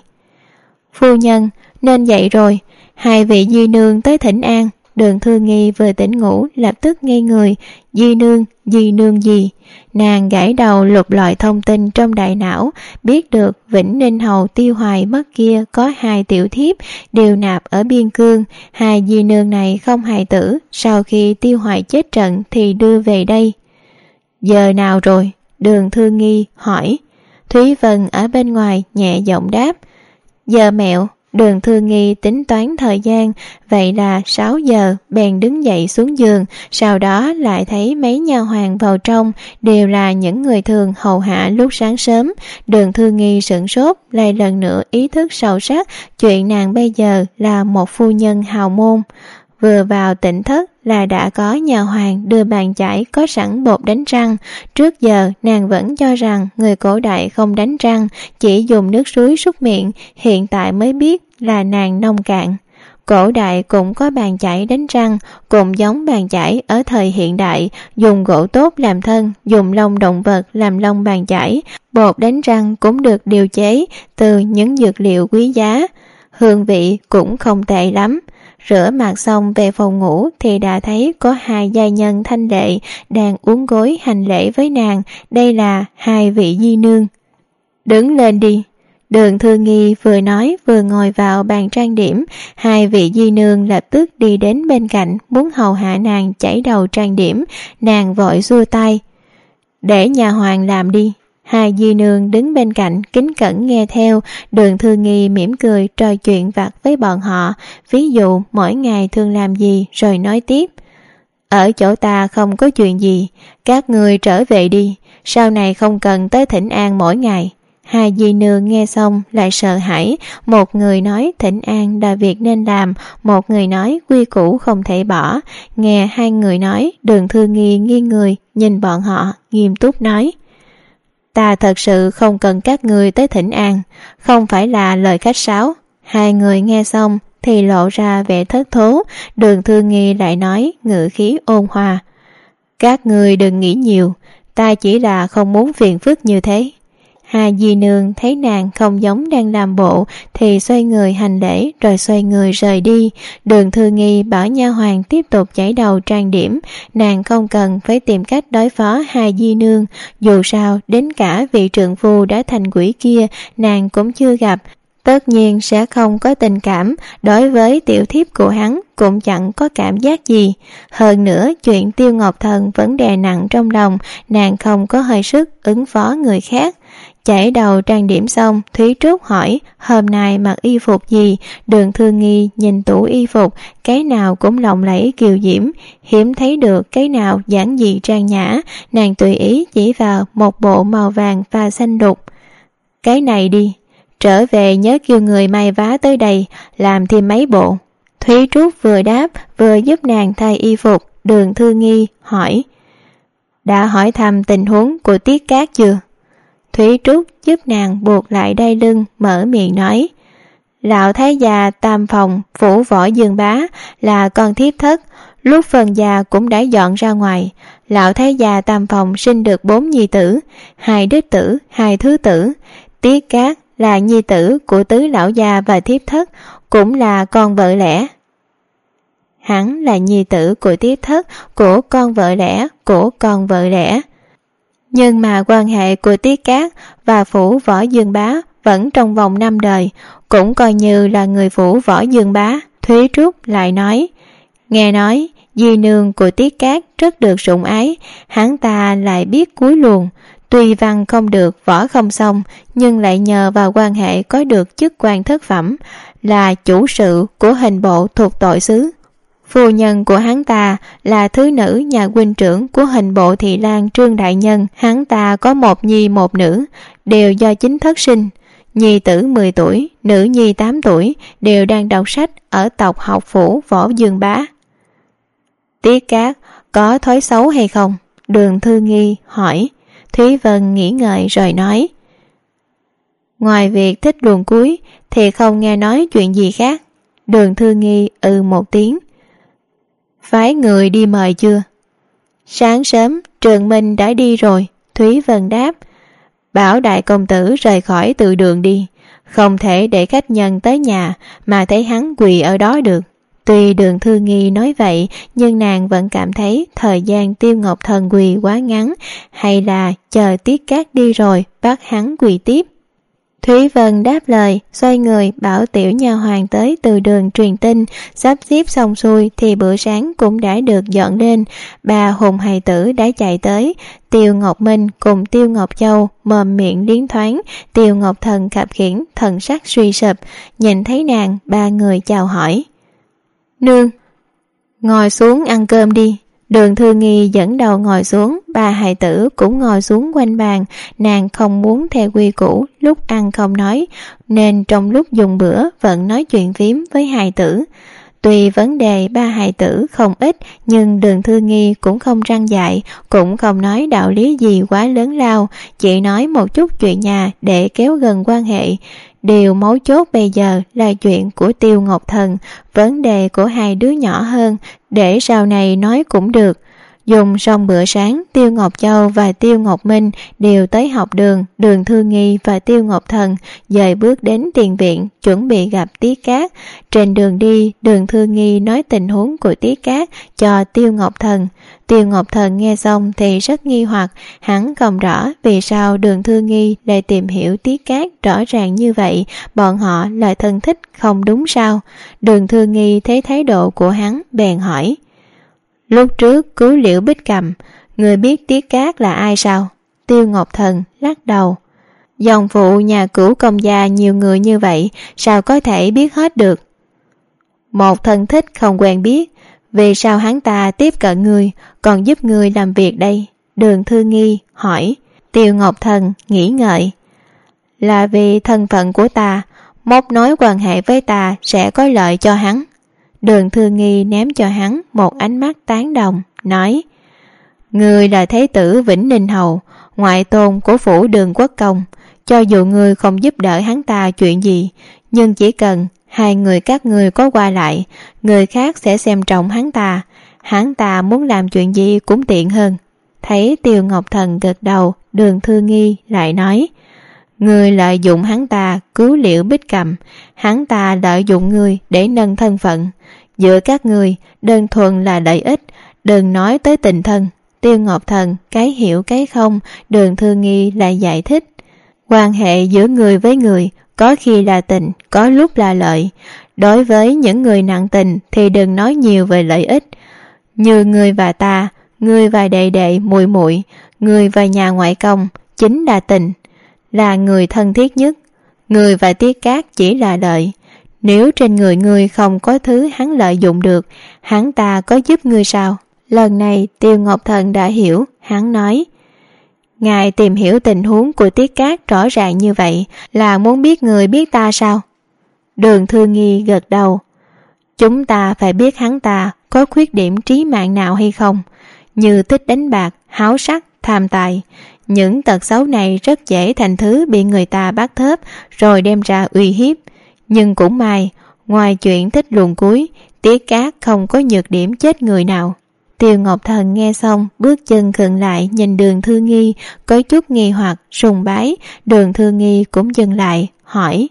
Phu nhân, nên dậy rồi, hai vị di nương tới thỉnh an. Đường Thương Nghi vừa tỉnh ngủ lập tức ngây người. Di nương, di nương gì? Nàng gãi đầu lục lọi thông tin trong đại não, biết được Vĩnh Ninh Hầu Tiêu Hoài mất kia có hai tiểu thiếp đều nạp ở biên cương. Hai di nương này không hài tử, sau khi Tiêu Hoài chết trận thì đưa về đây. Giờ nào rồi? Đường Thương Nghi hỏi. Thúy Vân ở bên ngoài nhẹ giọng đáp. Giờ mẹo. Đường Thương Nghi tính toán thời gian, vậy là sáu giờ, bèn đứng dậy xuống giường, sau đó lại thấy mấy nha hoàn vào trong, đều là những người thường hầu hạ lúc sáng sớm. Đường Thương Nghi sửng sốt, lại lần nữa ý thức sâu sắc, chuyện nàng bây giờ là một phu nhân hào môn. Vừa vào tỉnh thất là đã có nhà hoàng đưa bàn chải có sẵn bột đánh răng. Trước giờ nàng vẫn cho rằng người cổ đại không đánh răng, chỉ dùng nước suối súc miệng, hiện tại mới biết là nàng nông cạn. Cổ đại cũng có bàn chải đánh răng, cũng giống bàn chải ở thời hiện đại, dùng gỗ tốt làm thân, dùng lông động vật làm lông bàn chải. Bột đánh răng cũng được điều chế từ những dược liệu quý giá, hương vị cũng không tệ lắm. Rửa mặt xong về phòng ngủ thì đã thấy có hai giai nhân thanh lệ đang uốn gối hành lễ với nàng, đây là hai vị di nương. Đứng lên đi. Đường Thương Nghi vừa nói vừa ngồi vào bàn trang điểm, hai vị di nương lập tức đi đến bên cạnh muốn hầu hạ nàng chảy đầu trang điểm, nàng vội xua tay. Để nhà hoàng làm đi. Hai di nương đứng bên cạnh kính cẩn nghe theo. Đường Thương Nghi mỉm cười trò chuyện vặt với bọn họ, ví dụ mỗi ngày thường làm gì rồi nói tiếp. Ở chỗ ta không có chuyện gì, các người trở về đi, sau này không cần tới thỉnh an mỗi ngày. Hai di nương nghe xong lại sợ hãi, một người nói thỉnh an là việc nên làm, một người nói quy củ không thể bỏ. Nghe hai người nói, Đường Thương Nghi nghiêng người nhìn bọn họ nghiêm túc nói. Ta thật sự không cần các người tới thỉnh an, không phải là lời khách sáo. Hai người nghe xong thì lộ ra vẻ thất thố. Đường Thương Nghi lại nói ngữ khí ôn hòa. Các người đừng nghĩ nhiều, ta chỉ là không muốn phiền phức như thế. Hai di nương thấy nàng không giống đang làm bộ thì xoay người hành lễ rồi xoay người rời đi. Đường Thương Nghi bảo nha hoàn tiếp tục chải đầu trang điểm, nàng không cần phải tìm cách đối phó hai di nương, dù sao đến cả vị trượng phu đã thành quỷ kia nàng cũng chưa gặp, tất nhiên sẽ không có tình cảm, đối với tiểu thiếp của hắn cũng chẳng có cảm giác gì. Hơn nữa chuyện Tiêu Ngọc Thần vẫn đè nặng trong lòng, nàng không có hơi sức ứng phó người khác. Chải đầu trang điểm xong, Thúy Trúc hỏi hôm nay mặc y phục gì. Đường Thương Nghi nhìn tủ y phục, cái nào cũng lộng lẫy kiều diễm, hiếm thấy được cái nào giản dị trang nhã. Nàng tùy ý chỉ vào một bộ màu vàng và xanh đục. cái này đi, trở về nhớ kêu người may vá tới đây làm thêm mấy bộ. Thúy Trúc vừa đáp vừa giúp nàng thay y phục. Đường Thư Nghi hỏi: đã hỏi thăm tình huống của Tiết Cát chưa? Thúy Trúc giúp nàng buộc lại đai lưng, mở miệng nói: lão thái già tam phòng phủ Võ Dương Bá là con thiếp thất, lúc phần già cũng đã dọn ra ngoài. Lão thái già tam phòng sinh được bốn nhi tử, hai đích tử, hai thứ tử. Tiết Cát là nhi tử của tứ lão gia và thiếp thất, cũng là con vợ lẽ. Hắn là nhi tử của thiếp thất, của con vợ lẽ, của con vợ lẽ. Nhưng mà quan hệ của Tiết Cát và phủ Võ Dương Bá vẫn trong vòng năm đời, cũng coi như là người phủ Võ Dương Bá. Thúy Trúc lại nói: nghe nói di nương của Tiết Cát rất được sủng ái, hắn ta lại biết cúi luồn, tuy văn không được võ không xong, nhưng lại nhờ vào quan hệ có được chức quan thất phẩm, là chủ sự của hình bộ thuộc tội xứ. Phu nhân của hắn ta là thứ nữ nhà huynh trưởng của hình bộ thị lang Trương đại nhân. Hắn ta có một nhi một nữ, đều do chính thất sinh. Nhi tử mười tuổi, nữ nhi tám tuổi, đều đang đọc sách ở tộc học phủ Võ Dương Bá. Tiết Cát có thói xấu hay không? Đường Thư Nghi hỏi. Thúy Vân nghĩ ngợi rồi nói: ngoài việc thích luồn cuối thì không nghe nói chuyện gì khác. Đường Thư Nghi ừ một tiếng. Phái người đi mời chưa? Sáng sớm Trường Minh đã đi rồi. Thúy Vân đáp: bảo đại công tử rời khỏi từ đường đi, không thể để khách nhân tới nhà mà thấy hắn quỳ ở đó được. Tuy Đường Thư Nghi nói vậy, nhưng nàng vẫn cảm thấy thời gian Tiêu Ngọc Thần quỳ quá ngắn, hay là chờ Tiết Cát đi rồi bắt hắn quỳ tiếp. Thúy Vân đáp lời, xoay người bảo tiểu nha hoàn tới từ đường truyền tin. Sắp xếp xong xuôi thì bữa sáng cũng đã được dọn lên. Bà hùng hài tử đã chạy tới. Tiêu Ngọc Minh cùng Tiêu Ngọc Châu mồm miệng liến thoáng. Tiêu Ngọc Thần khập khiễng, thần sắc suy sụp. Nhìn thấy nàng, ba người chào hỏi: nương, ngồi xuống ăn cơm đi. Đường Thư Nghi dẫn đầu ngồi xuống, ba hài tử cũng ngồi xuống quanh bàn. Nàng không muốn theo quy củ lúc ăn không nói, nên trong lúc dùng bữa vẫn nói chuyện phím với hài tử. Tuy vấn đề ba hài tử không ít, nhưng Đường Thư Nghi cũng không răn dạy, cũng không nói đạo lý gì quá lớn lao, chỉ nói một chút chuyện nhà để kéo gần quan hệ. Điều mấu chốt bây giờ là chuyện của Tiêu Ngọc Thần, vấn đề của hai đứa nhỏ hơn, để sau này nói cũng được. Dùng xong bữa sáng, Tiêu Ngọc Châu và Tiêu Ngọc Minh đều tới học đường. Đường Thư Nghi và Tiêu Ngọc Thần dời bước đến tiền viện, chuẩn bị gặp Tiết Cát. Trên đường đi, Đường Thư Nghi nói tình huống của Tiết Cát cho Tiêu Ngọc Thần. Tiêu Ngọc Thần nghe xong thì rất nghi hoặc, hắn không rõ vì sao Đường Thư Nghi lại tìm hiểu Tiết Cát rõ ràng như vậy, bọn họ là thân thích không đúng sao? Đường Thư Nghi thấy thái độ của hắn bèn hỏi: lúc trước cứu Liễu Bích Cầm, người biết Tiết Cát là ai sao? Tiêu Ngọc Thần lắc đầu: dòng phụ nhà cửu công gia nhiều người như vậy, sao có thể biết hết được? Một thân thích không quen biết, vì sao hắn ta tiếp cận người, còn giúp người làm việc đây? Đường Thư Nghi hỏi. Tiêu Ngọc Thần nghĩ ngợi: là vì thân phận của ta, móc nối quan hệ với ta sẽ có lợi cho hắn. Đường Thư Nghi ném cho hắn một ánh mắt tán đồng, nói: người là thế tử Vĩnh Ninh Hầu, ngoại tôn của phủ Đường Quốc Công. Cho dù người không giúp đỡ hắn ta chuyện gì, nhưng chỉ cần hai người các người có qua lại, người khác sẽ xem trọng hắn ta. Hắn ta muốn làm chuyện gì cũng tiện hơn. Thấy Tiêu Ngọc Thần gật đầu, Đường Thư Nghi lại nói: người lợi dụng hắn ta cứu Liễu Bích Cầm, hắn ta lợi dụng người để nâng thân phận. Giữa các người đơn thuần là lợi ích, đừng nói tới tình thân. Tiêu Ngọc Thần cái hiểu cái không. Đường Thư Nghi lại giải thích: quan hệ giữa người với người có khi là tình, có lúc là lợi. Đối với những người nặng tình thì đừng nói nhiều về lợi ích. Như người và ta, người và đệ đệ muội muội, người và nhà ngoại công chính là tình, là người thân thiết nhất. Người và Tiết Cát chỉ là lợi. Nếu trên người ngươi không có thứ hắn lợi dụng được, hắn ta có giúp ngươi sao? Lần này Tiêu Ngọc Thần đã hiểu, hắn nói: Ngài tìm hiểu tình huống của Tiết Cát rõ ràng như vậy là muốn biết người biết ta sao? Đường Thư Nghi gật đầu. Chúng ta phải biết hắn ta có khuyết điểm trí mạng nào hay không, như thích đánh bạc, háo sắc, tham tài. Những tật xấu này rất dễ thành thứ bị người ta bắt thớp rồi đem ra uy hiếp. Nhưng cũng may, ngoài chuyện thích luồn cuối, Tiết Cát không có nhược điểm chết người nào. Tiêu Ngọc Thần nghe xong, bước chân khựng lại nhìn Đường Thư Nghi, có chút nghi hoặc, sùng bái. Đường Thư Nghi cũng dừng lại, hỏi: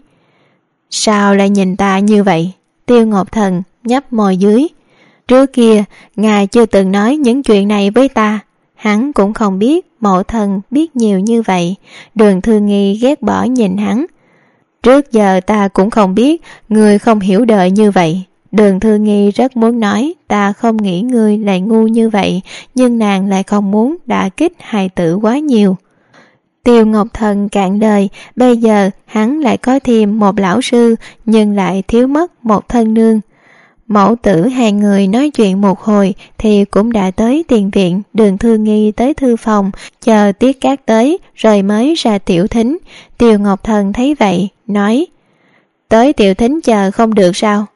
Sao lại nhìn ta như vậy? Tiêu Ngọc Thần nhấp môi dưới. Trước kia, ngài chưa từng nói những chuyện này với ta. Hắn cũng không biết mộ thần biết nhiều như vậy. Đường Thư Nghi ghét bỏ nhìn hắn. Trước giờ ta cũng không biết người không hiểu đời như vậy. Đường Thư Nghi rất muốn nói ta không nghĩ ngươi lại ngu như vậy, nhưng nàng lại không muốn đả kích hài tử quá nhiều. Tiêu Ngọc Thần cạn đời, bây giờ hắn lại có thêm một lão sư, nhưng lại thiếu mất một thân nương. Mẫu tử hai người nói chuyện một hồi thì cũng đã tới tiền viện. Đường Thư Nghi tới thư phòng, chờ Tiết Cát tới rồi mới ra tiểu thính. Tiêu Ngọc Thần thấy vậy, nói: Tới tiểu thính chờ không được sao?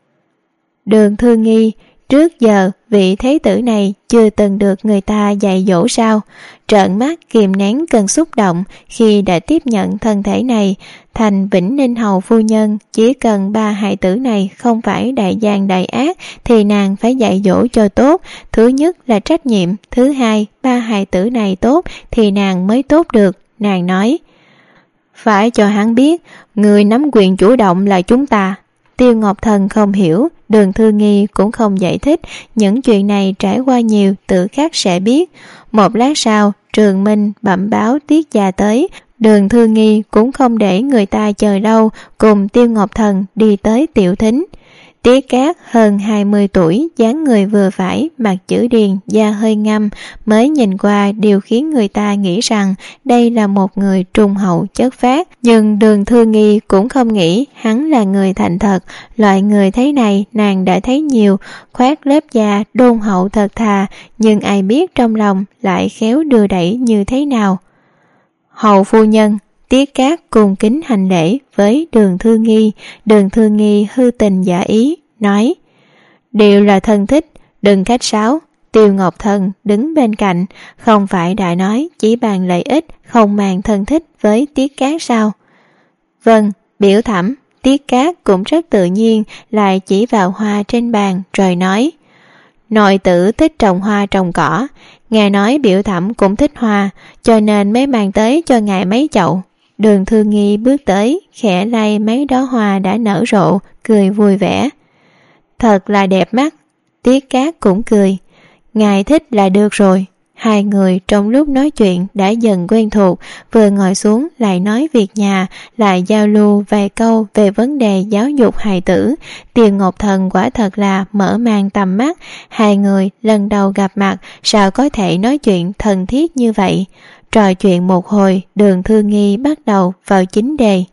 Đường Thư Nghi, trước giờ vị thế tử này chưa từng được người ta dạy dỗ sao? Trợn mắt kìm nén cơn xúc động khi đã tiếp nhận thân thể này. Thành Vĩnh Ninh hầu phu nhân, chỉ cần ba hài tử này không phải đại gian đại ác thì nàng phải dạy dỗ cho tốt. Thứ nhất là trách nhiệm, thứ hai ba hài tử này tốt thì nàng mới tốt được. Nàng nói: Phải cho hắn biết người nắm quyền chủ động là chúng ta. Tiêu Ngọc Thần không hiểu, Đường Thư Nghi cũng không giải thích, những chuyện này trải qua nhiều tự khắc sẽ biết. Một lát sau, Trường Minh bẩm báo Tiết gia tới. Đường Thư Nghi cũng không để người ta chờ lâu, cùng Tiêu Ngọc Thần đi tới tiểu thính. Tiết Cát hơn hai mươi tuổi, dáng người vừa phải, mặt chữ điền, da hơi ngăm, mới nhìn qua điều khiến người ta nghĩ rằng đây là một người trung hậu chất phác. Nhưng Đường Thư Nghi cũng không nghĩ hắn là người thành thật. Loại người thế này nàng đã thấy nhiều, khoác lớp da đôn hậu thật thà, nhưng ai biết trong lòng lại khéo đưa đẩy như thế nào. Hầu phu nhân. Tiết Cát cùng kính hành lễ với Đường Thư Nghi. Đường Thư Nghi hư tình giả ý, nói: Đều là thân thích, đừng khách sáo. Tiêu Ngọc Thần đứng bên cạnh, không phải đã nói chỉ bàn lợi ích, không màng thân thích với Tiết Cát sao? Vâng, biểu thẩm. Tiết Cát cũng rất tự nhiên, lại chỉ vào hoa trên bàn rồi nói: Nội tử thích trồng hoa trồng cỏ, nghe nói biểu thẩm cũng thích hoa, cho nên mới mang tới cho ngài mấy chậu. Đường Thư Nghi bước tới, khẽ lay mấy đóa hoa đã nở rộ, cười vui vẻ. Thật là đẹp mắt. Tiết Cát cũng cười. Ngài thích là được rồi. Hai người trong lúc nói chuyện đã dần quen thuộc, vừa ngồi xuống lại nói việc nhà, lại giao lưu vài câu về vấn đề giáo dục hài tử. Tiêu Ngọc Thần quả thật là mở mang tầm mắt. Hai người lần đầu gặp mặt, sao có thể nói chuyện thân thiết như vậy? Trò chuyện một hồi, Đường Thư Nghi bắt đầu vào chính đề.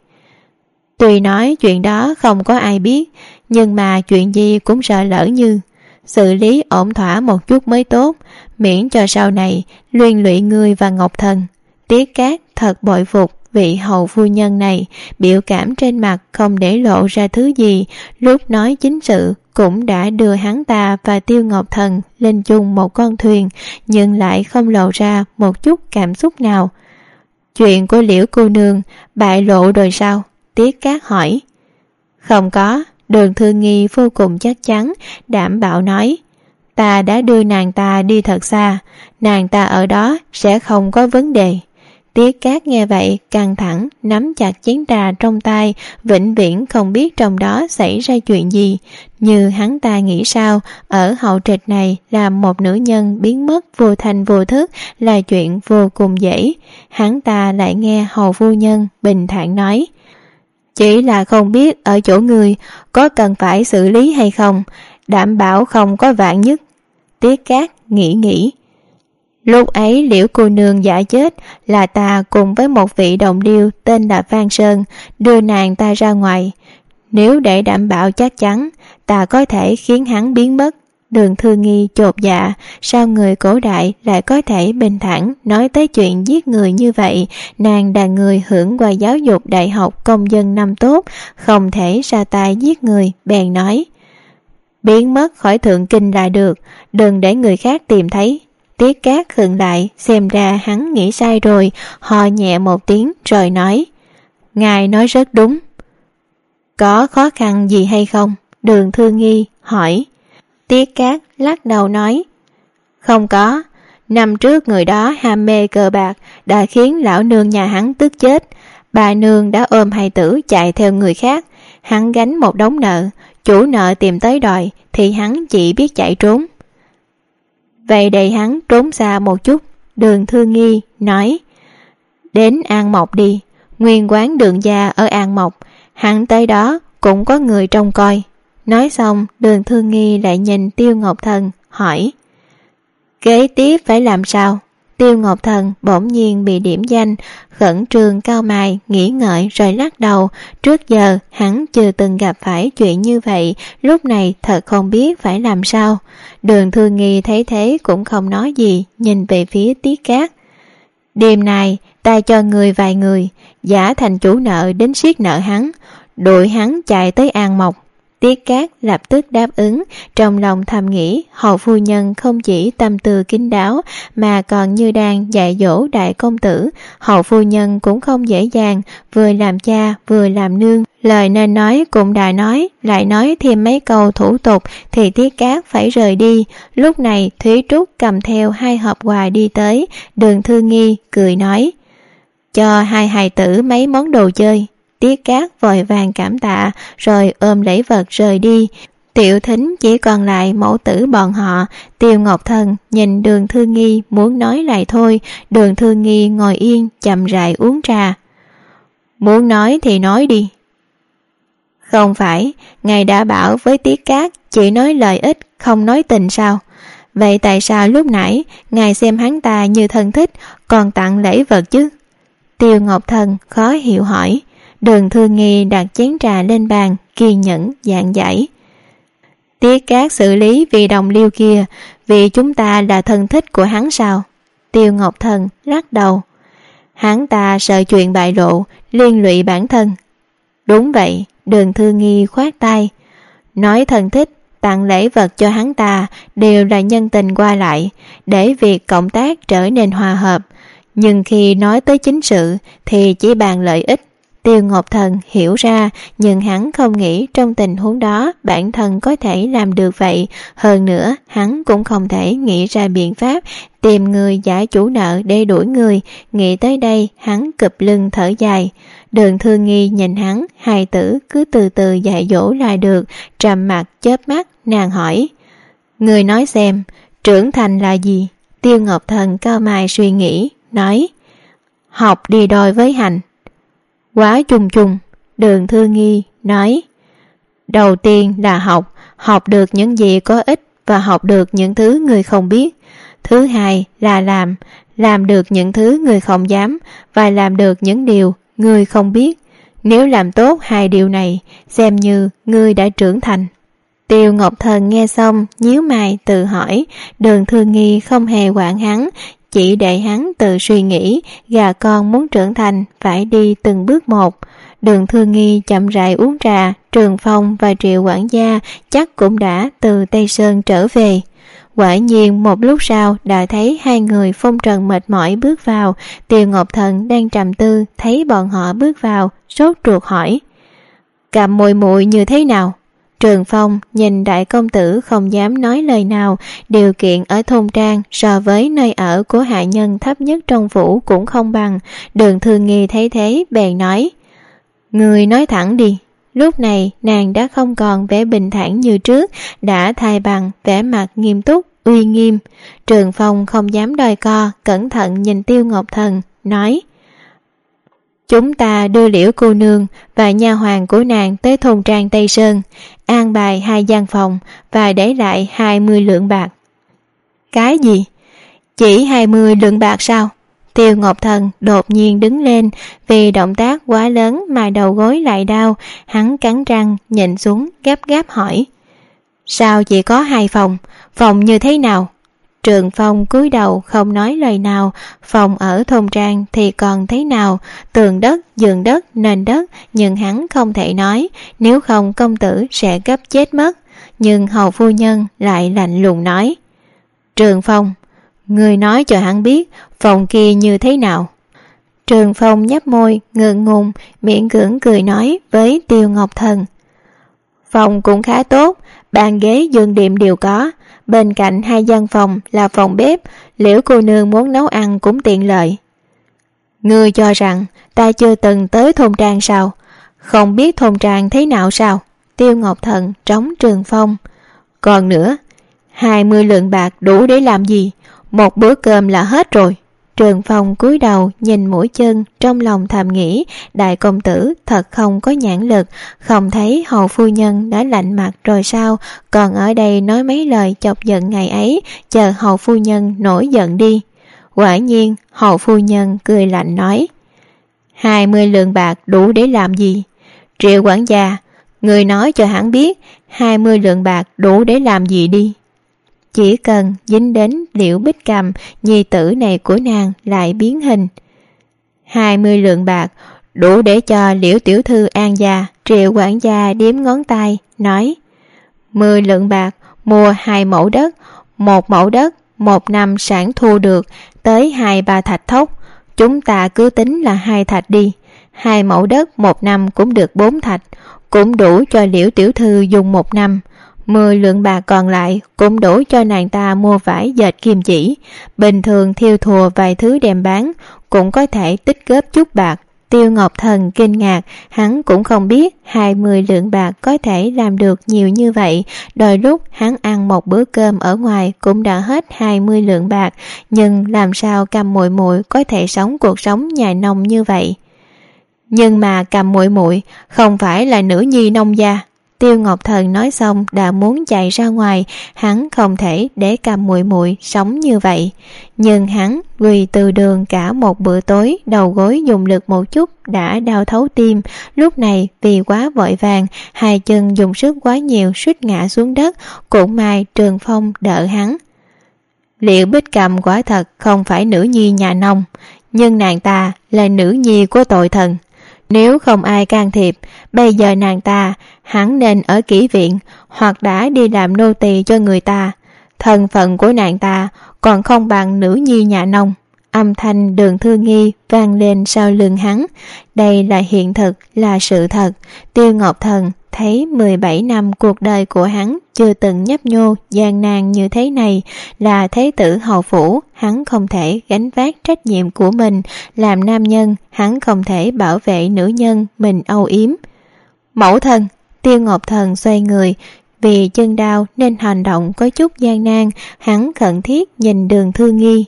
Tuy nói chuyện đó không có ai biết, nhưng mà chuyện gì cũng sợ lỡ như. Xử lý ổn thỏa một chút mới tốt, miễn cho sau này liên lụy ngươi và Ngọc Thần. Tiết Cát thật bội phục vị hầu phu nhân này, biểu cảm trên mặt không để lộ ra thứ gì. Lúc nói chính sự cũng đã đưa hắn ta và Tiêu Ngọc Thần lên chung một con thuyền, nhưng lại không lộ ra một chút cảm xúc nào. Chuyện của Liễu cô nương bại lộ rồi sao? Tiết Cát hỏi. Không có. Đường Thư Nghi vô cùng chắc chắn, đảm bảo nói: Ta đã đưa nàng ta đi thật xa, nàng ta ở đó sẽ không có vấn đề. Tiết Cát nghe vậy căng thẳng, nắm chặt chén trà trong tay, vĩnh viễn không biết trong đó xảy ra chuyện gì. Như hắn ta nghĩ sao, ở hậu trạch này làm một nữ nhân biến mất vô thành vô thức là chuyện vô cùng dễ. Hắn ta lại nghe hầu phu nhân bình thản nói: Chỉ là không biết ở chỗ người có cần phải xử lý hay không, đảm bảo không có vạn nhất. Tiết Cát nghĩ nghĩ. Lúc ấy Liễu cô nương giả chết là ta cùng với một vị đồng điêu tên là Phan Sơn đưa nàng ta ra ngoài. Nếu để đảm bảo chắc chắn, ta có thể khiến hắn biến mất. Đường Thư Nghi chột dạ, sao người cổ đại lại có thể bình thản nói tới chuyện giết người như vậy? Nàng là người hưởng qua giáo dục đại học công dân năm tốt, không thể ra tay giết người, bèn nói: biến mất khỏi thượng kinh là được, đừng để người khác tìm thấy. Tiết Cát khựng lại, xem ra hắn nghĩ sai rồi, ho nhẹ một tiếng rồi nói: ngài nói rất đúng. Có khó khăn gì hay không? Đường Thư Nghi hỏi. Tiết Cát lắc đầu nói: không có. Năm trước người đó ham mê cờ bạc đã khiến lão nương nhà hắn tức chết. Bà nương đã ôm hài tử chạy theo người khác. Hắn gánh một đống nợ, chủ nợ tìm tới đòi thì hắn chỉ biết chạy trốn. Vậy để hắn trốn xa một chút. Đường Thư Nghi nói: đến An Mộc đi, nguyên quán Đường gia ở An Mộc, hắn tới đó cũng có người trông coi. Nói xong, Đường Thư Nghi lại nhìn Tiêu Ngọc Thần hỏi: kế tiếp phải làm sao? Tiêu Ngọc Thần bỗng nhiên bị điểm danh, khẩn trương cau mày nghĩ ngợi rồi lắc đầu. Trước giờ hắn chưa từng gặp phải chuyện như vậy, lúc này thật không biết phải làm sao. Đường Thư Nghi thấy thế cũng không nói gì, nhìn về phía Tiết Cát. Đêm này ta cho người vài người giả thành chủ nợ đến siết nợ hắn, đuổi hắn chạy tới An Mộc. Tiết Cát lập tức đáp ứng, trong lòng thầm nghĩ hầu phu nhân không chỉ tâm tư kín đáo mà còn như đang dạy dỗ đại công tử. Hầu phu nhân cũng không dễ dàng, vừa làm cha vừa làm nương, lời nên nói cũng đã nói, lại nói thêm mấy câu thủ tục thì Tiết Cát phải rời đi. Lúc này Thúy Trúc cầm theo hai hộp quà đi tới. Đường Thư Nghi cười nói: cho hai hài tử mấy món đồ chơi. Tiết Cát vội vàng cảm tạ rồi ôm lễ vật rời đi. Tiểu Thính chỉ còn lại mẫu tử bọn họ. Tiêu Ngọc Thần nhìn Đường Thư Nghi muốn nói lại thôi. Đường Thư Nghi ngồi yên chậm rãi uống trà. Muốn nói thì nói đi. Không phải ngài đã bảo với Tiết Cát chỉ nói lợi ích không nói tình sao? Vậy tại sao lúc nãy ngài xem hắn ta như thân thích còn tặng lễ vật chứ? Tiêu Ngọc Thần khó hiểu hỏi. Đường Thư Nghi đặt chén trà lên bàn, kiên nhẫn giảng giải. Tiết Cát xử lý vì đồng liêu kia vì chúng ta là thân thích của hắn sao? Tiêu Ngọc Thần lắc đầu. Hắn ta sợ chuyện bại lộ, liên lụy bản thân. Đúng vậy. Đường Thư Nghi khoát tay. Nói thân thích, tặng lễ vật cho hắn ta đều là nhân tình qua lại, để việc cộng tác trở nên hòa hợp. Nhưng khi nói tới chính sự thì chỉ bàn lợi ích. Tiêu Ngọc Thần hiểu ra, nhưng hắn không nghĩ trong tình huống đó bản thân có thể làm được vậy. Hơn nữa, hắn cũng không thể nghĩ ra biện pháp tìm người giả chủ nợ để đuổi người. Nghĩ tới đây, hắn cụp lưng thở dài. Đường Thư Nghi nhìn hắn, hài tử cứ từ từ dạy dỗ là được. Trầm mặt chớp mắt, nàng hỏi: người nói xem, trưởng thành là gì? Tiêu Ngọc Thần cau mày suy nghĩ, nói: học đi đôi với hành. Quá chung chung. Đường Thư Nghi nói: đầu tiên là học, học được những gì có ích và học được những thứ người không biết. Thứ hai là làm, làm được những thứ người không dám và làm được những điều người không biết. Nếu làm tốt hai điều này, xem như ngươi đã trưởng thành. Tiêu Ngọc Thần nghe xong nhíu mày tự hỏi. Đường Thư Nghi không hề quản hắn, chỉ để hắn tự suy nghĩ. Gà con muốn trưởng thành phải đi từng bước một. Đường Thư Nghi chậm rãi uống trà. Trường Phong và Triệu quản gia chắc cũng đã từ Tây Sơn trở về. Quả nhiên một lúc sau đã thấy hai người phong trần mệt mỏi bước vào. Tiêu Ngọc Thần đang trầm tư, thấy bọn họ bước vào, sốt ruột hỏi: Cặp muội muội như thế nào? Trường Phong nhìn đại công tử không dám nói lời nào. Điều kiện ở thôn trang so với nơi ở của hạ nhân thấp nhất trong phủ cũng không bằng. Đường Thư Nghi thấy thế bèn nói: người nói thẳng đi. Lúc này nàng đã không còn vẻ bình thản như trước, đã thay bằng vẻ mặt nghiêm túc uy nghiêm. Trường Phong không dám đòi co, cẩn thận nhìn Tiêu Ngọc Thần, nói: chúng ta đưa Liễu cô nương và nha hoàn của nàng tới thôn trang Tây Sơn, an bài hai gian phòng và để lại hai mươi lượng bạc. Cái gì? Chỉ hai mươi lượng bạc sao? Tiêu Ngọc Thần đột nhiên đứng lên, vì động tác quá lớn mà đầu gối lại đau. Hắn cắn răng nhìn xuống gấp gáp hỏi: Sao chỉ có hai phòng? Phòng như thế nào? Trường Phong cúi đầu không nói lời nào. Phòng ở thôn trang thì còn thế nào? Tường đất, giường đất, nền đất, nhưng hắn không thể nói, nếu không công tử sẽ gấp chết mất. Nhưng hầu phu nhân lại lạnh lùng nói: Trường Phong, người nói cho hắn biết phòng kia như thế nào. Trường Phong nhếch môi ngượng ngùng, miễn cưỡng cười nói với Tiêu Ngọc Thần: Phòng cũng khá tốt, bàn ghế giường đệm đều có, bên cạnh hai gian phòng là phòng bếp, Liễu cô nương muốn nấu ăn cũng tiện lợi. Ngươi cho rằng ta chưa từng tới thôn trang sao? Không biết thôn trang thế nào sao? Tiêu Ngọc Thần trống Trường Phong. Còn nữa, hai mươi lượng bạc đủ để làm gì? Một bữa cơm là hết rồi. Trường Phong cúi đầu nhìn mũi chân, trong lòng thầm nghĩ đại công tử thật không có nhãn lực, không thấy hầu phu nhân đã lạnh mặt rồi sao, còn ở đây nói mấy lời chọc giận ngày ấy, chờ hầu phu nhân nổi giận đi. Quả nhiên hầu phu nhân cười lạnh nói: hai mươi lượng bạc đủ để làm gì? Triệu quản gia, người nói cho hắn biết hai mươi lượng bạc đủ để làm gì đi. Chỉ cần dính đến Liễu Bích Cầm, nhi tử này của nàng lại biến hình. Hai mươi lượng bạc đủ để cho Liễu tiểu thư an gia. Triệu quản gia đếm ngón tay nói: Mười lượng bạc mua hai mẫu đất, một mẫu đất một năm sản thu được tới hai ba thạch thóc, chúng ta cứ tính là hai thạch đi. Hai mẫu đất một năm cũng được bốn thạch, cũng đủ cho Liễu tiểu thư dùng một năm. Mười lượng bạc còn lại cũng đủ cho nàng ta mua vải dệt kim chỉ, bình thường thiêu thùa vài thứ đem bán, cũng có thể tích góp chút bạc. Tiêu Ngọc Thần kinh ngạc, hắn cũng không biết hai mươi lượng bạc có thể làm được nhiều như vậy. Đôi lúc hắn ăn một bữa cơm ở ngoài cũng đã hết hai mươi lượng bạc, nhưng làm sao Cầm muội muội có thể sống cuộc sống nhà nông như vậy? Nhưng mà Cầm muội muội không phải là nữ nhi nông gia. Tiêu Ngọc Thần nói xong đã muốn chạy ra ngoài, hắn không thể để Cầm muội muội sống như vậy. Nhưng hắn quỳ từ đường cả một bữa tối, đầu gối dùng lực một chút đã đau thấu tim. Lúc này vì quá vội vàng, hai chân dùng sức quá nhiều suýt ngã xuống đất, cũng may Trường Phong đỡ hắn. Liễu Bích Cầm quả thật không phải nữ nhi nhà nông, nhưng nàng ta là nữ nhi của tội thần. Nếu không ai can thiệp, bây giờ nàng ta hẳn nên ở kỹ viện hoặc đã đi làm nô tỳ cho người ta. Thân phận của nàng ta còn không bằng nữ nhi nhà nông. Âm thanh Đường Thư Nghi vang lên sau lưng hắn. Đây là hiện thực, là sự thật. Tiêu Ngọc Thần thấy mười bảy năm cuộc đời của hắn chưa từng nhấp nhô gian nan như thế này. Là thế tử hầu phủ, hắn không thể gánh vác trách nhiệm của mình. Làm nam nhân, hắn không thể bảo vệ nữ nhân mình âu yếm. Mẫu thân. Tiêu Ngọc Thần xoay người, vì chân đau nên hành động có chút gian nan. Hắn khẩn thiết nhìn Đường Thư Nghi.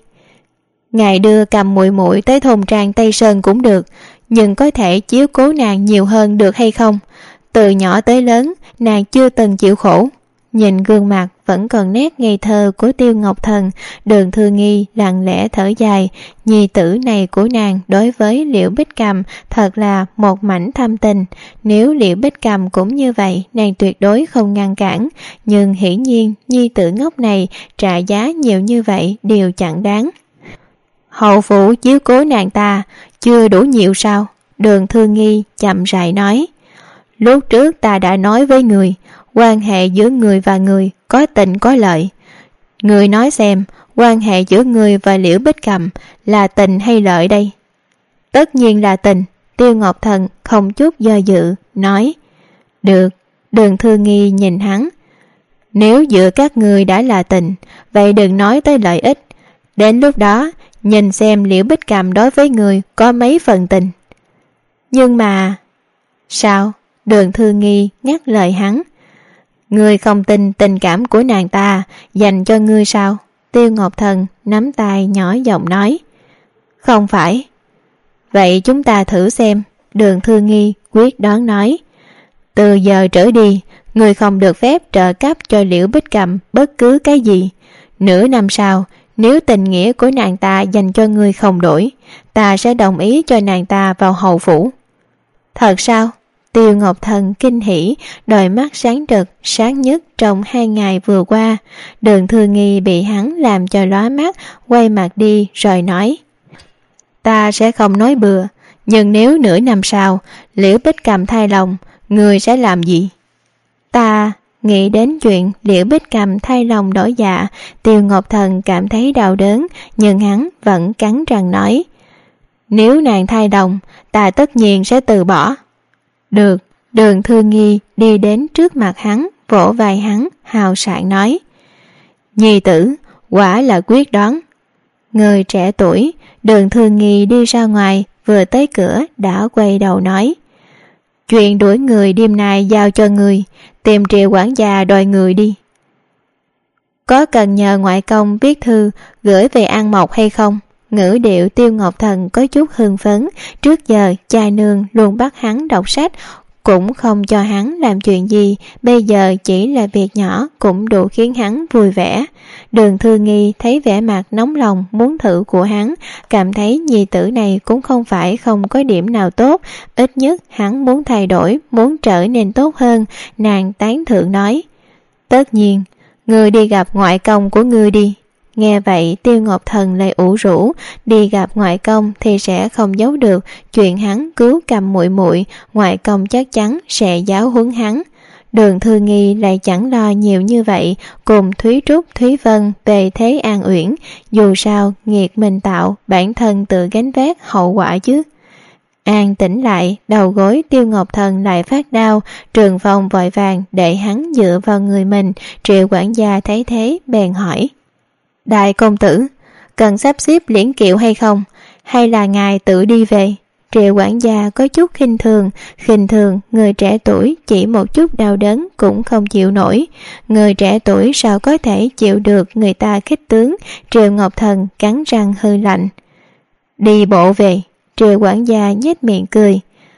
Ngài đưa Cầm muội muội tới thôn trang Tây Sơn cũng được, nhưng có thể chiếu cố nàng nhiều hơn được hay không? Từ nhỏ tới lớn, nàng chưa từng chịu khổ. Nhìn gương mặt vẫn còn nét ngây thơ của Tiêu Ngọc Thần, Đường Thư Nghi lặng lẽ thở dài. Nhi tử này của nàng đối với Liễu Bích Cầm thật là một mảnh thâm tình. Nếu Liễu Bích Cầm cũng như vậy, nàng tuyệt đối không ngăn cản. Nhưng hiển nhiên nhi tử ngốc này trả giá nhiều như vậy đều chẳng đáng. Hậu phủ chiếu cố nàng ta chưa đủ nhiều sao? Đường Thư Nghi chậm rãi nói. Lúc trước ta đã nói với người, quan hệ giữa người và người có tình có lợi. Người nói xem, quan hệ giữa người và Liễu Bích Cầm là tình hay lợi đây? Tất nhiên là tình. Tiêu Ngọc Thần không chút do dự nói. Được. Đường Thư Nghi nhìn hắn. Nếu giữa các người đã là tình, vậy đừng nói tới lợi ích. Đến lúc đó nhìn xem Liễu Bích Cầm đối với người có mấy phần tình. Nhưng mà... Sao? Đường Thư Nghi ngắt lời hắn. Ngươi không tin tình cảm của nàng ta dành cho ngươi sao? Tiêu Ngọc Thần nắm tay nhỏ giọng nói. Không phải. Vậy chúng ta thử xem. Đường Thư Nghi quyết đoán nói. Từ giờ trở đi, ngươi không được phép trợ cấp cho Liễu Bích Cầm bất cứ cái gì. Nửa năm sau, nếu tình nghĩa của nàng ta dành cho ngươi không đổi, ta sẽ đồng ý cho nàng ta vào hầu phủ. Thật sao? Tiêu Ngọc Thần kinh hỉ, đôi mắt sáng rực, sáng nhất trong hai ngày vừa qua. Đường Thư Nghi bị hắn làm cho lóa mắt, quay mặt đi rồi nói: Ta sẽ không nói bừa, nhưng nếu nửa năm sau Liễu Bích Cầm thai lòng, người sẽ làm gì? Ta nghĩ đến chuyện Liễu Bích Cầm thay lòng đổi dạ, Tiêu Ngọc Thần cảm thấy đau đớn, nhưng hắn vẫn cắn răng nói: Nếu nàng thay lòng, ta tất nhiên sẽ từ bỏ. Được. Đường Thư Nghi đi đến trước mặt hắn, vỗ vai hắn, hào sảng nói: Nhi tử, quả là quyết đoán. Người trẻ tuổi. Đường Thư Nghi đi ra ngoài, vừa tới cửa đã quay đầu nói: Chuyện đuổi người đêm nay giao cho người, tìm Triệu quản gia đòi người đi. Có cần nhờ ngoại công viết thư gửi về An Mộc hay không? Ngữ điệu Tiêu Ngọc Thần có chút hưng phấn. Trước giờ cha nương luôn bắt hắn đọc sách, cũng không cho hắn làm chuyện gì, bây giờ chỉ là việc nhỏ cũng đủ khiến hắn vui vẻ. Đường Thư Nghi thấy vẻ mặt nóng lòng muốn thử của hắn, cảm thấy nhi tử này cũng không phải không có điểm nào tốt, ít nhất hắn muốn thay đổi, muốn trở nên tốt hơn. Nàng tán thưởng nói: Tất nhiên, ngươi đi gặp ngoại công của ngươi đi. Nghe vậy Tiêu Ngọc Thần lại ủ rũ, đi gặp ngoại công thì sẽ không giấu được chuyện hắn cứu Cầm muội muội, ngoại công chắc chắn sẽ giáo huấn hắn. Đường Thư Nghi lại chẳng lo nhiều như vậy, cùng Thúy Trúc, Thúy Vân về thế an uyển, dù sao nghiệt mình tạo, bản thân tự gánh vác hậu quả chứ. An tĩnh lại, đầu gối Tiêu Ngọc Thần lại phát đau, Trường Phong vội vàng để hắn dựa vào người mình. Triệu quản gia thấy thế bèn hỏi: Đại công tử, cần sắp xếp liễn kiệu hay không, hay là ngài tự đi về? Triệu quản gia có chút khinh thường, khinh thường người trẻ tuổi chỉ một chút đau đớn cũng không chịu nổi. Người trẻ tuổi sao có thể chịu được người ta khích tướng? Triệu Ngọc Thần cắn răng hư lạnh: Đi bộ về. Triệu quản gia nhếch miệng cười: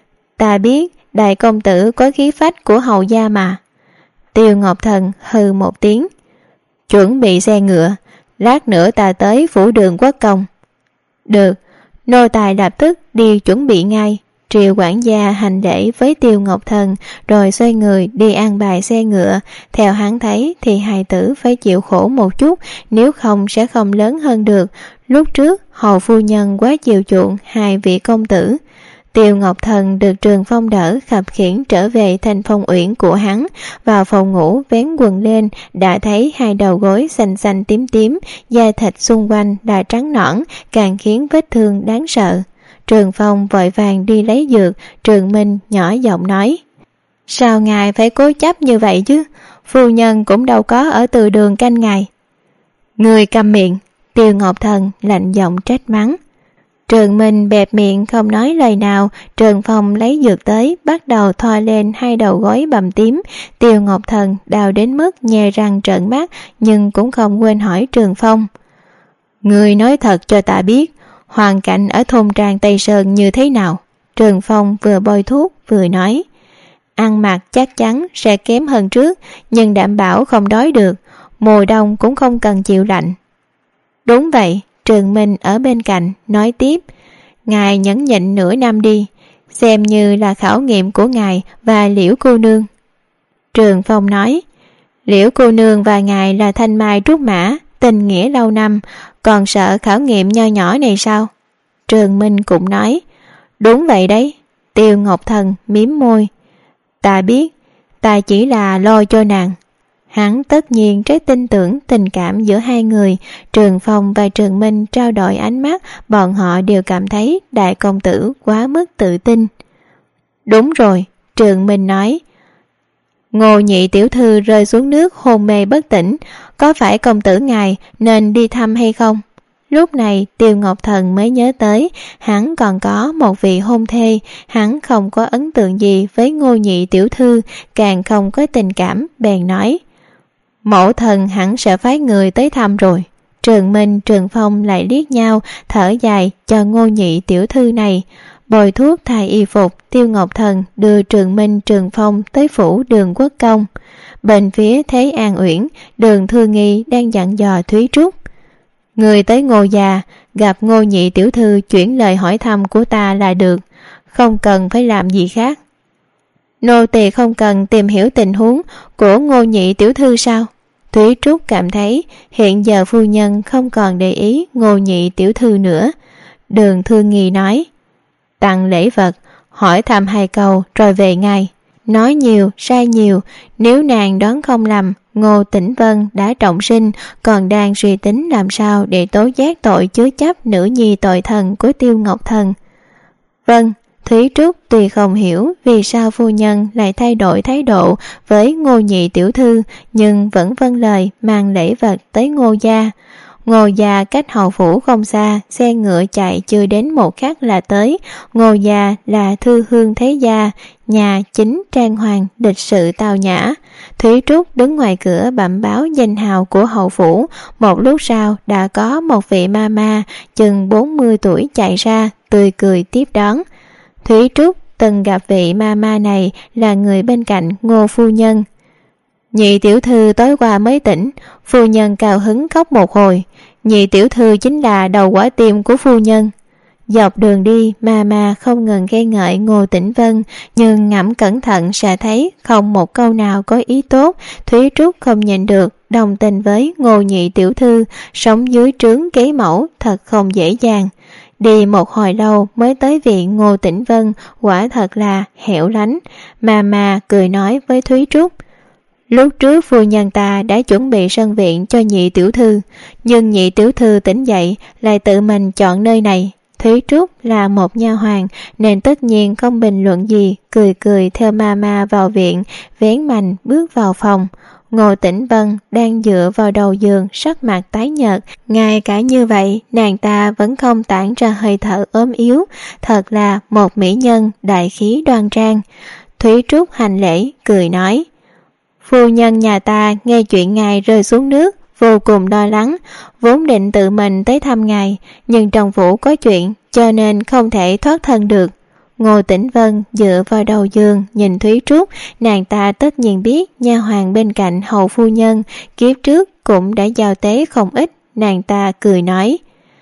Ta biết đại công tử có khí phách của hầu gia mà. Tiêu Ngọc Thần hừ một tiếng: Chuẩn bị xe ngựa, lát nữa ta tới phủ Đường Quốc công. Được, nô tài lập tức đi chuẩn bị ngay. Triệu quản gia hành lễ với Tiêu Ngọc Thần rồi xoay người đi an bài xe ngựa. Theo hắn thấy thì hài tử phải chịu khổ một chút, nếu không sẽ không lớn hơn được. Lúc trước hầu phu nhân quá chiều chuộng hai vị công tử. Tiêu Ngọc Thần được Trường Phong đỡ khập khiễng trở về thành phong uyển của hắn. Vào phòng ngủ vén quần lên đã thấy hai đầu gối xanh xanh tím tím, da thịt xung quanh đã trắng nõn, càng khiến vết thương đáng sợ. Trường Phong vội vàng đi lấy dược. Trường Minh nhỏ giọng nói: Sao ngài phải cố chấp như vậy chứ? Phu nhân cũng đâu có ở từ đường canh ngài. Người câm miệng. Tiêu Ngọc Thần lạnh giọng trách mắng. Trường Minh bẹp miệng không nói lời nào. Trường Phong lấy dược tới, bắt đầu thoa lên hai đầu gối bầm tím. Tiêu Ngọc Thần đau đến mức nhe răng trợn mắt, nhưng cũng không quên hỏi Trường Phong: Người nói thật cho ta biết, hoàn cảnh ở thôn trang Tây Sơn như thế nào? Trường Phong vừa bôi thuốc vừa nói: Ăn mặc chắc chắn sẽ kém hơn trước, nhưng đảm bảo không đói được, mùa đông cũng không cần chịu lạnh. Đúng vậy. Trường Minh ở bên cạnh nói tiếp: Ngài nhẫn nhịn nửa năm đi, xem như là khảo nghiệm của ngài và Liễu cô nương. Trường Phong nói: Liễu cô nương và ngài là thanh mai trúc mã, tình nghĩa lâu năm, còn sợ khảo nghiệm nho nhỏ này sao? Trường Minh cũng nói: Đúng vậy đấy. Tiêu Ngọc Thần mím môi: Ta biết, ta chỉ là lo cho nàng. Hắn tất nhiên rất tin tưởng tình cảm giữa hai người. Trường Phong và Trường Minh trao đổi ánh mắt, bọn họ đều cảm thấy đại công tử quá mức tự tin. Đúng rồi. Trường Minh nói: Ngô nhị tiểu thư rơi xuống nước hôn mê bất tỉnh, có phải công tử ngài nên đi thăm hay không? Lúc này Tiêu Ngọc Thần mới nhớ tới hắn còn có một vị hôn thê. Hắn không có ấn tượng gì với Ngô nhị tiểu thư, càng không có tình cảm, bèn nói: Mẫu thần hẳn sẽ phái người tới thăm rồi. Trường Minh, Trường Phong lại liếc nhau, thở dài cho Ngô nhị tiểu thư này. Bồi thuốc thay y phục, Tiêu Ngọc Thần đưa Trường Minh, Trường Phong tới phủ Đường Quốc công. Bên phía Thế An Uyển, Đường Thư Nghi đang dặn dò Thúy Trúc: Người tới Ngô già, gặp Ngô nhị tiểu thư chuyển lời hỏi thăm của ta là được, không cần phải làm gì khác. Nô tỳ không cần tìm hiểu tình huống của Ngô nhị tiểu thư sao? Thúy Trúc cảm thấy hiện giờ phu nhân không còn để ý Ngô nhị tiểu thư nữa. Đường Thương Nghi nói, tặng lễ vật, hỏi thăm hai câu rồi về ngay. Nói nhiều sai nhiều, nếu nàng đoán không lầm, Ngô Tĩnh Vân đã trọng sinh, còn đang suy tính làm sao để tố giác tội chứa chấp nữ nhi tội thần của Tiêu Ngọc Thần. Vâng. Thúy Trúc tuy không hiểu vì sao phu nhân lại thay đổi thái độ với Ngô nhị tiểu thư, nhưng vẫn vâng lời mang lễ vật tới Ngô gia. Ngô gia cách hầu phủ không xa, xe ngựa chạy chưa đến một khắc là tới. Ngô gia là thư hương thế gia, nhà chính trang hoàng, lịch sự tao nhã. Thúy Trúc đứng ngoài cửa bẩm báo danh hào của hầu phủ. Một lúc sau đã có một vị ma ma chừng bốn mươi tuổi chạy ra, tươi cười tiếp đón. Thúy Trúc từng gặp vị ma ma này là người bên cạnh Ngô phu nhân. Nhị tiểu thư tối qua mới tỉnh, phu nhân cao hứng khóc một hồi. Nhị tiểu thư chính là đầu quả tim của phu nhân. Dọc đường đi, ma ma không ngừng khen ngợi Ngô Tĩnh Vân, nhưng ngẫm cẩn thận sẽ thấy không một câu nào có ý tốt. Thúy Trúc không nhịn được, đồng tình với Ngô nhị tiểu thư, sống dưới trướng kế mẫu thật không dễ dàng. Đi một hồi lâu mới tới viện Ngô Tĩnh Vân, quả thật là hẻo lánh. Ma ma cười nói với Thúy Trúc, lúc trước phu nhân ta đã chuẩn bị sân viện cho nhị tiểu thư, nhưng nhị tiểu thư tỉnh dậy lại tự mình chọn nơi này. Thúy Trúc là một nha hoàn nên tất nhiên không bình luận gì, cười cười theo ma ma vào viện, vén mành bước vào phòng. Ngô Tĩnh Vân đang dựa vào đầu giường, sắc mặt tái nhợt, ngay cả như vậy nàng ta vẫn không tản ra hơi thở ốm yếu, thật là một mỹ nhân đại khí đoan trang. Thúy Trúc hành lễ cười nói, phu nhân nhà ta nghe chuyện ngài rơi xuống nước vô cùng lo lắng, vốn định tự mình tới thăm ngài, nhưng trong phủ có chuyện cho nên không thể thoát thân được. Ngô Tĩnh Vân dựa vào đầu giường nhìn Thúy Trúc, nàng ta tất nhiên biết nha hoàn bên cạnh hầu phu nhân kiếp trước cũng đã giao tế không ít. Nàng ta cười nói,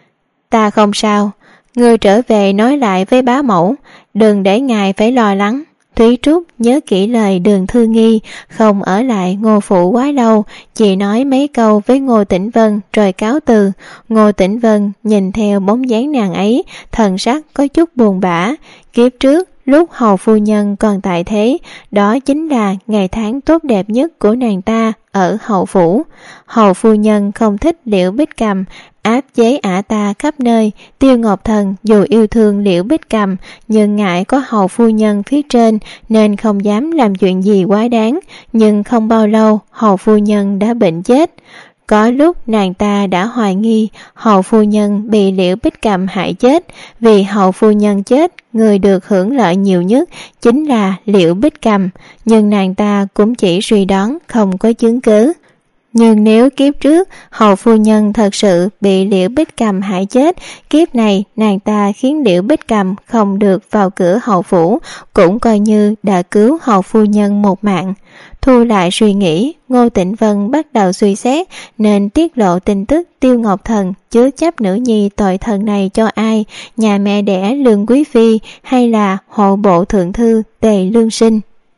ta không sao, ngươi trở về nói lại với bá mẫu, đừng để ngài phải lo lắng. Thúy Trúc nhớ kỹ lời Đường Thư Nghi, không ở lại Ngô phủ quá lâu, chỉ nói mấy câu với Ngô Tĩnh Vân rồi cáo từ. Ngô Tĩnh Vân nhìn theo bóng dáng nàng ấy, thần sắc có chút buồn bã. Kiếp trước lúc hầu phu nhân còn tại thế, đó chính là ngày tháng tốt đẹp nhất của nàng ta ở hầu phủ. Hầu phu nhân không thích Liễu Bích Cầm, áp chế ả ta khắp nơi. Tiêu Ngọc Thần dù yêu thương Liễu Bích Cầm, nhưng ngại có hầu phu nhân phía trên nên không dám làm chuyện gì quá đáng. Nhưng không bao lâu hầu phu nhân đã bệnh chết. Có lúc nàng ta đã hoài nghi hầu phu nhân bị Liễu Bích Cầm hại chết. Vì hầu phu nhân chết, người được hưởng lợi nhiều nhất chính là Liễu Bích Cầm, nhưng nàng ta cũng chỉ suy đoán, không có chứng cứ. Nhưng nếu kiếp trước hầu phu nhân thật sự bị Liễu Bích Cầm hại chết, kiếp này nàng ta khiến Liễu Bích Cầm không được vào cửa hầu phủ, cũng coi như đã cứu hầu phu nhân một mạng. Thu lại suy nghĩ, Ngô Tĩnh Vân bắt đầu suy xét nên tiết lộ tin tức Tiêu Ngọc Thần chứa chấp nữ nhi tội thần này cho ai, nhà mẹ đẻ Lương Quý Phi hay là hộ bộ thượng thư Tề Lương Sinh.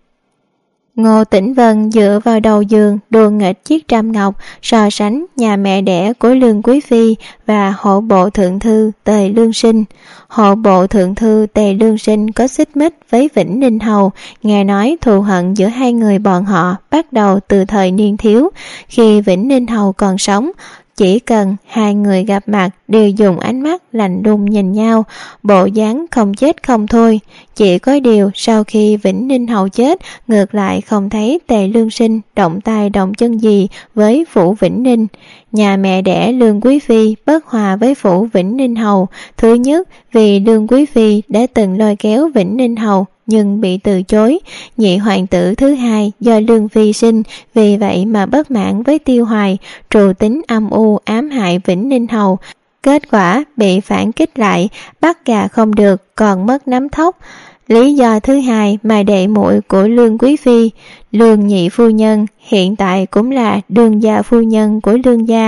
Ngô Tĩnh Vân dựa vào đầu giường đùa nghịch chiếc trăm ngọc, so sánh nhà mẹ đẻ của Lương Quý Phi và hộ bộ thượng thư Tề Lương Sinh. Hộ bộ thượng thư Tề Lương Sinh có xích mích với Vĩnh Ninh Hầu, nghe nói thù hận giữa hai người bọn họ bắt đầu từ thời niên thiếu. Khi Vĩnh Ninh Hầu còn sống, chỉ cần hai người gặp mặt đều dùng ánh mắt lạnh lùng nhìn nhau, bộ dáng không chết không thôi. Chỉ có điều sau khi Vĩnh Ninh Hầu chết, ngược lại không thấy Tề Lương Sinh động tay động chân gì với phủ Vĩnh Ninh. Nhà mẹ đẻ Lương Quý Phi bất hòa với phủ Vĩnh Ninh Hầu. Thứ nhất vì Lương Quý Phi đã từng lôi kéo Vĩnh Ninh Hầu nhưng bị từ chối. Nhị hoàng tử thứ hai do Lương Phi sinh, vì vậy mà bất mãn với Tiêu Hoài, trù tính âm u ám hại Vĩnh Ninh Hầu. Kết quả bị phản kích lại, bắt gà không được còn mất nắm thóc. Lý do thứ hai mà đệ muội của Lương Quý Phi, Lương nhị phu nhân, hiện tại cũng là đương gia phu nhân của Lương gia,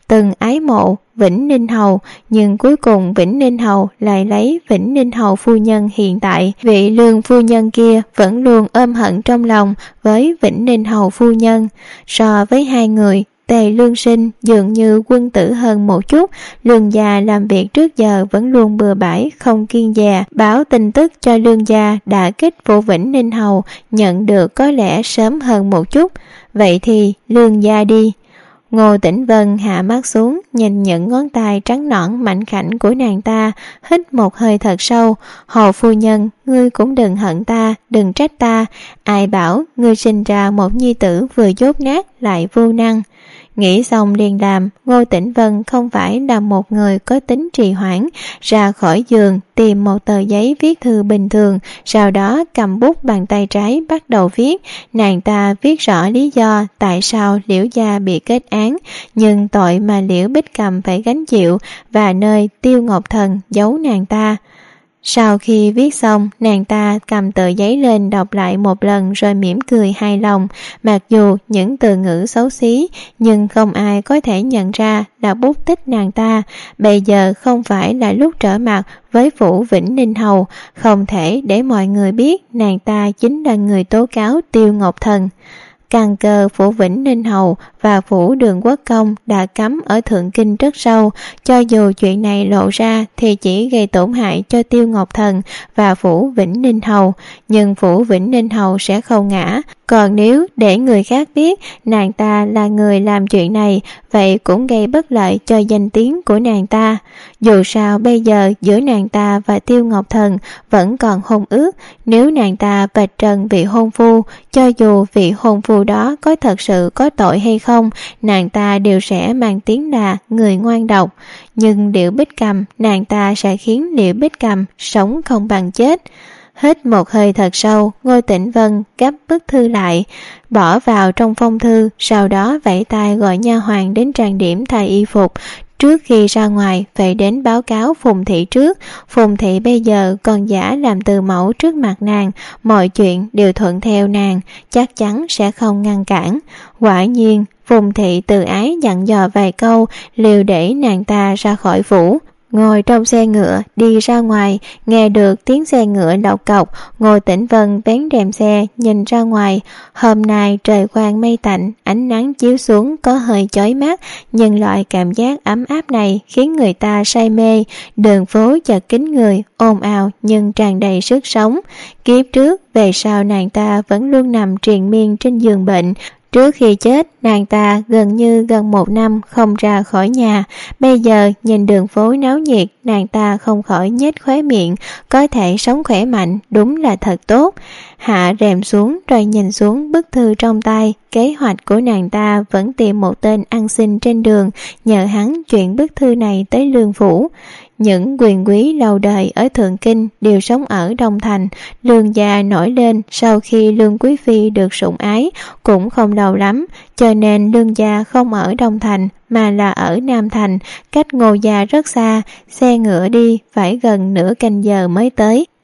từng ái mộ Vĩnh Ninh Hầu, nhưng cuối cùng Vĩnh Ninh Hầu lại lấy Vĩnh Ninh Hầu phu nhân hiện tại. Vị Lương phu nhân kia vẫn luôn ôm hận trong lòng với Vĩnh Ninh Hầu phu nhân. So với hai người, Tề Lương Sinh dường như quân tử hơn một chút. Lương gia làm việc trước giờ vẫn luôn bừa bãi, không kiêng dè, báo tin tức cho Lương gia đã kích vụ Vĩnh Ninh Hầu nhận được có lẽ sớm hơn một chút. Vậy thì Lương gia đi. Ngô Tĩnh Vân hạ mắt xuống, nhìn những ngón tay trắng nõn mảnh khảnh của nàng ta, hít một hơi thật sâu. Hồ phu nhân, ngươi cũng đừng hận ta, đừng trách ta. Ai bảo ngươi sinh ra một nhi tử vừa dốt nát lại vô năng. Nghĩ xong liền làm. Ngô Tĩnh Vân không phải là một người có tính trì hoãn, ra khỏi giường tìm một tờ giấy viết thư bình thường, sau đó cầm bút bằng tay trái bắt đầu viết. Nàng ta viết rõ lý do tại sao Liễu gia bị kết án, nhưng tội mà Liễu Bích Cầm phải gánh chịu và nơi Tiêu Ngọc Thần giấu nàng ta. Sau khi viết xong, nàng ta cầm tờ giấy lên đọc lại một lần rồi mỉm cười hài lòng. Mặc dù những từ ngữ xấu xí, nhưng không ai có thể nhận ra là bút tích nàng ta. Bây giờ không phải là lúc trở mặt với Phủ Vĩnh Ninh Hầu, không thể để mọi người biết nàng ta chính là người tố cáo Tiêu Ngọc Thần. Căn cơ Phủ Vĩnh Ninh Hầu và Phủ Đường Quốc Công đã cắm ở Thượng Kinh rất sâu, cho dù chuyện này lộ ra thì chỉ gây tổn hại cho Tiêu Ngọc Thần và Phủ Vĩnh Ninh Hầu, nhưng Phủ Vĩnh Ninh Hầu sẽ không ngã. Còn nếu để người khác biết nàng ta là người làm chuyện này, vậy cũng gây bất lợi cho danh tiếng của nàng ta. Dù sao bây giờ giữa nàng ta và Tiêu Ngọc Thần vẫn còn hôn ước, nếu nàng ta vạch trần vị hôn phu, cho dù vị hôn phu đó có thật sự có tội hay không, nàng ta đều sẽ mang tiếng là người ngoan độc. Nhưng Liễu Bích Cầm, nàng ta sẽ khiến Liễu Bích Cầm sống không bằng chết. Hít một hơi thật sâu, Ngô Tĩnh Vân gấp bức thư lại, bỏ vào trong phong thư, sau đó vẫy tay gọi nha hoàn đến trang điểm thay y phục. Trước khi ra ngoài phải đến báo cáo Phùng Thị trước. Phùng Thị bây giờ còn giả làm từ mẫu trước mặt nàng, mọi chuyện đều thuận theo nàng, chắc chắn sẽ không ngăn cản. Quả nhiên Phùng Thị từ ái dặn dò vài câu, liều để nàng ta ra khỏi phủ. Ngồi trong xe ngựa đi ra ngoài, nghe được tiếng xe ngựa lộc cộc, Ngô Tĩnh Vân vén rèm xe nhìn ra ngoài. Hôm nay trời quang mây tạnh, ánh nắng chiếu xuống có hơi chói mắt, nhưng loại cảm giác ấm áp này khiến người ta say mê. Đường phố chật kín người, ồn ào nhưng tràn đầy sức sống. Kiếp trước về sau nàng ta vẫn luôn nằm triền miên trên giường bệnh. Trước khi chết, nàng ta gần như gần một năm không ra khỏi nhà. Bây giờ nhìn đường phố náo nhiệt, nàng ta không khỏi nhếch khóe miệng. Có thể sống khỏe mạnh, đúng là thật tốt. Hạ rèm xuống rồi nhìn xuống bức thư trong tay. Kế hoạch của nàng ta vẫn tìm một tên ăn xin trên đường, nhờ hắn chuyển bức thư này tới Lương phủ. Những quyền quý lâu đời ở Thượng Kinh đều sống ở Đông Thành. Lương gia nổi lên sau khi Lương Quý Phi được sủng ái cũng không lâu lắm, cho nên Lương gia không ở Đông Thành mà là ở Nam Thành, cách Ngô gia rất xa, xe ngựa đi phải gần nửa canh giờ mới tới.